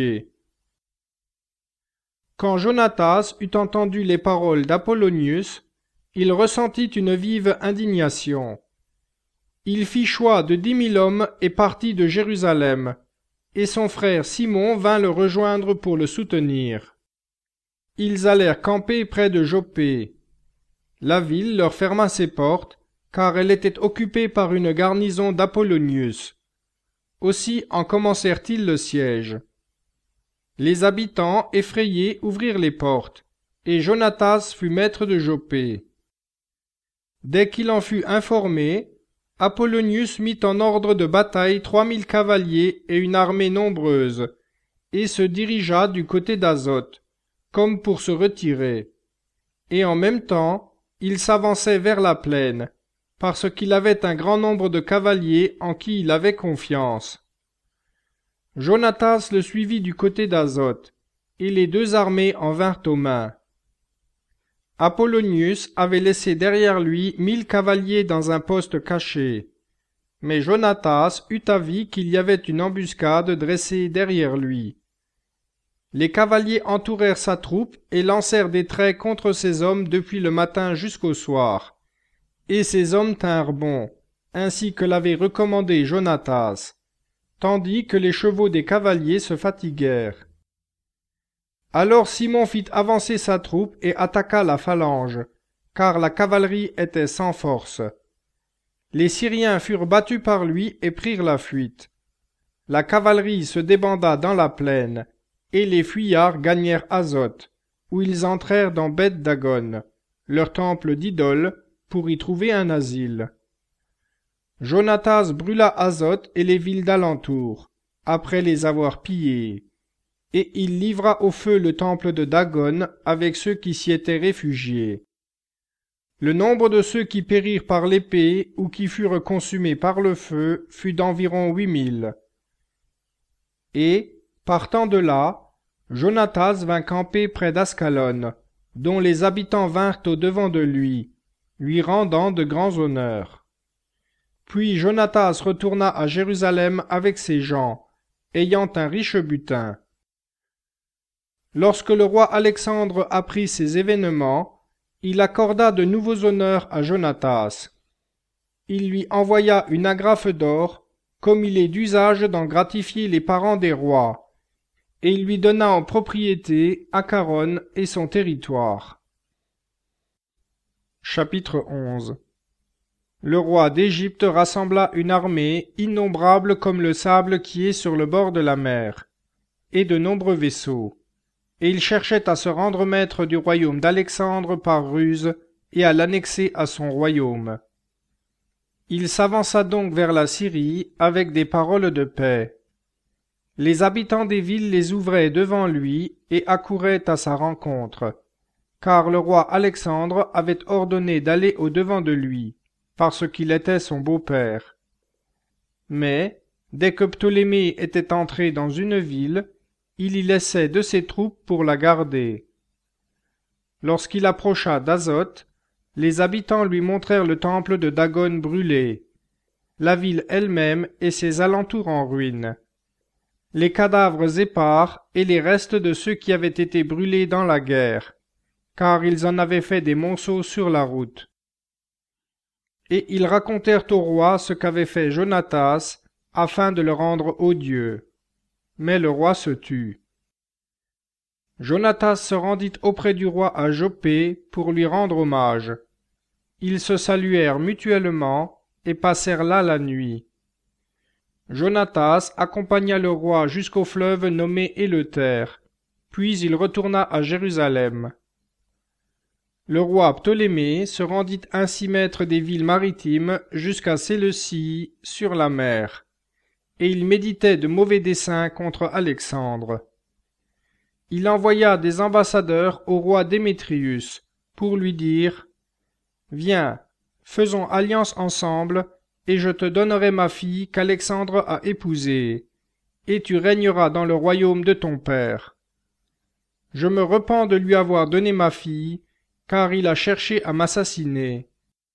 A: Quand Jonatas eut entendu les paroles d'Apollonius, il ressentit une vive indignation. Il fit choix de dix mille hommes et partit de Jérusalem, et son frère Simon vint le rejoindre pour le soutenir. Ils allèrent camper près de Joppé. La ville leur ferma ses portes, car elle était occupée par une garnison d'Apollonius. Aussi en commencèrent-ils le siège. Les habitants, effrayés, ouvrirent les portes, et Jonatas fut maître de Joppé. Dès qu'il en fut informé, Apollonius mit en ordre de bataille trois mille cavaliers et une armée nombreuse, et se dirigea du côté d'Azote, comme pour se retirer. Et en même temps, il s'avançait vers la plaine, parce qu'il avait un grand nombre de cavaliers en qui il avait confiance. Jonatas le suivit du côté d'Azote, et les deux armées en vinrent aux mains. Apollonius avait laissé derrière lui mille cavaliers dans un poste caché, mais Jonatas eut avis qu'il y avait une embuscade dressée derrière lui. Les cavaliers entourèrent sa troupe et lancèrent des traits contre ses hommes depuis le matin jusqu'au soir, et ces hommes tinrent bon, ainsi que l'avait recommandé Jonatas, tandis que les chevaux des cavaliers se fatiguèrent. Alors Simon fit avancer sa troupe et attaqua la phalange, car la cavalerie était sans force. Les Syriens furent battus par lui et prirent la fuite. La cavalerie se débanda dans la plaine, et les fuyards gagnèrent Azote, où ils entrèrent dans Beth Dagon, leur temple d'idole, pour y trouver un asile. Jonatas brûla Azote et les villes d'alentour, après les avoir pillées, et il livra au feu le temple de Dagon avec ceux qui s'y étaient réfugiés. Le nombre de ceux qui périrent par l'épée ou qui furent consumés par le feu fut d'environ huit mille. Et, partant de là, Jonatas vint camper près d'Ascalon, dont les habitants vinrent au-devant de lui, lui rendant de grands honneurs. Puis Jonatas retourna à Jérusalem avec ses gens, ayant un riche butin. Lorsque le roi Alexandre apprit ces événements, il accorda de nouveaux honneurs à Jonatas. Il lui envoya une agrafe d'or, comme il est d'usage d'en gratifier les parents des rois, et il lui donna en propriété Acaron et son territoire. Chapitre onze. Le roi d'Égypte rassembla une armée innombrable comme le sable qui est sur le bord de la mer, et de nombreux vaisseaux. Et il cherchait à se rendre maître du royaume d'Alexandre par ruse et à l'annexer à son royaume. Il s'avança donc vers la Syrie avec des paroles de paix. Les habitants des villes les ouvraient devant lui et accouraient à sa rencontre, car le roi Alexandre avait ordonné d'aller au-devant de lui, parce qu'il était son beau-père. Mais, dès que Ptolémée était entré dans une ville, il y laissait de ses troupes pour la garder. Lorsqu'il approcha d'Azote, les habitants lui montrèrent le temple de Dagon brûlé, la ville elle-même et ses alentours en ruine, les cadavres épars et les restes de ceux qui avaient été brûlés dans la guerre, car ils en avaient fait des monceaux sur la route. Et ils racontèrent au roi ce qu'avait fait Jonatas, afin de le rendre odieux. Mais le roi se tut. Jonatas se rendit auprès du roi à Joppé pour lui rendre hommage. Ils se saluèrent mutuellement et passèrent là la nuit. Jonatas accompagna le roi jusqu'au fleuve nommé Éleuther, puis il retourna à Jérusalem. Le roi Ptolémée se rendit ainsi maître des villes maritimes jusqu'à Séleucie sur la mer, et il méditait de mauvais desseins contre Alexandre. Il envoya des ambassadeurs au roi Démétrius pour lui dire « Viens, faisons alliance ensemble, et je te donnerai ma fille qu'Alexandre a épousée, et tu régneras dans le royaume de ton père. Je me repens de lui avoir donné ma fille, car il a cherché à m'assassiner. »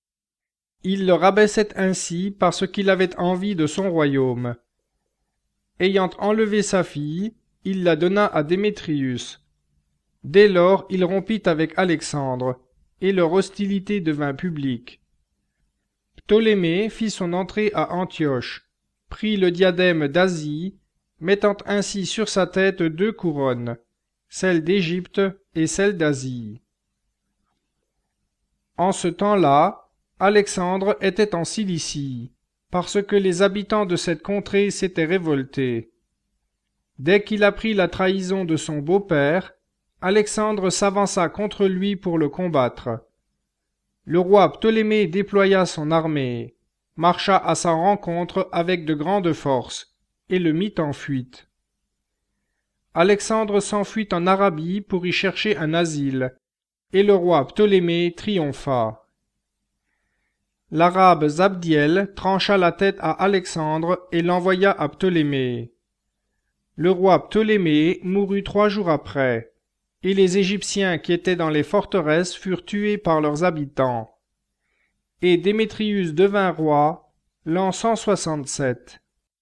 A: Il le rabaissait ainsi parce qu'il avait envie de son royaume. Ayant enlevé sa fille, il la donna à Démétrius. Dès lors, il rompit avec Alexandre, et leur hostilité devint publique. Ptolémée fit son entrée à Antioche, prit le diadème d'Asie, mettant ainsi sur sa tête deux couronnes, celle d'Égypte et celle d'Asie. En ce temps-là, Alexandre était en Cilicie, parce que les habitants de cette contrée s'étaient révoltés. Dès qu'il apprit la trahison de son beau-père, Alexandre s'avança contre lui pour le combattre. Le roi Ptolémée déploya son armée, marcha à sa rencontre avec de grandes forces, et le mit en fuite. Alexandre s'enfuit en Arabie pour y chercher un asile, et le roi Ptolémée triompha. L'Arabe Zabdiel trancha la tête à Alexandre et l'envoya à Ptolémée. Le roi Ptolémée mourut trois jours après, et les Égyptiens qui étaient dans les forteresses furent tués par leurs habitants. Et Démétrius devint roi l'an cent soixante-sept.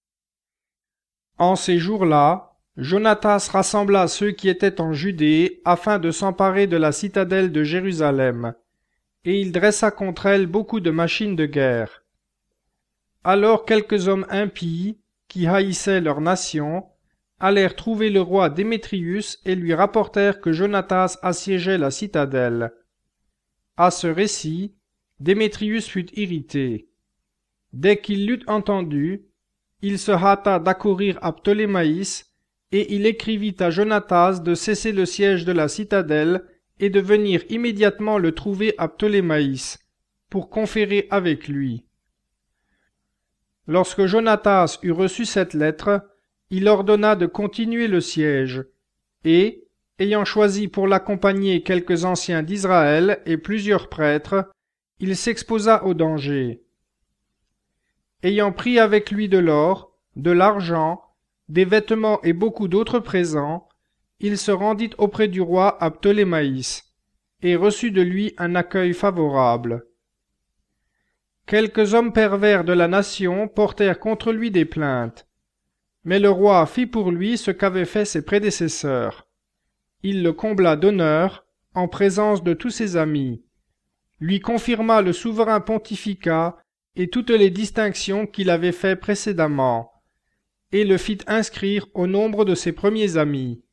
A: En ces jours-là, Jonatas rassembla ceux qui étaient en Judée afin de s'emparer de la citadelle de Jérusalem, et il dressa contre elle beaucoup de machines de guerre. Alors quelques hommes impies, qui haïssaient leur nation, allèrent trouver le roi Démétrius et lui rapportèrent que Jonatas assiégeait la citadelle. À ce récit, Démétrius fut irrité. Dès qu'il l'eut entendu, il se hâta d'accourir à Ptolémaïs, et il écrivit à Jonatas de cesser le siège de la citadelle et de venir immédiatement le trouver à Ptolémaïs, pour conférer avec lui. Lorsque Jonatas eut reçu cette lettre, il ordonna de continuer le siège, et, ayant choisi pour l'accompagner quelques anciens d'Israël et plusieurs prêtres, il s'exposa au danger. Ayant pris avec lui de l'or, de l'argent, des vêtements et beaucoup d'autres présents, il se rendit auprès du roi à Ptolémaïs, et reçut de lui un accueil favorable. Quelques hommes pervers de la nation portèrent contre lui des plaintes, mais le roi fit pour lui ce qu'avaient fait ses prédécesseurs. Il le combla d'honneur en présence de tous ses amis, lui confirma le souverain pontificat et toutes les distinctions qu'il avait fait précédemment, et le fit inscrire au nombre de ses premiers amis.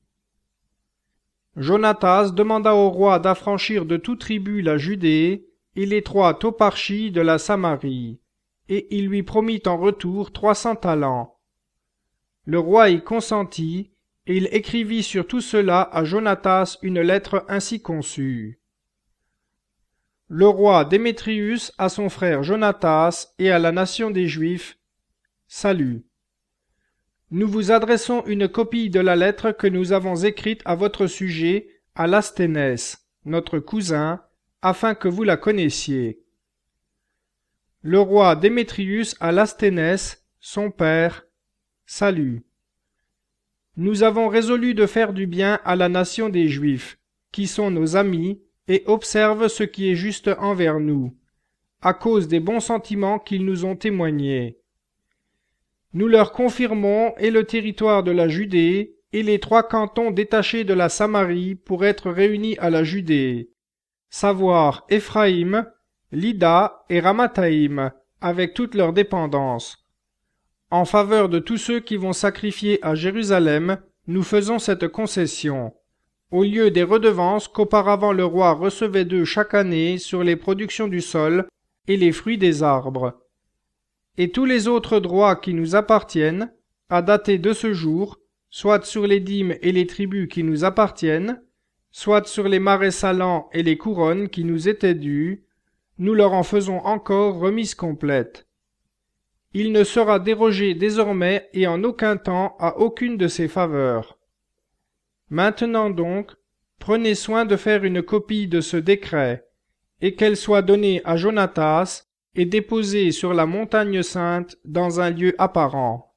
A: Jonatas demanda au roi d'affranchir de tout tribut la Judée et les trois toparchies de la Samarie, et il lui promit en retour trois cents talents. Le roi y consentit, et il écrivit sur tout cela à Jonatas une lettre ainsi conçue. Le roi Démétrius à son frère Jonatas et à la nation des Juifs, salut. Nous vous adressons une copie de la lettre que nous avons écrite à votre sujet à Lasténès, notre cousin, afin que vous la connaissiez. Le roi Démétrius à Lasténès, son père, salut. Nous avons résolu de faire du bien à la nation des Juifs, qui sont nos amis, et observent ce qui est juste envers nous, à cause des bons sentiments qu'ils nous ont témoignés. Nous leur confirmons et le territoire de la Judée, et les trois cantons détachés de la Samarie pour être réunis à la Judée, savoir Éphraïm, Lida et Ramathaïm, avec toutes leurs dépendances. En faveur de tous ceux qui vont sacrifier à Jérusalem, nous faisons cette concession, au lieu des redevances qu'auparavant le roi recevait d'eux chaque année sur les productions du sol et les fruits des arbres. Et tous les autres droits qui nous appartiennent, à dater de ce jour, soit sur les dîmes et les tribus qui nous appartiennent, soit sur les marais salants et les couronnes qui nous étaient dues, nous leur en faisons encore remise complète. Il ne sera dérogé désormais et en aucun temps à aucune de ces faveurs. Maintenant donc, prenez soin de faire une copie de ce décret, et qu'elle soit donnée à Jonatas et déposée sur la montagne sainte dans un lieu apparent.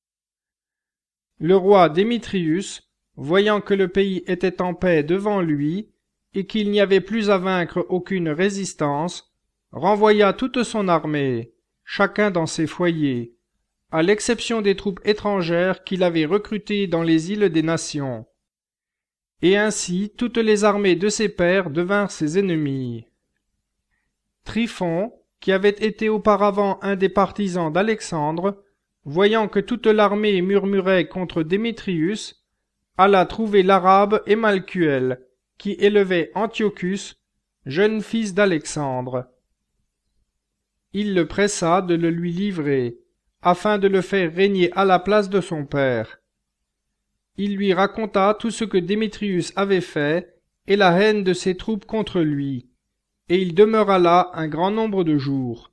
A: Le roi Démétrius, voyant que le pays était en paix devant lui, et qu'il n'y avait plus à vaincre aucune résistance, renvoya toute son armée, chacun dans ses foyers, à l'exception des troupes étrangères qu'il avait recrutées dans les îles des nations. Et ainsi toutes les armées de ses pairs devinrent ses ennemis. Tryphon, qui avait été auparavant un des partisans d'Alexandre, voyant que toute l'armée murmurait contre Démétrius, alla trouver l'Arabe et Malcuel, qui élevait Antiochus, jeune fils d'Alexandre. Il le pressa de le lui livrer, afin de le faire régner à la place de son père. Il lui raconta tout ce que Démétrius avait fait et la haine de ses troupes contre lui, et il demeura là un grand nombre de jours.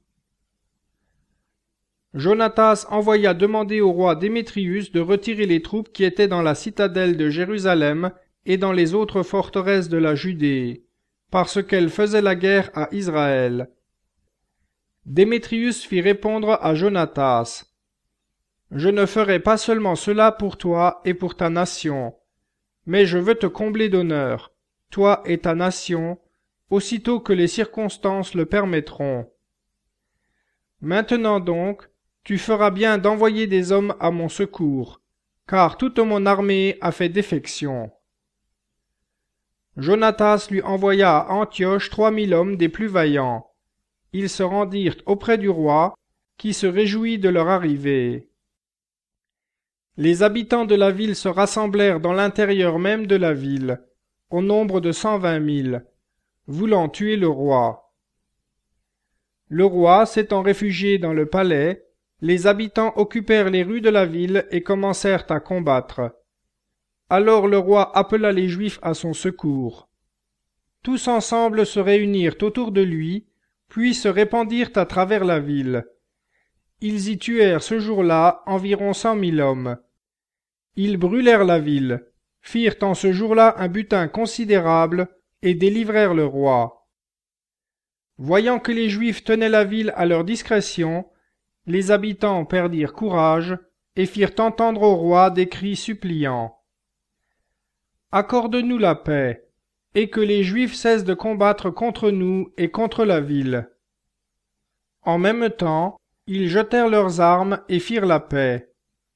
A: Jonatas envoya demander au roi Démétrius de retirer les troupes qui étaient dans la citadelle de Jérusalem et dans les autres forteresses de la Judée, parce qu'elles faisaient la guerre à Israël. Démétrius fit répondre à Jonatas, « Je ne ferai pas seulement cela pour toi et pour ta nation, mais je veux te combler d'honneur, toi et ta nation, aussitôt que les circonstances le permettront. Maintenant donc, tu feras bien d'envoyer des hommes à mon secours, car toute mon armée a fait défection. » Jonatas lui envoya à Antioche trois mille hommes des plus vaillants. Ils se rendirent auprès du roi, qui se réjouit de leur arrivée. Les habitants de la ville se rassemblèrent dans l'intérieur même de la ville, au nombre de cent vingt mille, voulant tuer le roi. Le roi s'étant réfugié dans le palais, les habitants occupèrent les rues de la ville et commencèrent à combattre. Alors le roi appela les Juifs à son secours. Tous ensemble se réunirent autour de lui, puis se répandirent à travers la ville. Ils y tuèrent ce jour-là environ cent mille hommes. Ils brûlèrent la ville, firent en ce jour-là un butin considérable, et délivrèrent le roi. Voyant que les Juifs tenaient la ville à leur discrétion, les habitants perdirent courage, et firent entendre au roi des cris suppliants. « Accorde-nous la paix, et que les Juifs cessent de combattre contre nous et contre la ville. » En même temps, ils jetèrent leurs armes et firent la paix.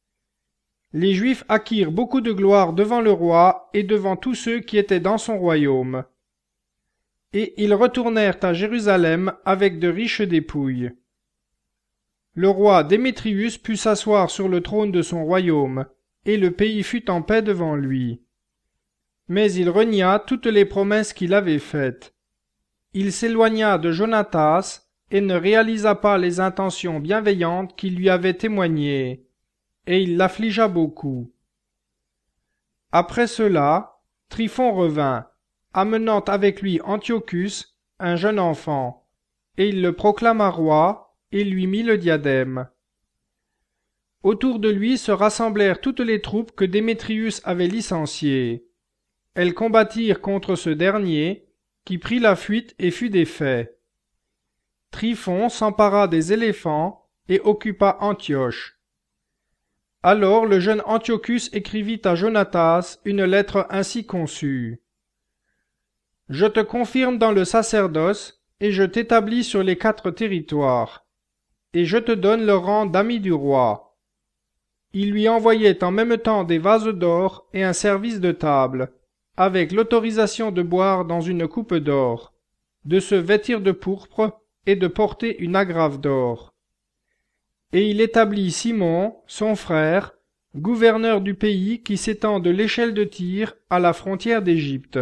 A: Les Juifs acquirent beaucoup de gloire devant le roi et devant tous ceux qui étaient dans son royaume. Et ils retournèrent à Jérusalem avec de riches dépouilles. Le roi Démétrius put s'asseoir sur le trône de son royaume, et le pays fut en paix devant lui. Mais il renia toutes les promesses qu'il avait faites. Il s'éloigna de Jonatas et ne réalisa pas les intentions bienveillantes qu'il lui avait témoignées, et il l'affligea beaucoup. Après cela, Tryphon revint, amenant avec lui Antiochus, un jeune enfant, et il le proclama roi, et lui mit le diadème. Autour de lui se rassemblèrent toutes les troupes que Démétrius avait licenciées. Elles combattirent contre ce dernier, qui prit la fuite et fut défait. Tryphon s'empara des éléphants et occupa Antioche. Alors le jeune Antiochus écrivit à Jonatas une lettre ainsi conçue. « Je te confirme dans le sacerdoce, et je t'établis sur les quatre territoires, et je te donne le rang d'ami du roi. » Il lui envoyait en même temps des vases d'or et un service de table, avec l'autorisation de boire dans une coupe d'or, de se vêtir de pourpre et de porter une agrafe d'or. Et il établit Simon, son frère, gouverneur du pays qui s'étend de l'échelle de Tyr à la frontière d'Égypte.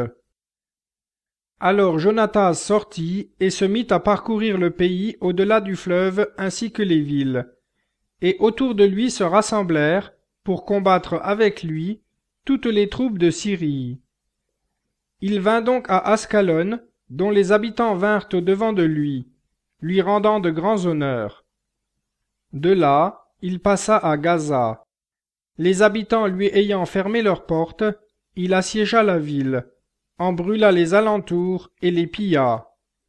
A: Alors Jonatas sortit et se mit à parcourir le pays au-delà du fleuve ainsi que les villes, et autour de lui se rassemblèrent, pour combattre avec lui, toutes les troupes de Syrie. Il vint donc à Ascalon, dont les habitants vinrent au-devant de lui, lui rendant de grands honneurs. De là, il passa à Gaza. Les habitants lui ayant fermé leurs portes, il assiégea la ville, en brûla les alentours et les pilla.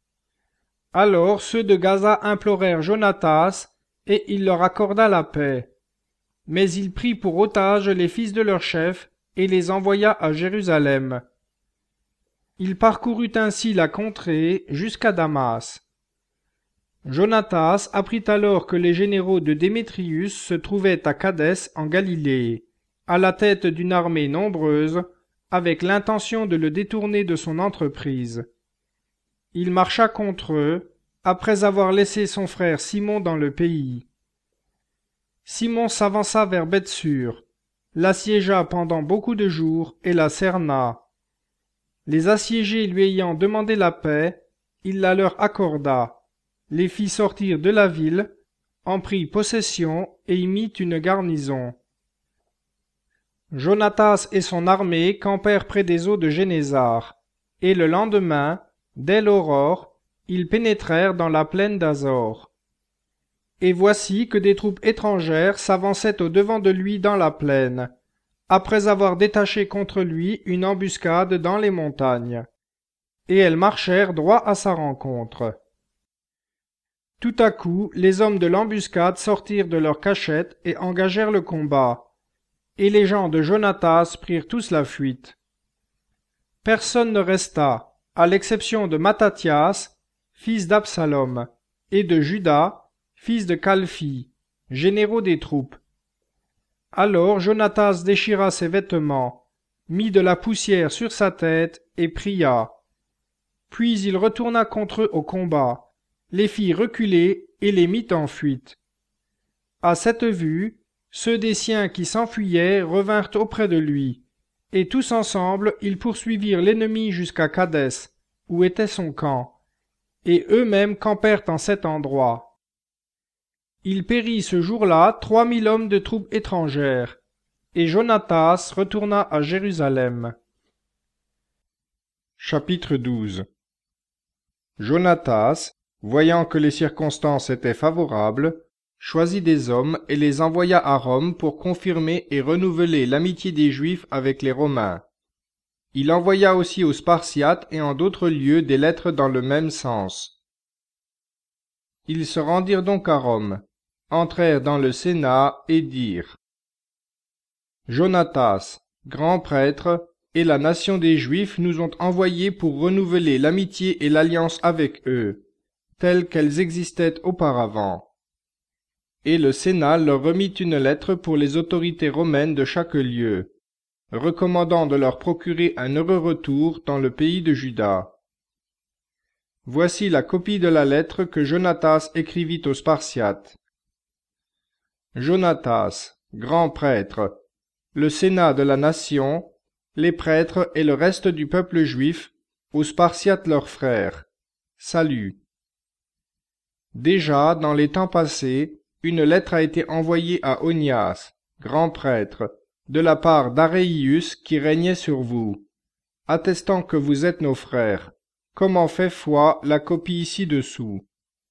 A: Alors ceux de Gaza implorèrent Jonatas, et il leur accorda la paix. Mais il prit pour otages les fils de leur chef, et les envoya à Jérusalem. Il parcourut ainsi la contrée jusqu'à Damas. Jonatas apprit alors que les généraux de Démétrius se trouvaient à Kadès en Galilée, à la tête d'une armée nombreuse, avec l'intention de le détourner de son entreprise. Il marcha contre eux, après avoir laissé son frère Simon dans le pays. Simon s'avança vers Bethsur, l'assiégea pendant beaucoup de jours et la cerna. Les assiégés lui ayant demandé la paix, il la leur accorda, les fit sortir de la ville, en prit possession et y mit une garnison. Jonatas et son armée campèrent près des eaux de Génézar, et le lendemain, dès l'aurore, ils pénétrèrent dans la plaine d'Azor. Et voici que des troupes étrangères s'avançaient au-devant de lui dans la plaine, après avoir détaché contre lui une embuscade dans les montagnes. Et elles marchèrent droit à sa rencontre. Tout à coup, les hommes de l'embuscade sortirent de leur cachette et engagèrent le combat, et les gens de Jonatas prirent tous la fuite. Personne ne resta, à l'exception de Mattathias, fils d'Absalom, et de Judas, fils de Kalphi, généraux des troupes. Alors Jonatas déchira ses vêtements, mit de la poussière sur sa tête et pria. Puis il retourna contre eux au combat, les fit reculer et les mit en fuite. À cette vue, ceux des siens qui s'enfuyaient revinrent auprès de lui, et tous ensemble ils poursuivirent l'ennemi jusqu'à Kadès, où était son camp, et eux-mêmes campèrent en cet endroit. Il périt ce jour-là trois mille hommes de troupes étrangères, et Jonatas retourna à Jérusalem. Chapitre douze. Jonatas, voyant que les circonstances étaient favorables, choisit des hommes et les envoya à Rome pour confirmer et renouveler l'amitié des Juifs avec les Romains. Il envoya aussi aux Spartiates et en d'autres lieux des lettres dans le même sens. Ils se rendirent donc à Rome, entrèrent dans le Sénat et dirent: Jonatas, grand prêtre, et la nation des Juifs nous ont envoyés pour renouveler l'amitié et l'alliance avec eux, telles qu'elles existaient auparavant. Et le Sénat leur remit une lettre pour les autorités romaines de chaque lieu, recommandant de leur procurer un heureux retour dans le pays de Juda. Voici la copie de la lettre que Jonatas écrivit aux Spartiates. Jonatas, grand prêtre, le Sénat de la nation, les prêtres et le reste du peuple juif, aux Spartiates leurs frères, salut. Déjà, dans les temps passés, une lettre a été envoyée à Onias, grand prêtre, de la part d'Aréius qui régnait sur vous, attestant que vous êtes nos frères, comme en fait foi la copie ci-dessous.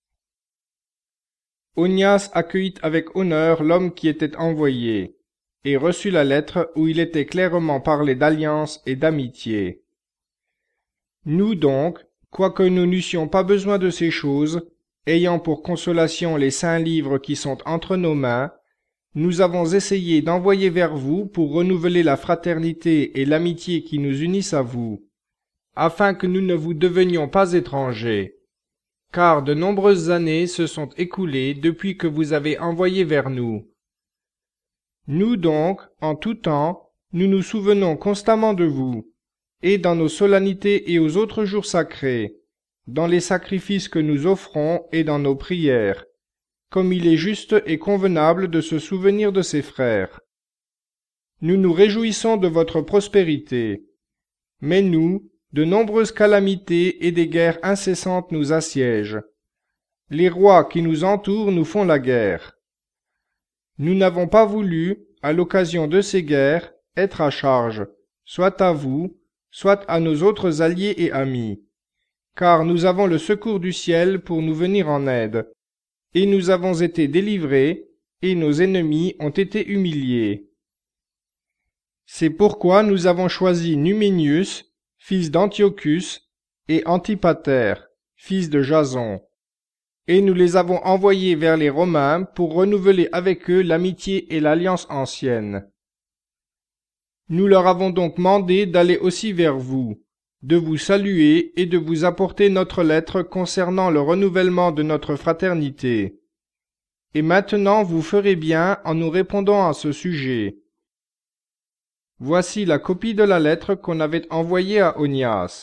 A: Onias accueillit avec honneur l'homme qui était envoyé, et reçut la lettre où il était clairement parlé d'alliance et d'amitié. Nous donc, quoique nous n'eussions pas besoin de ces choses, ayant pour consolation les saints livres qui sont entre nos mains, nous avons essayé d'envoyer vers vous pour renouveler la fraternité et l'amitié qui nous unissent à vous, afin que nous ne vous devenions pas étrangers, car de nombreuses années se sont écoulées depuis que vous avez envoyé vers nous. Nous donc, en tout temps, nous nous souvenons constamment de vous, et dans nos solennités et aux autres jours sacrés, dans les sacrifices que nous offrons et dans nos prières, comme il est juste et convenable de se souvenir de ses frères. Nous nous réjouissons de votre prospérité, mais nous, de nombreuses calamités et des guerres incessantes nous assiègent. Les rois qui nous entourent nous font la guerre. Nous n'avons pas voulu, à l'occasion de ces guerres, être à charge, soit à vous, soit à nos autres alliés et amis, car nous avons le secours du ciel pour nous venir en aide, et nous avons été délivrés, et nos ennemis ont été humiliés. C'est pourquoi nous avons choisi Numénius, fils d'Antiochus, et Antipater, fils de Jason, et nous les avons envoyés vers les Romains pour renouveler avec eux l'amitié et l'alliance ancienne. Nous leur avons donc mandé d'aller aussi vers vous, de vous saluer et de vous apporter notre lettre concernant le renouvellement de notre fraternité. Et maintenant vous ferez bien en nous répondant à ce sujet. Voici la copie de la lettre qu'on avait envoyée à Onias.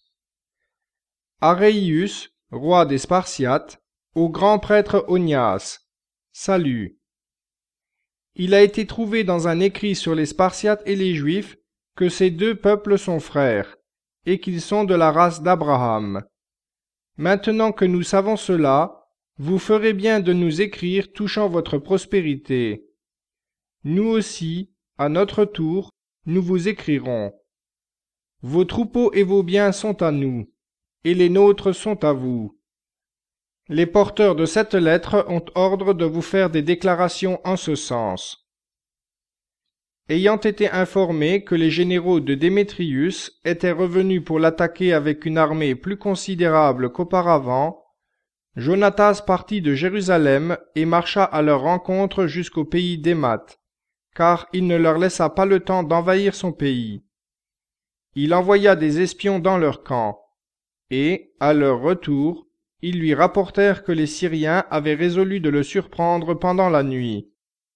A: Aréius, roi des Spartiates, au grand prêtre Onias, salut. Il a été trouvé dans un écrit sur les Spartiates et les Juifs que ces deux peuples sont frères, et qu'ils sont de la race d'Abraham. Maintenant que nous savons cela, vous ferez bien de nous écrire touchant votre prospérité. Nous aussi, à notre tour, nous vous écrirons. Vos troupeaux et vos biens sont à nous, et les nôtres sont à vous. Les porteurs de cette lettre ont ordre de vous faire des déclarations en ce sens. Ayant été informés que les généraux de Démétrius étaient revenus pour l'attaquer avec une armée plus considérable qu'auparavant, Jonatas partit de Jérusalem et marcha à leur rencontre jusqu'au pays d'Émath, car il ne leur laissa pas le temps d'envahir son pays. Il envoya des espions dans leur camp, et, à leur retour, ils lui rapportèrent que les Syriens avaient résolu de le surprendre pendant la nuit.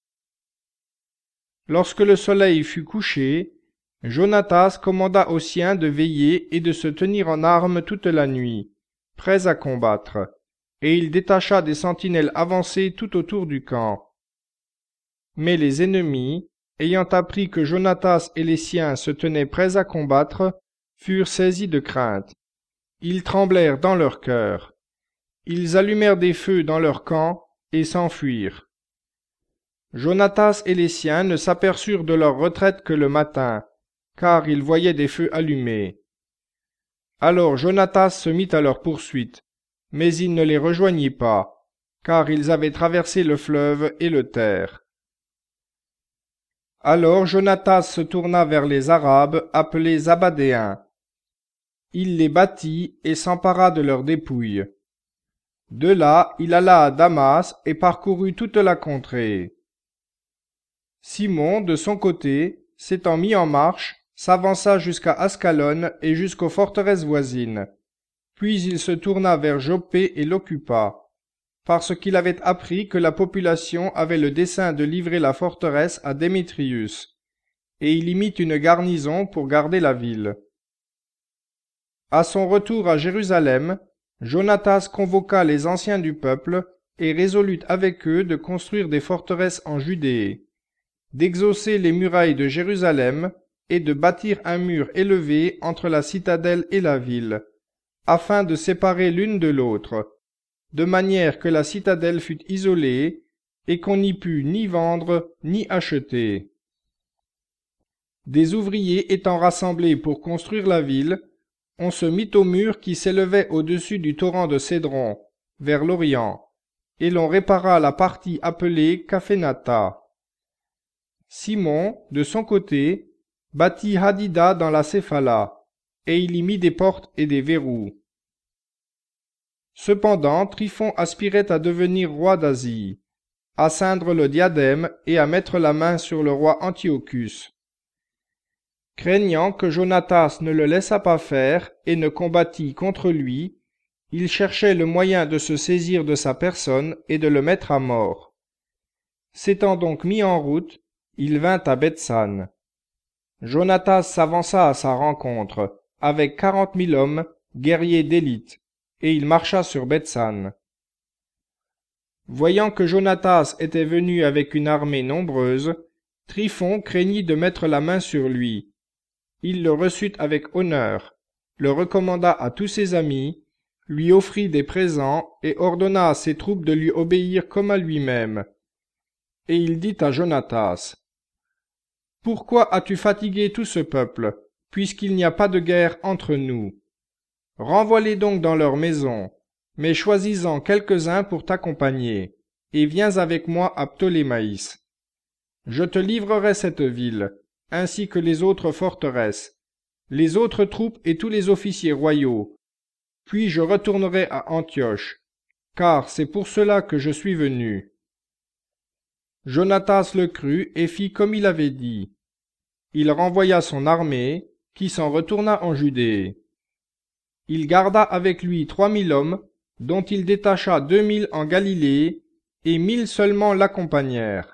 A: Lorsque le soleil fut couché, Jonatas commanda aux siens de veiller et de se tenir en armes toute la nuit, prêts à combattre, et il détacha des sentinelles avancées tout autour du camp. Mais les ennemis, ayant appris que Jonatas et les siens se tenaient prêts à combattre, furent saisis de crainte. Ils tremblèrent dans leur cœur. Ils allumèrent des feux dans leur camp et s'enfuirent. Jonatas et les siens ne s'aperçurent de leur retraite que le matin, car ils voyaient des feux allumés. Alors Jonatas se mit à leur poursuite, mais il ne les rejoignit pas, car ils avaient traversé le fleuve et le terre. Alors Jonatas se tourna vers les Arabes appelés Zabadéens. Il les battit et s'empara de leurs dépouilles. De là, il alla à Damas et parcourut toute la contrée. Simon, de son côté, s'étant mis en marche, s'avança jusqu'à Ascalon et jusqu'aux forteresses voisines. Puis il se tourna vers Joppé et l'occupa, parce qu'il avait appris que la population avait le dessein de livrer la forteresse à Démétrius, et il y mit une garnison pour garder la ville. À son retour à Jérusalem, Jonatas convoqua les anciens du peuple et résolut avec eux de construire des forteresses en Judée, d'exhausser les murailles de Jérusalem et de bâtir un mur élevé entre la citadelle et la ville, afin de séparer l'une de l'autre, de manière que la citadelle fût isolée et qu'on n'y pût ni vendre ni acheter. Des ouvriers étant rassemblés pour construire la ville, on se mit au mur qui s'élevait au-dessus du torrent de Cédron, vers l'Orient, et l'on répara la partie appelée Caphénata. Simon, de son côté, bâtit Hadida dans la Céphala, et il y mit des portes et des verrous. Cependant, Tryphon aspirait à devenir roi d'Asie, à ceindre le diadème et à mettre la main sur le roi Antiochus. Craignant que Jonatas ne le laissât pas faire et ne combattît contre lui, il cherchait le moyen de se saisir de sa personne et de le mettre à mort. S'étant donc mis en route, il vint à Bethsan. Jonatas s'avança à sa rencontre, avec quarante mille hommes, guerriers d'élite, et il marcha sur Bethsan. Voyant que Jonatas était venu avec une armée nombreuse, Tryphon craignit de mettre la main sur lui. Il le reçut avec honneur, le recommanda à tous ses amis, lui offrit des présents et ordonna à ses troupes de lui obéir comme à lui-même. Et il dit à Jonatas: « Pourquoi as-tu fatigué tout ce peuple, puisqu'il n'y a pas de guerre entre nous? Renvoie-les donc dans leur maison, mais choisis-en quelques-uns pour t'accompagner, et viens avec moi à Ptolémaïs. Je te livrerai cette ville, ainsi que les autres forteresses, les autres troupes et tous les officiers royaux. Puis je retournerai à Antioche, car c'est pour cela que je suis venu. » Jonatas le crut et fit comme il avait dit. Il renvoya son armée, qui s'en retourna en Judée. Il garda avec lui trois mille hommes, dont il détacha deux mille en Galilée, et mille seulement l'accompagnèrent.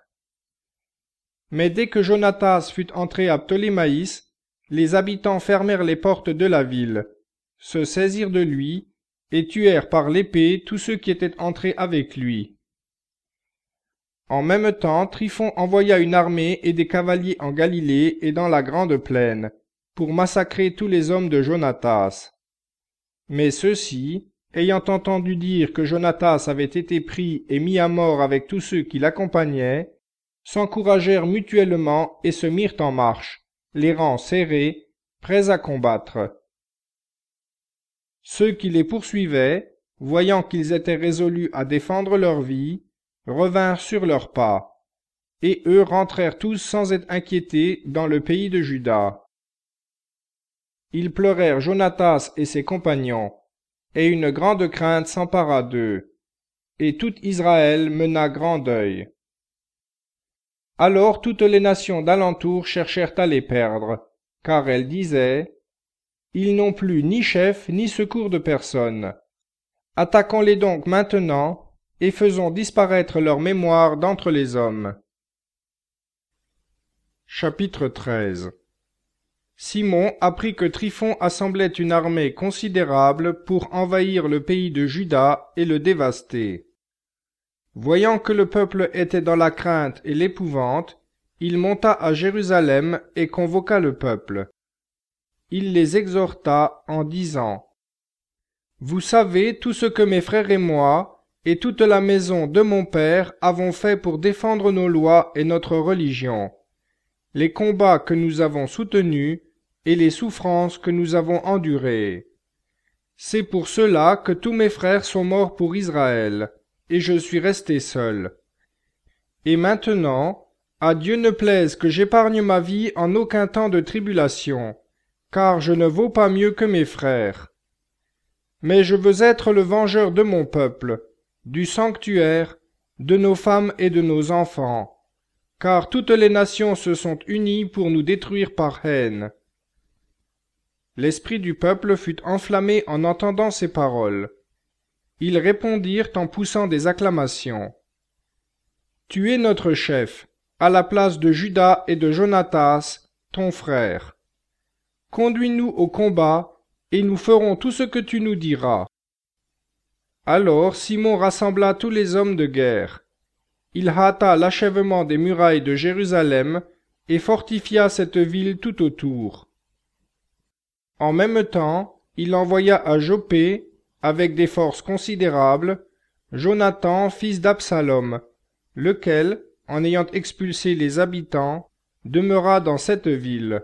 A: Mais dès que Jonatas fut entré à Ptolémaïs, les habitants fermèrent les portes de la ville, se saisirent de lui, et tuèrent par l'épée tous ceux qui étaient entrés avec lui. En même temps, Tryphon envoya une armée et des cavaliers en Galilée et dans la grande plaine, pour massacrer tous les hommes de Jonatas. Mais ceux-ci, ayant entendu dire que Jonatas avait été pris et mis à mort avec tous ceux qui l'accompagnaient, s'encouragèrent mutuellement et se mirent en marche, les rangs serrés, prêts à combattre. Ceux qui les poursuivaient, voyant qu'ils étaient résolus à défendre leur vie, revinrent sur leurs pas, et eux rentrèrent tous sans être inquiétés dans le pays de Juda. Ils pleurèrent Jonatas et ses compagnons, et une grande crainte s'empara d'eux, et tout Israël mena grand deuil. Alors toutes les nations d'alentour cherchèrent à les perdre, car elles disaient: « Ils n'ont plus ni chef ni secours de personne. Attaquons-les donc maintenant, et faisons disparaître leur mémoire d'entre les hommes. » Chapitre treize. Simon apprit que Tryphon assemblait une armée considérable pour envahir le pays de Juda et le dévaster. Voyant que le peuple était dans la crainte et l'épouvante, il monta à Jérusalem et convoqua le peuple. Il les exhorta en disant: « Vous savez tout ce que mes frères et moi, et toute la maison de mon père avons fait pour défendre nos lois et notre religion, les combats que nous avons soutenus et les souffrances que nous avons endurées. C'est pour cela que tous mes frères sont morts pour Israël, et je suis resté seul. Et maintenant, à Dieu ne plaise que j'épargne ma vie en aucun temps de tribulation, car je ne vaux pas mieux que mes frères. Mais je veux être le vengeur de mon peuple, du sanctuaire, de nos femmes et de nos enfants, car toutes les nations se sont unies pour nous détruire par haine. » L'esprit du peuple fut enflammé en entendant ces paroles. Ils répondirent en poussant des acclamations. « Tu es notre chef, à la place de Juda et de Jonatas, ton frère. Conduis-nous au combat, et nous ferons tout ce que tu nous diras. » Alors Simon rassembla tous les hommes de guerre. Il hâta l'achèvement des murailles de Jérusalem et fortifia cette ville tout autour. En même temps, il envoya à Joppé, avec des forces considérables, Jonathan, fils d'Absalom, lequel, en ayant expulsé les habitants, demeura dans cette ville.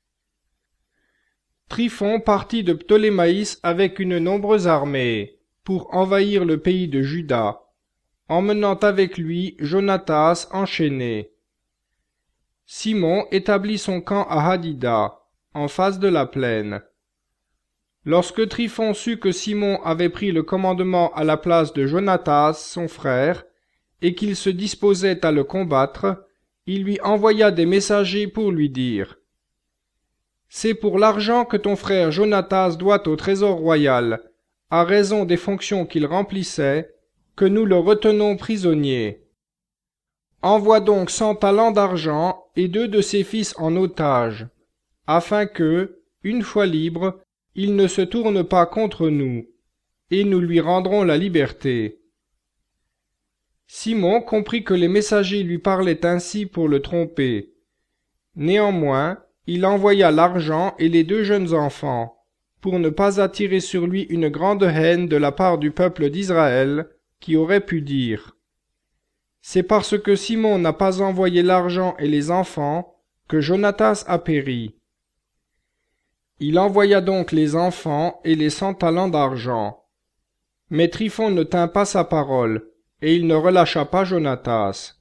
A: Tryphon partit de Ptolémaïs avec une nombreuse armée, pour envahir le pays de Juda, emmenant avec lui Jonatas enchaîné. Simon établit son camp à Hadida, en face de la plaine. Lorsque Tryphon sut que Simon avait pris le commandement à la place de Jonatas, son frère, et qu'il se disposait à le combattre, il lui envoya des messagers pour lui dire : « C'est pour l'argent que ton frère Jonatas doit au trésor royal, à raison des fonctions qu'il remplissait, que nous le retenons prisonnier. Envoie donc cent talents d'argent et deux de ses fils en otage, afin que, une fois libre, il ne se tourne pas contre nous, et nous lui rendrons la liberté. » Simon comprit que les messagers lui parlaient ainsi pour le tromper. Néanmoins, il envoya l'argent et les deux jeunes enfants, pour ne pas attirer sur lui une grande haine de la part du peuple d'Israël, qui aurait pu dire : « C'est parce que Simon n'a pas envoyé l'argent et les enfants que Jonatas a péri. » Il envoya donc les enfants et les cent talents d'argent. Mais Tryphon ne tint pas sa parole, et il ne relâcha pas Jonatas.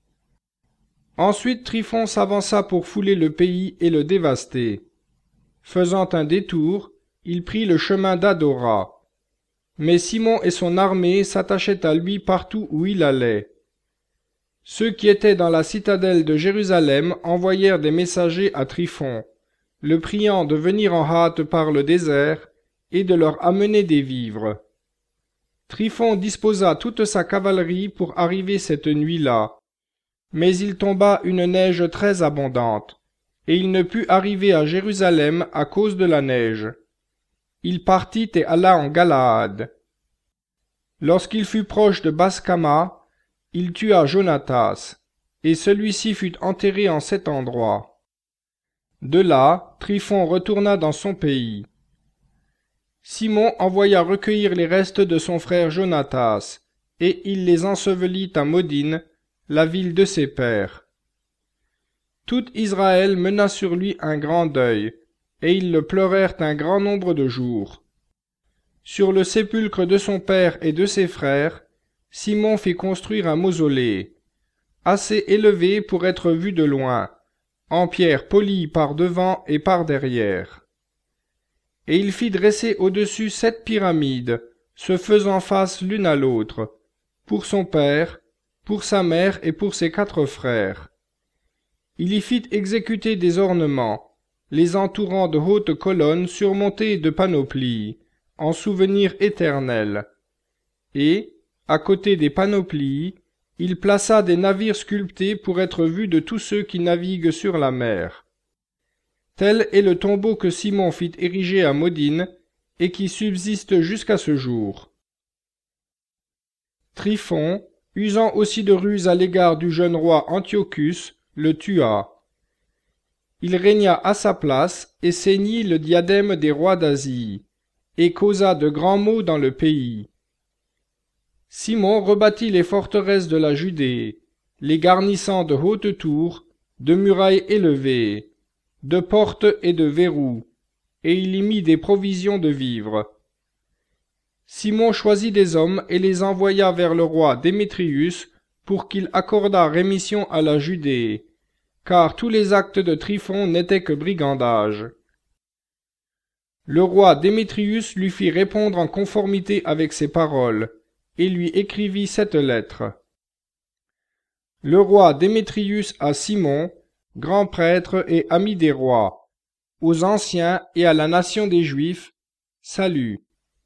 A: Ensuite Tryphon s'avança pour fouler le pays et le dévaster. Faisant un détour, il prit le chemin d'Adora. Mais Simon et son armée s'attachaient à lui partout où il allait. Ceux qui étaient dans la citadelle de Jérusalem envoyèrent des messagers à Tryphon, le priant de venir en hâte par le désert et de leur amener des vivres. Tryphon disposa toute sa cavalerie pour arriver cette nuit-là, mais il tomba une neige très abondante, et il ne put arriver à Jérusalem à cause de la neige. Il partit et alla en Galaad. Lorsqu'il fut proche de Baskama, il tua Jonatas, et celui-ci fut enterré en cet endroit. De là, Tryphon retourna dans son pays. Simon envoya recueillir les restes de son frère Jonatas, et il les ensevelit à Modine, la ville de ses pères. Tout Israël mena sur lui un grand deuil, et ils le pleurèrent un grand nombre de jours. Sur le sépulcre de son père et de ses frères, Simon fit construire un mausolée, assez élevé pour être vu de loin, en pierre polie par devant et par derrière. Et il fit dresser au-dessus sept pyramides, se faisant face l'une à l'autre, pour son père, pour sa mère et pour ses quatre frères. Il y fit exécuter des ornements, les entourant de hautes colonnes surmontées de panoplies, en souvenir éternel. Et, à côté des panoplies, il plaça des navires sculptés pour être vus de tous ceux qui naviguent sur la mer. Tel est le tombeau que Simon fit ériger à Modine, et qui subsiste jusqu'à ce jour. Tryphon, usant aussi de ruse à l'égard du jeune roi Antiochus, le tua. Il régna à sa place et ceignit le diadème des rois d'Asie, et causa de grands maux dans le pays. Simon rebâtit les forteresses de la Judée, les garnissant de hautes tours, de murailles élevées, de portes et de verrous, et il y mit des provisions de vivres. Simon choisit des hommes et les envoya vers le roi Démétrius pour qu'il accordât rémission à la Judée, car tous les actes de Tryphon n'étaient que brigandage. Le roi Démétrius lui fit répondre en conformité avec ses paroles, et lui écrivit cette lettre. Le roi Démétrius à Simon, grand prêtre et ami des rois, aux anciens et à la nation des Juifs, salut.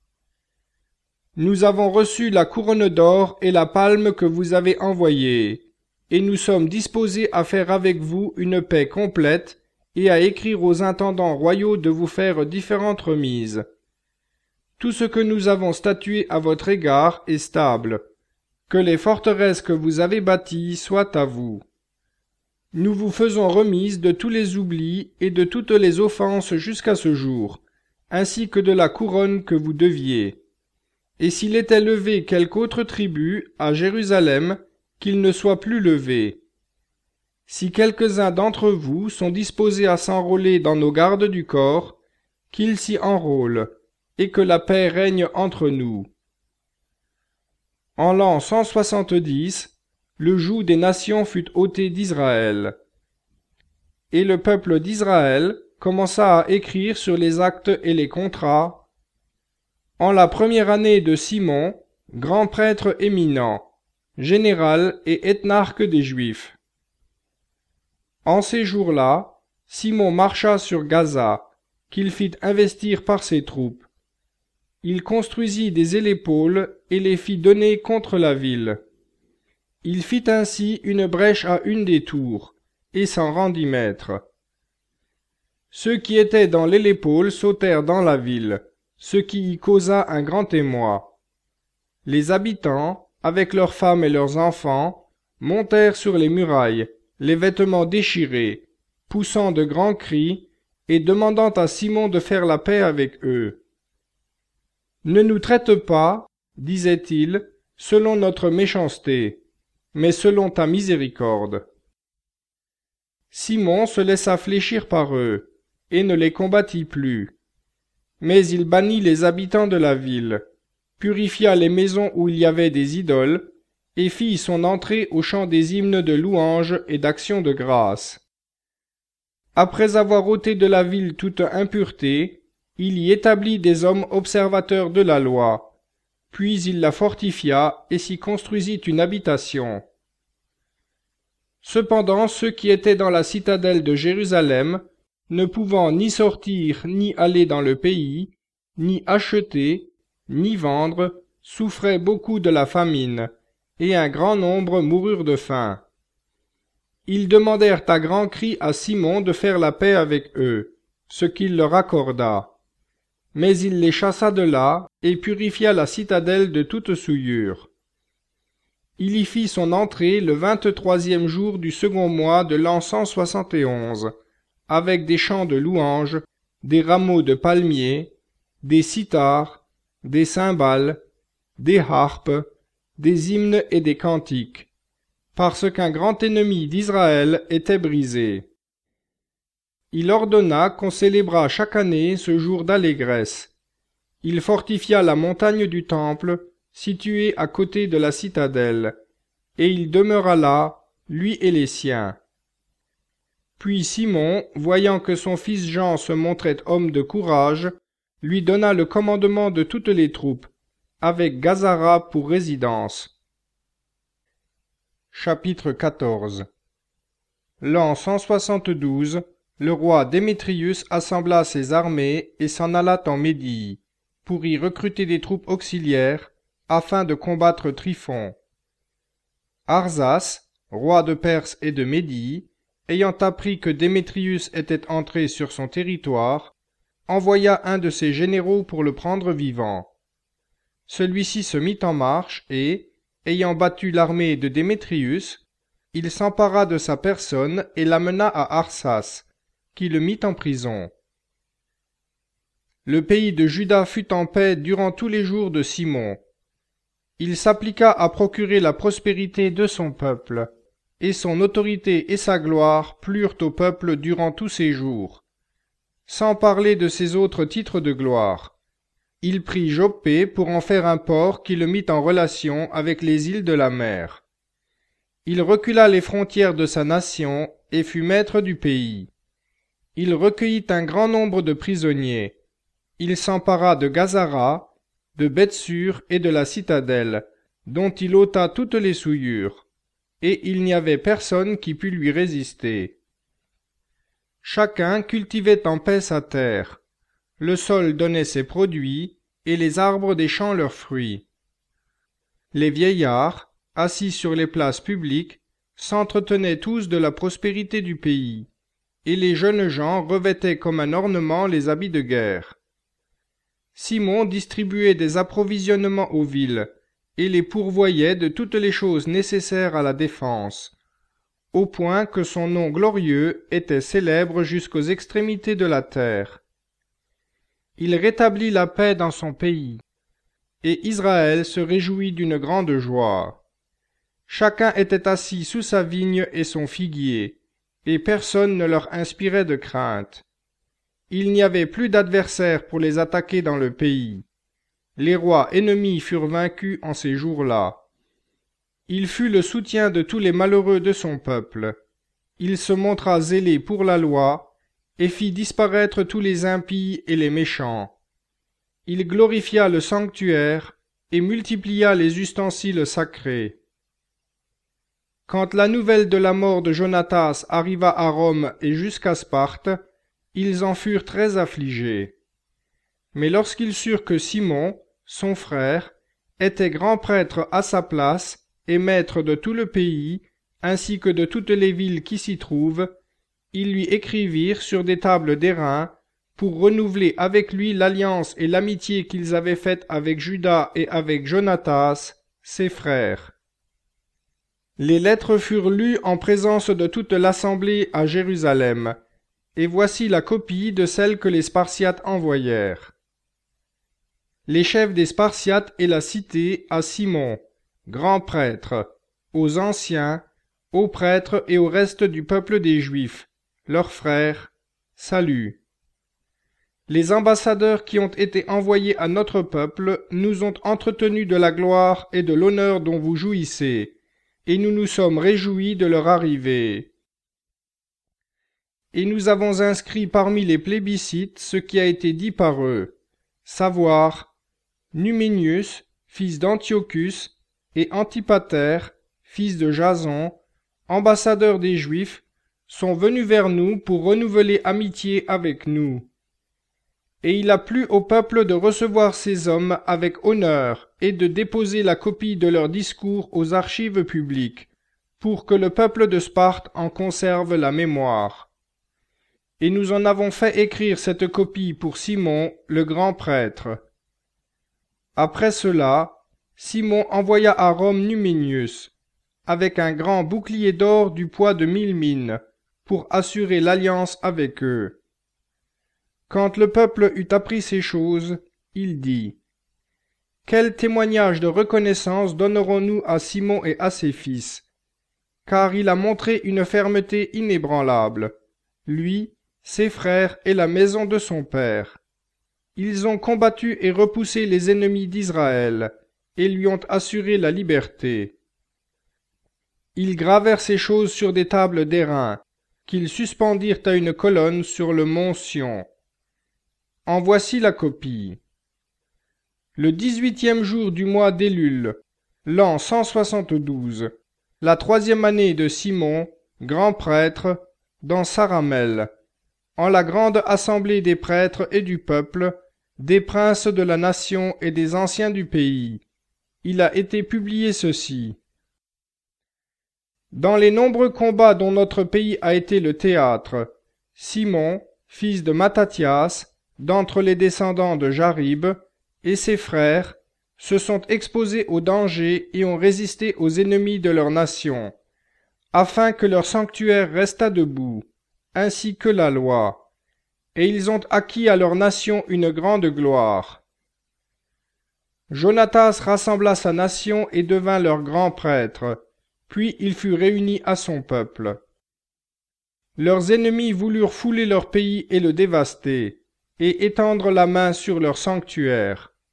A: Nous avons reçu la couronne d'or et la palme que vous avez envoyée, et nous sommes disposés à faire avec vous une paix complète et à écrire aux intendants royaux de vous faire différentes remises. Tout ce que nous avons statué à votre égard est stable. Que les forteresses que vous avez bâties soient à vous. Nous vous faisons remise de tous les oublis et de toutes les offenses jusqu'à ce jour, ainsi que de la couronne que vous deviez. Et s'il était levé quelque autre tribut à Jérusalem, qu'il ne soit plus levé. Si quelques-uns d'entre vous sont disposés à s'enrôler dans nos gardes du corps, qu'ils s'y enrôlent, et que la paix règne entre nous. En l'an cent soixante-dix, le joug des nations fut ôté d'Israël. Et le peuple d'Israël commença à écrire sur les actes et les contrats. En la première année de Simon, grand prêtre éminent, général et ethnarque des Juifs. En ces jours-là, Simon marcha sur Gaza, qu'il fit investir par ses troupes. Il construisit des élépaules et les fit donner contre la ville. Il fit ainsi une brèche à une des tours, et s'en rendit maître. Ceux qui étaient dans l'élépaule sautèrent dans la ville, ce qui y causa un grand émoi. Les habitants, avec leurs femmes et leurs enfants, montèrent sur les murailles, les vêtements déchirés, poussant de grands cris, et demandant à Simon de faire la paix avec eux. « Ne nous traite pas, disait-il, selon notre méchanceté, mais selon ta miséricorde. » Simon se laissa fléchir par eux, et ne les combattit plus. Mais il bannit les habitants de la ville, purifia les maisons où il y avait des idoles, et fit son entrée au chant des hymnes de louange et d'action de grâce. Après avoir ôté de la ville toute impureté, il y établit des hommes observateurs de la loi, puis il la fortifia et s'y construisit une habitation. Cependant ceux qui étaient dans la citadelle de Jérusalem, ne pouvant ni sortir ni aller dans le pays, ni acheter, ni vendre, souffraient beaucoup de la famine, et un grand nombre moururent de faim. Ils demandèrent à grands cris à Simon de faire la paix avec eux, ce qu'il leur accorda. Mais il les chassa de là, et purifia la citadelle de toute souillure. Il y fit son entrée le vingt-troisième jour du second mois de l'an cent soixante et onze, avec des chants de louange, des rameaux de palmiers, des cithars, des cymbales, des harpes, des hymnes et des cantiques, parce qu'un grand ennemi d'Israël était brisé. Il ordonna qu'on célébrât chaque année ce jour d'allégresse. Il fortifia la montagne du temple, située à côté de la citadelle, et il demeura là, lui et les siens. Puis Simon, voyant que son fils Jean se montrait homme de courage, lui donna le commandement de toutes les troupes, avec Gazara pour résidence. Chapitre quatorze. L'an cent soixante-douze, le roi Démétrius assembla ses armées et s'en alla en Médie, pour y recruter des troupes auxiliaires, afin de combattre Tryphon. Arsas, roi de Perse et de Médie, ayant appris que Démétrius était entré sur son territoire, envoya un de ses généraux pour le prendre vivant. Celui-ci se mit en marche et, ayant battu l'armée de Démétrius, il s'empara de sa personne et l'amena à Arsas, qui le mit en prison. Le pays de Juda fut en paix durant tous les jours de Simon. Il s'appliqua à procurer la prospérité de son peuple, et son autorité et sa gloire plurent au peuple durant tous ses jours. Sans parler de ses autres titres de gloire. il prit Joppé pour en faire un port qui le mit en relation avec les îles de la mer. Il recula les frontières de sa nation et fut maître du pays. Il recueillit un grand nombre de prisonniers. Il s'empara de Gazara, de Bethsur et de la citadelle, dont il ôta toutes les souillures, et il n'y avait personne qui pût lui résister. Chacun cultivait en paix sa terre. Le sol donnait ses produits, et les arbres des champs leurs fruits. Les vieillards, assis sur les places publiques, s'entretenaient tous de la prospérité du pays, et les jeunes gens revêtaient comme un ornement les habits de guerre. Simon distribuait des approvisionnements aux villes, et les pourvoyait de toutes les choses nécessaires à la défense, au point que son nom glorieux était célèbre jusqu'aux extrémités de la terre. Il rétablit la paix dans son pays, et Israël se réjouit d'une grande joie. Chacun était assis sous sa vigne et son figuier, et personne ne leur inspirait de crainte. Il n'y avait plus d'adversaires pour les attaquer dans le pays. Les rois ennemis furent vaincus en ces jours-là. Il fut le soutien de tous les malheureux de son peuple. Il se montra zélé pour la loi, et fit disparaître tous les impies et les méchants. Il glorifia le sanctuaire, et multiplia les ustensiles sacrés. Quand la nouvelle de la mort de Jonatas arriva à Rome et jusqu'à Sparte, ils en furent très affligés. Mais lorsqu'ils surent que Simon, son frère, était grand prêtre à sa place et maître de tout le pays, ainsi que de toutes les villes qui s'y trouvent, ils lui écrivirent sur des tables d'airain pour renouveler avec lui l'alliance et l'amitié qu'ils avaient faite avec Juda et avec Jonatas, ses frères. Les lettres furent lues en présence de toute l'assemblée à Jérusalem, et voici la copie de celle que les Spartiates envoyèrent. Les chefs des Spartiates et la cité à Simon, grand prêtre, aux anciens, aux prêtres et au reste du peuple des Juifs, leurs frères, salut. Les ambassadeurs qui ont été envoyés à notre peuple nous ont entretenus de la gloire et de l'honneur dont vous jouissez, et nous nous sommes réjouis de leur arrivée. Et nous avons inscrit parmi les plébiscites ce qui a été dit par eux, savoir Numénius, fils d'Antiochus, et Antipater, fils de Jason, ambassadeurs des Juifs, sont venus vers nous pour renouveler amitié avec nous. Et il a plu au peuple de recevoir ces hommes avec honneur et de déposer la copie de leurs discours aux archives publiques, pour que le peuple de Sparte en conserve la mémoire. Et nous en avons fait écrire cette copie pour Simon, le grand prêtre. Après cela, Simon envoya à Rome Numénius, avec un grand bouclier d'or du poids de mille mines, pour assurer l'alliance avec eux. Quand le peuple eut appris ces choses, il dit, « Quel témoignage de reconnaissance donnerons-nous à Simon et à ses fils? Car il a montré une fermeté inébranlable, lui, ses frères et la maison de son père. Ils ont combattu et repoussé les ennemis d'Israël, et lui ont assuré la liberté. Ils gravèrent ces choses sur des tables d'airain, qu'ils suspendirent à une colonne sur le mont Sion. En voici la copie. Le dix-huitième jour du mois d'Élul, l'an cent soixante-douze, la troisième année de Simon, grand prêtre, dans Saramel, en la grande assemblée des prêtres et du peuple, des princes de la nation et des anciens du pays, il a été publié ceci. Dans les nombreux combats dont notre pays a été le théâtre, Simon, fils de Mattathias, d'entre les descendants de Jarib, et ses frères, se sont exposés au danger et ont résisté aux ennemis de leur nation, afin que leur sanctuaire restât debout, ainsi que la loi, et ils ont acquis à leur nation une grande gloire. Jonatas rassembla sa nation et devint leur grand prêtre, puis il fut réuni à son peuple. Leurs ennemis voulurent fouler leur pays et le dévaster, et étendre la main sur leur sanctuaire.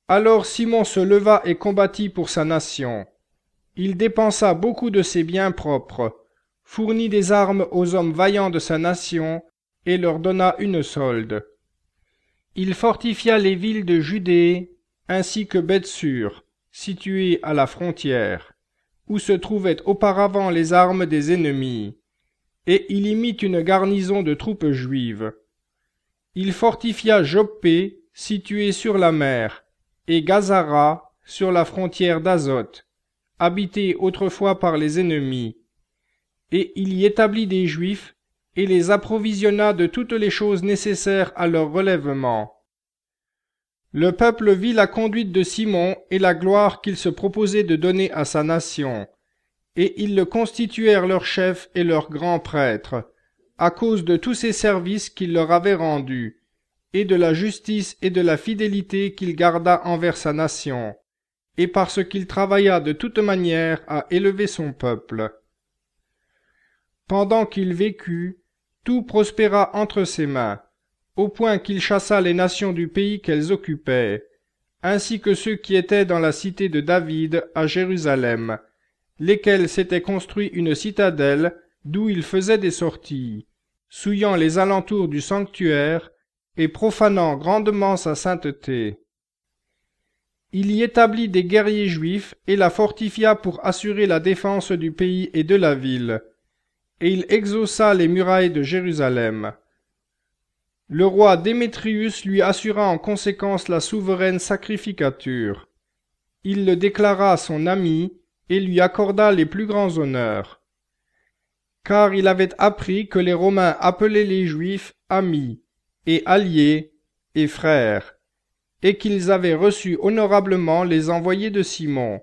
A: Alors Simon se leva et combattit pour sa nation. Il dépensa beaucoup de ses biens propres, fournit des armes aux hommes vaillants de sa nation, et leur donna une solde. Il fortifia les villes de Judée, ainsi que Bethsur, située à la frontière, où se trouvaient auparavant les armes des ennemis, et il y mit une garnison de troupes juives. Il fortifia Joppé, située sur la mer, et Gazara, sur la frontière d'Azote, habitée autrefois par les ennemis, et il y établit des Juifs, et les approvisionna de toutes les choses nécessaires à leur relèvement. Le peuple vit la conduite de Simon et la gloire qu'il se proposait de donner à sa nation, et ils le constituèrent leur chef et leur grand prêtre, à cause de tous ses services qu'il leur avait rendus, et de la justice et de la fidélité qu'il garda envers sa nation, et parce qu'il travailla de toute manière à élever son peuple. Pendant qu'il vécut, tout prospéra entre ses mains, au point qu'il chassa les nations du pays qu'elles occupaient, ainsi que ceux qui étaient dans la cité de David à Jérusalem, lesquels s'étaient construits une citadelle d'où ils faisaient des sorties, souillant les alentours du sanctuaire et profanant grandement sa sainteté. Il y établit des guerriers juifs et la fortifia pour assurer la défense du pays et de la ville, et il exauça les murailles de Jérusalem. Le roi Démétrius lui assura en conséquence la souveraine sacrificature. Il le déclara son ami et lui accorda les plus grands honneurs. Car il avait appris que les Romains appelaient les Juifs amis, et alliés, et frères, et qu'ils avaient reçu honorablement les envoyés de Simon.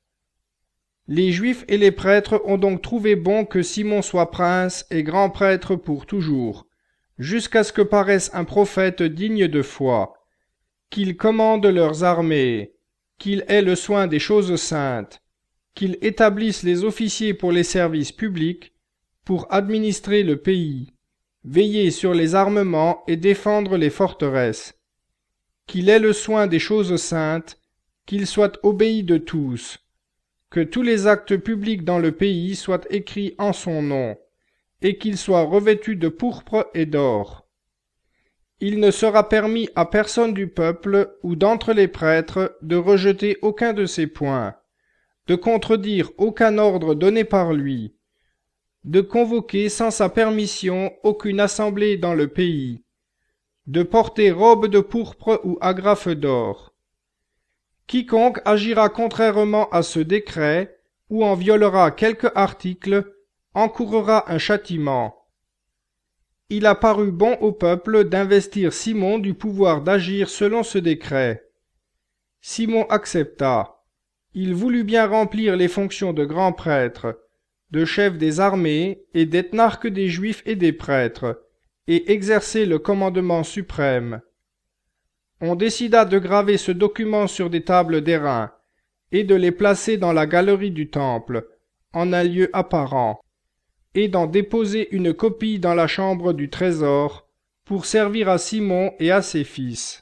A: Les Juifs et les prêtres ont donc trouvé bon que Simon soit prince et grand prêtre pour toujours, jusqu'à ce que paraisse un prophète digne de foi, qu'il commande leurs armées, qu'il ait le soin des choses saintes, qu'il établisse les officiers pour les services publics, pour administrer le pays, veiller sur les armements et défendre les forteresses, qu'il ait le soin des choses saintes, qu'il soit obéi de tous, que tous les actes publics dans le pays soient écrits en son nom, et qu'il soit revêtu de pourpre et d'or. Il ne sera permis à personne du peuple ou d'entre les prêtres de rejeter aucun de ses points, de contredire aucun ordre donné par lui, de convoquer sans sa permission aucune assemblée dans le pays, de porter robe de pourpre ou agrafe d'or. Quiconque agira contrairement à ce décret ou en violera quelque article encourra un châtiment. Il a paru bon au peuple d'investir Simon du pouvoir d'agir selon ce décret. Simon accepta. Il voulut bien remplir les fonctions de grand prêtre, de chef des armées et d'éthnarque des Juifs et des prêtres, et exercer le commandement suprême. On décida de graver ce document sur des tables d'airain, et de les placer dans la galerie du temple, en un lieu apparent, et d'en déposer une copie dans la chambre du trésor, pour servir à Simon et à ses fils.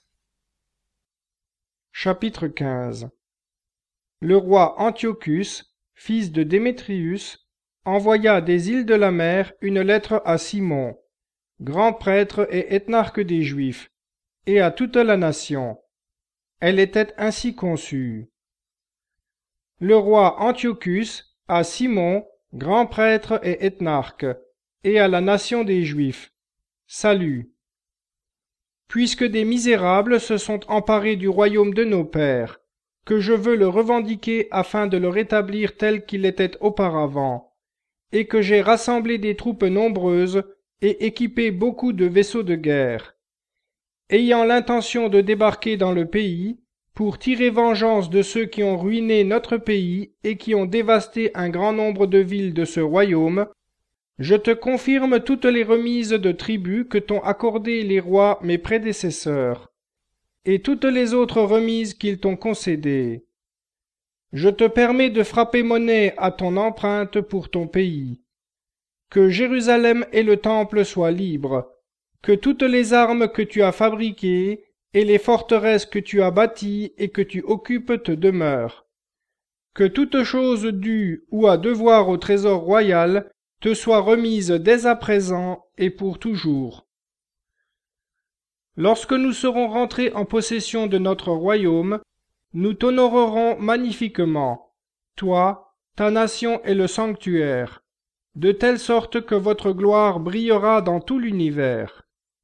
A: Chapitre quinze. Le roi Antiochus, fils de Démétrius, envoya des îles de la mer une lettre à Simon, grand prêtre et ethnarque des Juifs, et à toute la nation. Elle était ainsi conçue. Le roi Antiochus à Simon, grand prêtre et ethnarque, et à la nation des Juifs. Salut. Puisque des misérables se sont emparés du royaume de nos pères, que je veux le revendiquer afin de le rétablir tel qu'il était auparavant, et que j'ai rassemblé des troupes nombreuses et équipé beaucoup de vaisseaux de guerre. Ayant l'intention de débarquer dans le pays, pour tirer vengeance de ceux qui ont ruiné notre pays et qui ont dévasté un grand nombre de villes de ce royaume, je te confirme toutes les remises de tribut que t'ont accordées les rois mes prédécesseurs, et toutes les autres remises qu'ils t'ont concédées. Je te permets de frapper monnaie à ton empreinte pour ton pays. Que Jérusalem et le temple soient libres, que toutes les armes que tu as fabriquées et les forteresses que tu as bâties et que tu occupes te demeurent. Que toute chose due ou à devoir au trésor royal te soit remise dès à présent et pour toujours. Lorsque nous serons rentrés en possession de notre royaume, nous t'honorerons magnifiquement, toi, ta nation et le sanctuaire, de telle sorte que votre gloire brillera dans tout l'univers.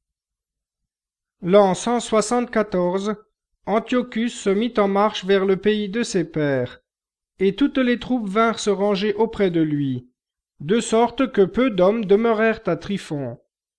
A: L'an cent soixante-quatorze, Antiochus se mit en marche vers le pays de ses pères, et toutes les troupes vinrent se ranger auprès de lui, de sorte que peu d'hommes demeurèrent à Tryphon.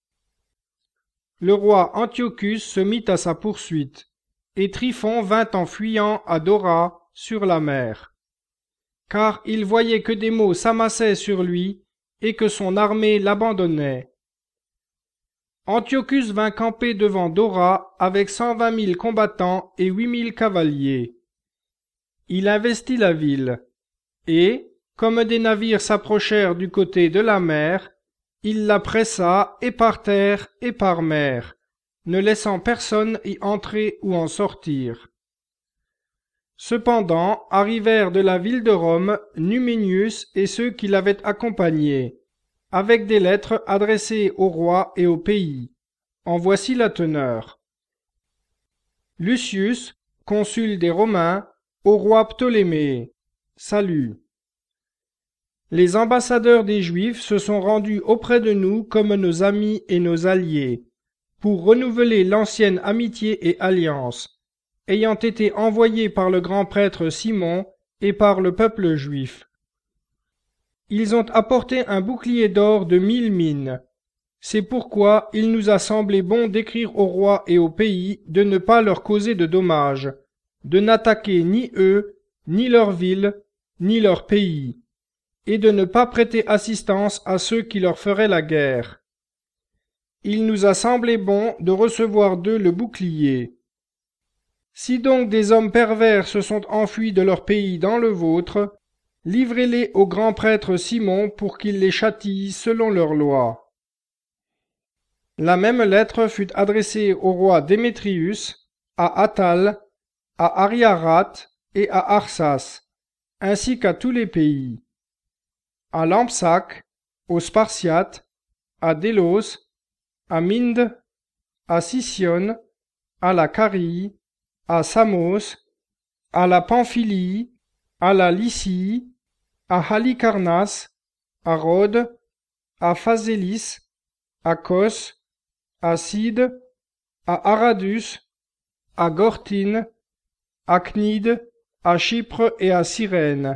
A: Le roi Antiochus se mit à sa poursuite, et Tryphon vint en fuyant à Dora, sur la mer. Car il voyait que des maux s'amassaient sur lui, et que son armée l'abandonnait. Antiochus vint camper devant Dora avec cent vingt mille combattants et huit mille cavaliers. Il investit la ville, et, comme des navires s'approchèrent du côté de la mer, il la pressa et par terre et par mer, ne laissant personne y entrer ou en sortir. Cependant arrivèrent de la ville de Rome Numenius et ceux qui l'avaient accompagné, avec des lettres adressées au roi et au pays. En voici la teneur. Lucius, consul des Romains, au roi Ptolémée. Salut. Les ambassadeurs des Juifs se sont rendus auprès de nous comme nos amis et nos alliés, pour renouveler l'ancienne amitié et alliance, ayant été envoyés par le grand prêtre Simon et par le peuple juif. Ils ont apporté un bouclier d'or de mille mines. C'est pourquoi il nous a semblé bon d'écrire au roi et au pays de ne pas leur causer de dommages, de n'attaquer ni eux, ni leur ville, ni leur pays, et de ne pas prêter assistance à ceux qui leur feraient la guerre. Il nous a semblé bon de recevoir d'eux le bouclier. Si donc des hommes pervers se sont enfuis de leur pays dans le vôtre, livrez-les au grand prêtre Simon pour qu'il les châtie selon leur loi. La même lettre fut adressée au roi Démétrius, à Attal, à Ariarat et à Arsas, ainsi qu'à tous les pays. À Lampsaque, aux Spartiates, à Délos, à Minde, à Sicyone, à la Carie, à Samos, à la Pamphylie, à la Lycie, à Halicarnasse, à Rhodes, à Phasélis, à Cos, à Side, à Aradus, à Gortine, à Cnide, à Chypre et à Cyrène.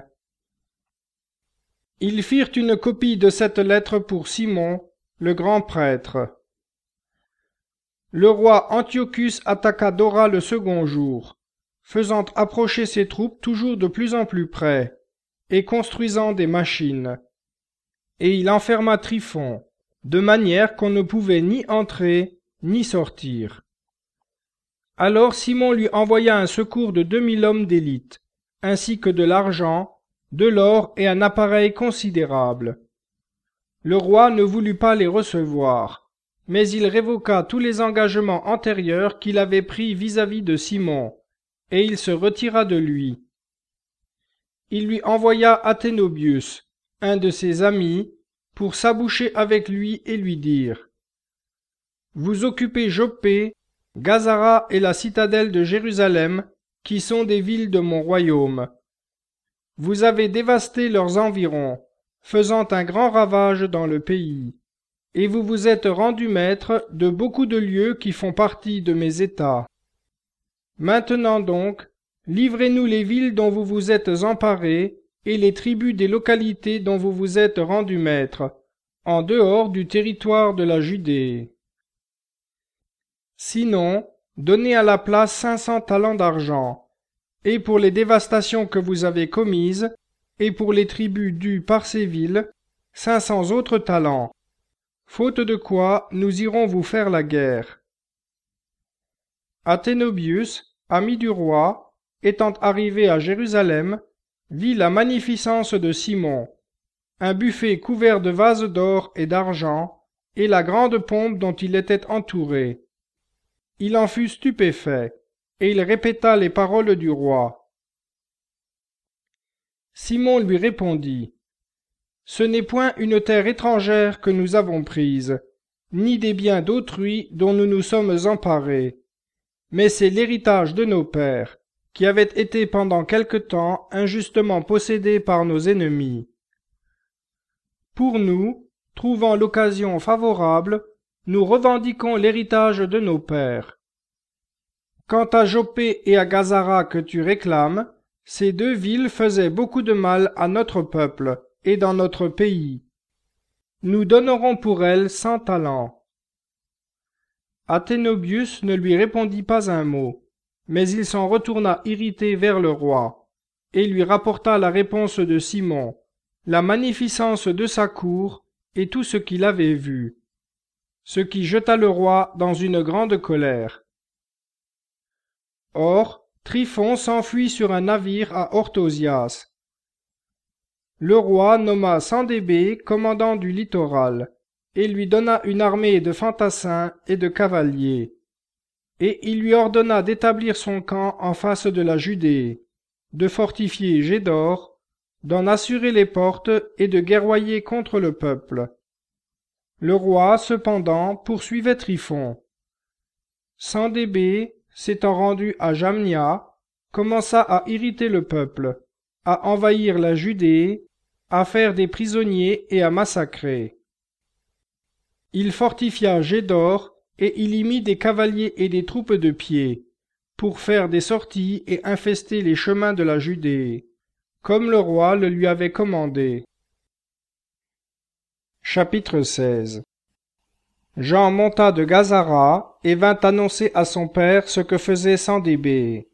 A: Ils firent une copie de cette lettre pour Simon, le grand prêtre. Le roi Antiochus attaqua Dora le second jour, faisant approcher ses troupes toujours de plus en plus près, et construisant des machines. Et il enferma Tryphon, de manière qu'on ne pouvait ni entrer, ni sortir. Alors Simon lui envoya un secours de deux mille hommes d'élite, ainsi que de l'argent, de l'or et un appareil considérable. Le roi ne voulut pas les recevoir, mais il révoqua tous les engagements antérieurs qu'il avait pris vis-à-vis de Simon, et il se retira de lui. Il lui envoya Athénobius, un de ses amis, pour s'aboucher avec lui et lui dire : « Vous occupez Joppé, Gazara et la citadelle de Jérusalem, qui sont des villes de mon royaume. Vous avez dévasté leurs environs, faisant un grand ravage dans le pays, et vous vous êtes rendu maître de beaucoup de lieux qui font partie de mes États. Maintenant donc, livrez-nous les villes dont vous vous êtes emparés et les tribus des localités dont vous vous êtes rendus maître, en dehors du territoire de la Judée. Sinon, donnez à la place cinq cents talents d'argent, et pour les dévastations que vous avez commises, et pour les tribus dues par ces villes, cinq cents autres talents, faute de quoi nous irons vous faire la guerre. » Athénobius, ami du roi, étant arrivé à Jérusalem, vit la magnificence de Simon, un buffet couvert de vases d'or et d'argent, et la grande pompe dont il était entouré. Il en fut stupéfait, et il répéta les paroles du roi. Simon lui répondit: Ce n'est point une terre étrangère que nous avons prise, ni des biens d'autrui dont nous nous sommes emparés, mais c'est l'héritage de nos pères, qui avait été pendant quelque temps injustement possédé par nos ennemis. Pour nous, trouvant l'occasion favorable, nous revendiquons l'héritage de nos pères. Quant à Joppé et à Gazara que tu réclames, ces deux villes faisaient beaucoup de mal à notre peuple et dans notre pays. Nous donnerons pour elles cent talents. Athénobius ne lui répondit pas un mot, mais il s'en retourna irrité vers le roi, et lui rapporta la réponse de Simon, la magnificence de sa cour et tout ce qu'il avait vu, ce qui jeta le roi dans une grande colère. Or, Tryphon s'enfuit sur un navire à Orthosias. Le roi nomma Sandébé commandant du littoral, et lui donna une armée de fantassins et de cavaliers. Et il lui ordonna d'établir son camp en face de la Judée, de fortifier Gédor, d'en assurer les portes et de guerroyer contre le peuple. Le roi, cependant, poursuivait Tryphon. Sandébé, s'étant rendu à Jamnia, commença à irriter le peuple, à envahir la Judée, à faire des prisonniers et à massacrer. Il fortifia Gédor et il y mit des cavaliers et des troupes de pied, pour faire des sorties et infester les chemins de la Judée, comme le roi le lui avait commandé. Chapitre seize. Jean monta de Gazara et vint annoncer à son père ce que faisait Sandébé.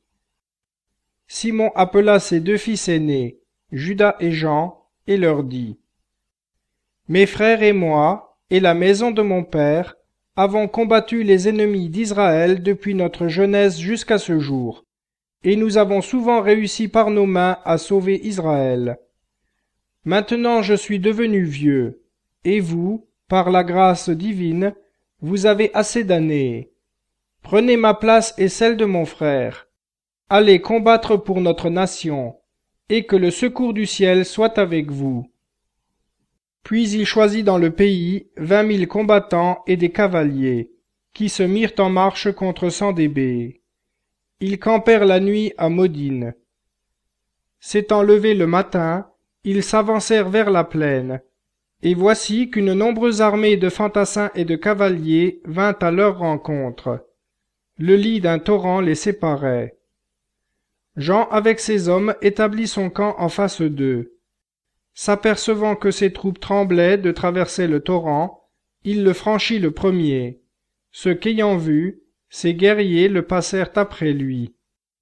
A: Simon appela ses deux fils aînés, Judas et Jean, et leur dit: Mes frères et moi, et la maison de mon père, avons combattu les ennemis d'Israël depuis notre jeunesse jusqu'à ce jour, et nous avons souvent réussi par nos mains à sauver Israël. Maintenant je suis devenu vieux, et vous, par la grâce divine, vous avez assez d'années. Prenez ma place et celle de mon frère. Allez combattre pour notre nation, et que le secours du ciel soit avec vous. Puis il choisit dans le pays vingt mille combattants et des cavaliers, qui se mirent en marche contre Sandébé. Ils campèrent la nuit à Modine. S'étant levés le matin, ils s'avancèrent vers la plaine, et voici qu'une nombreuse armée de fantassins et de cavaliers vint à leur rencontre. Le lit d'un torrent les séparait. Jean avec ses hommes établit son camp en face d'eux. S'apercevant que ses troupes tremblaient de traverser le torrent, il le franchit le premier. Ce qu'ayant vu, ses guerriers le passèrent après lui.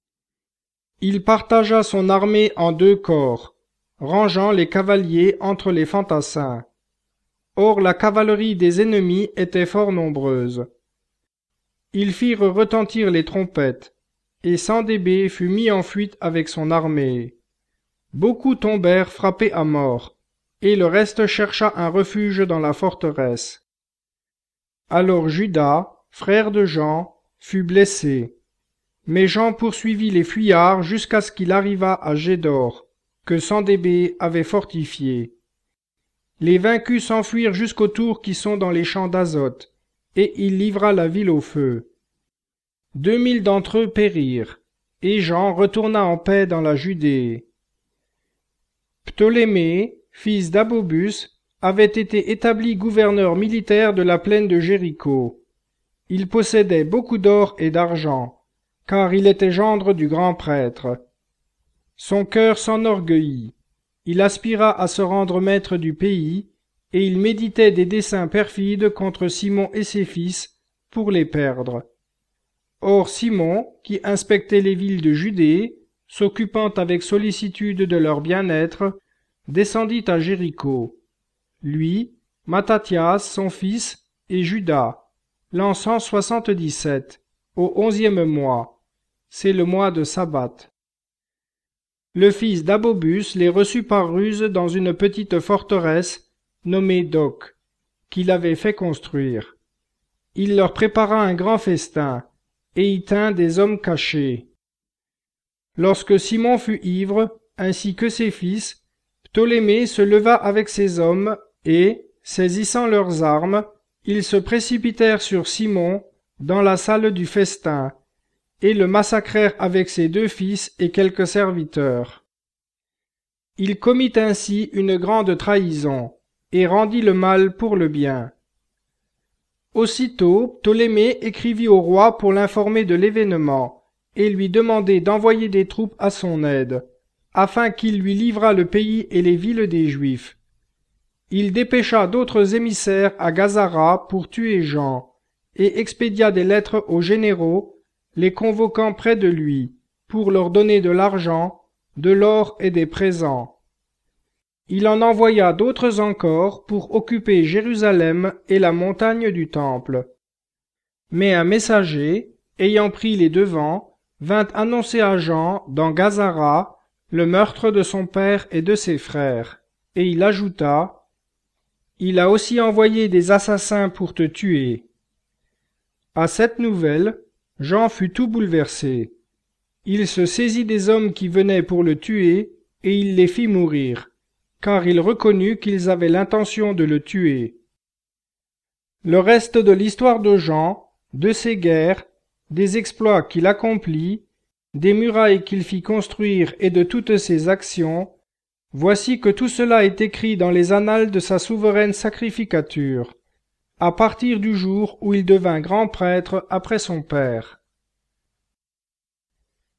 A: Il partagea son armée en deux corps, rangeant les cavaliers entre les fantassins. Or la cavalerie des ennemis était fort nombreuse. Ils firent retentir les trompettes, et Sandébé fut mis en fuite avec son armée. Beaucoup tombèrent frappés à mort, et le reste chercha un refuge dans la forteresse. Alors Judas, frère de Jean, fut blessé. Mais Jean poursuivit les fuyards jusqu'à ce qu'il arrivât à Gédor, que Sandébé avait fortifié. Les vaincus s'enfuirent jusqu'aux tours qui sont dans les champs d'Azote, et il livra la ville au feu. Deux mille d'entre eux périrent, et Jean retourna en paix dans la Judée. Ptolémée, fils d'Abobus, avait été établi gouverneur militaire de la plaine de Jéricho. Il possédait beaucoup d'or et d'argent, car il était gendre du grand prêtre. Son cœur s'enorgueillit. Il aspira à se rendre maître du pays, et il méditait des desseins perfides contre Simon et ses fils pour les perdre. Or Simon, qui inspectait les villes de Judée, s'occupant avec sollicitude de leur bien-être, descendit à Jéricho. Lui, Mattathias, son fils, et Judas, l'an cent soixante-dix-sept, au onzième mois. C'est le mois de Sabbat. Le fils d'Abobus les reçut par ruse dans une petite forteresse nommée Doc, qu'il avait fait construire. Il leur prépara un grand festin, et y tint des hommes cachés. Lorsque Simon fut ivre, ainsi que ses fils, Ptolémée se leva avec ses hommes, et, saisissant leurs armes, ils se précipitèrent sur Simon dans la salle du festin, et le massacrèrent avec ses deux fils et quelques serviteurs. Il commit ainsi une grande trahison, et rendit le mal pour le bien. Aussitôt, Ptolémée écrivit au roi pour l'informer de l'événement, et lui demander d'envoyer des troupes à son aide, afin qu'il lui livrât le pays et les villes des Juifs. Il dépêcha d'autres émissaires à Gazara pour tuer Jean, et expédia des lettres aux généraux, les convoquant près de lui, pour leur donner de l'argent, de l'or et des présents. Il en envoya d'autres encore pour occuper Jérusalem et la montagne du Temple. Mais un messager, ayant pris les devants, vint annoncer à Jean, dans Gazara, le meurtre de son père et de ses frères, et il ajouta : « Il a aussi envoyé des assassins pour te tuer. » À cette nouvelle, Jean fut tout bouleversé. Il se saisit des hommes qui venaient pour le tuer, et il les fit mourir, car il reconnut qu'ils avaient l'intention de le tuer. Le reste de l'histoire de Jean, de ses guerres, des exploits qu'il accomplit, des murailles qu'il fit construire et de toutes ses actions, voici que tout cela est écrit dans les annales de sa souveraine sacrificature, à partir du jour où il devint grand prêtre après son père.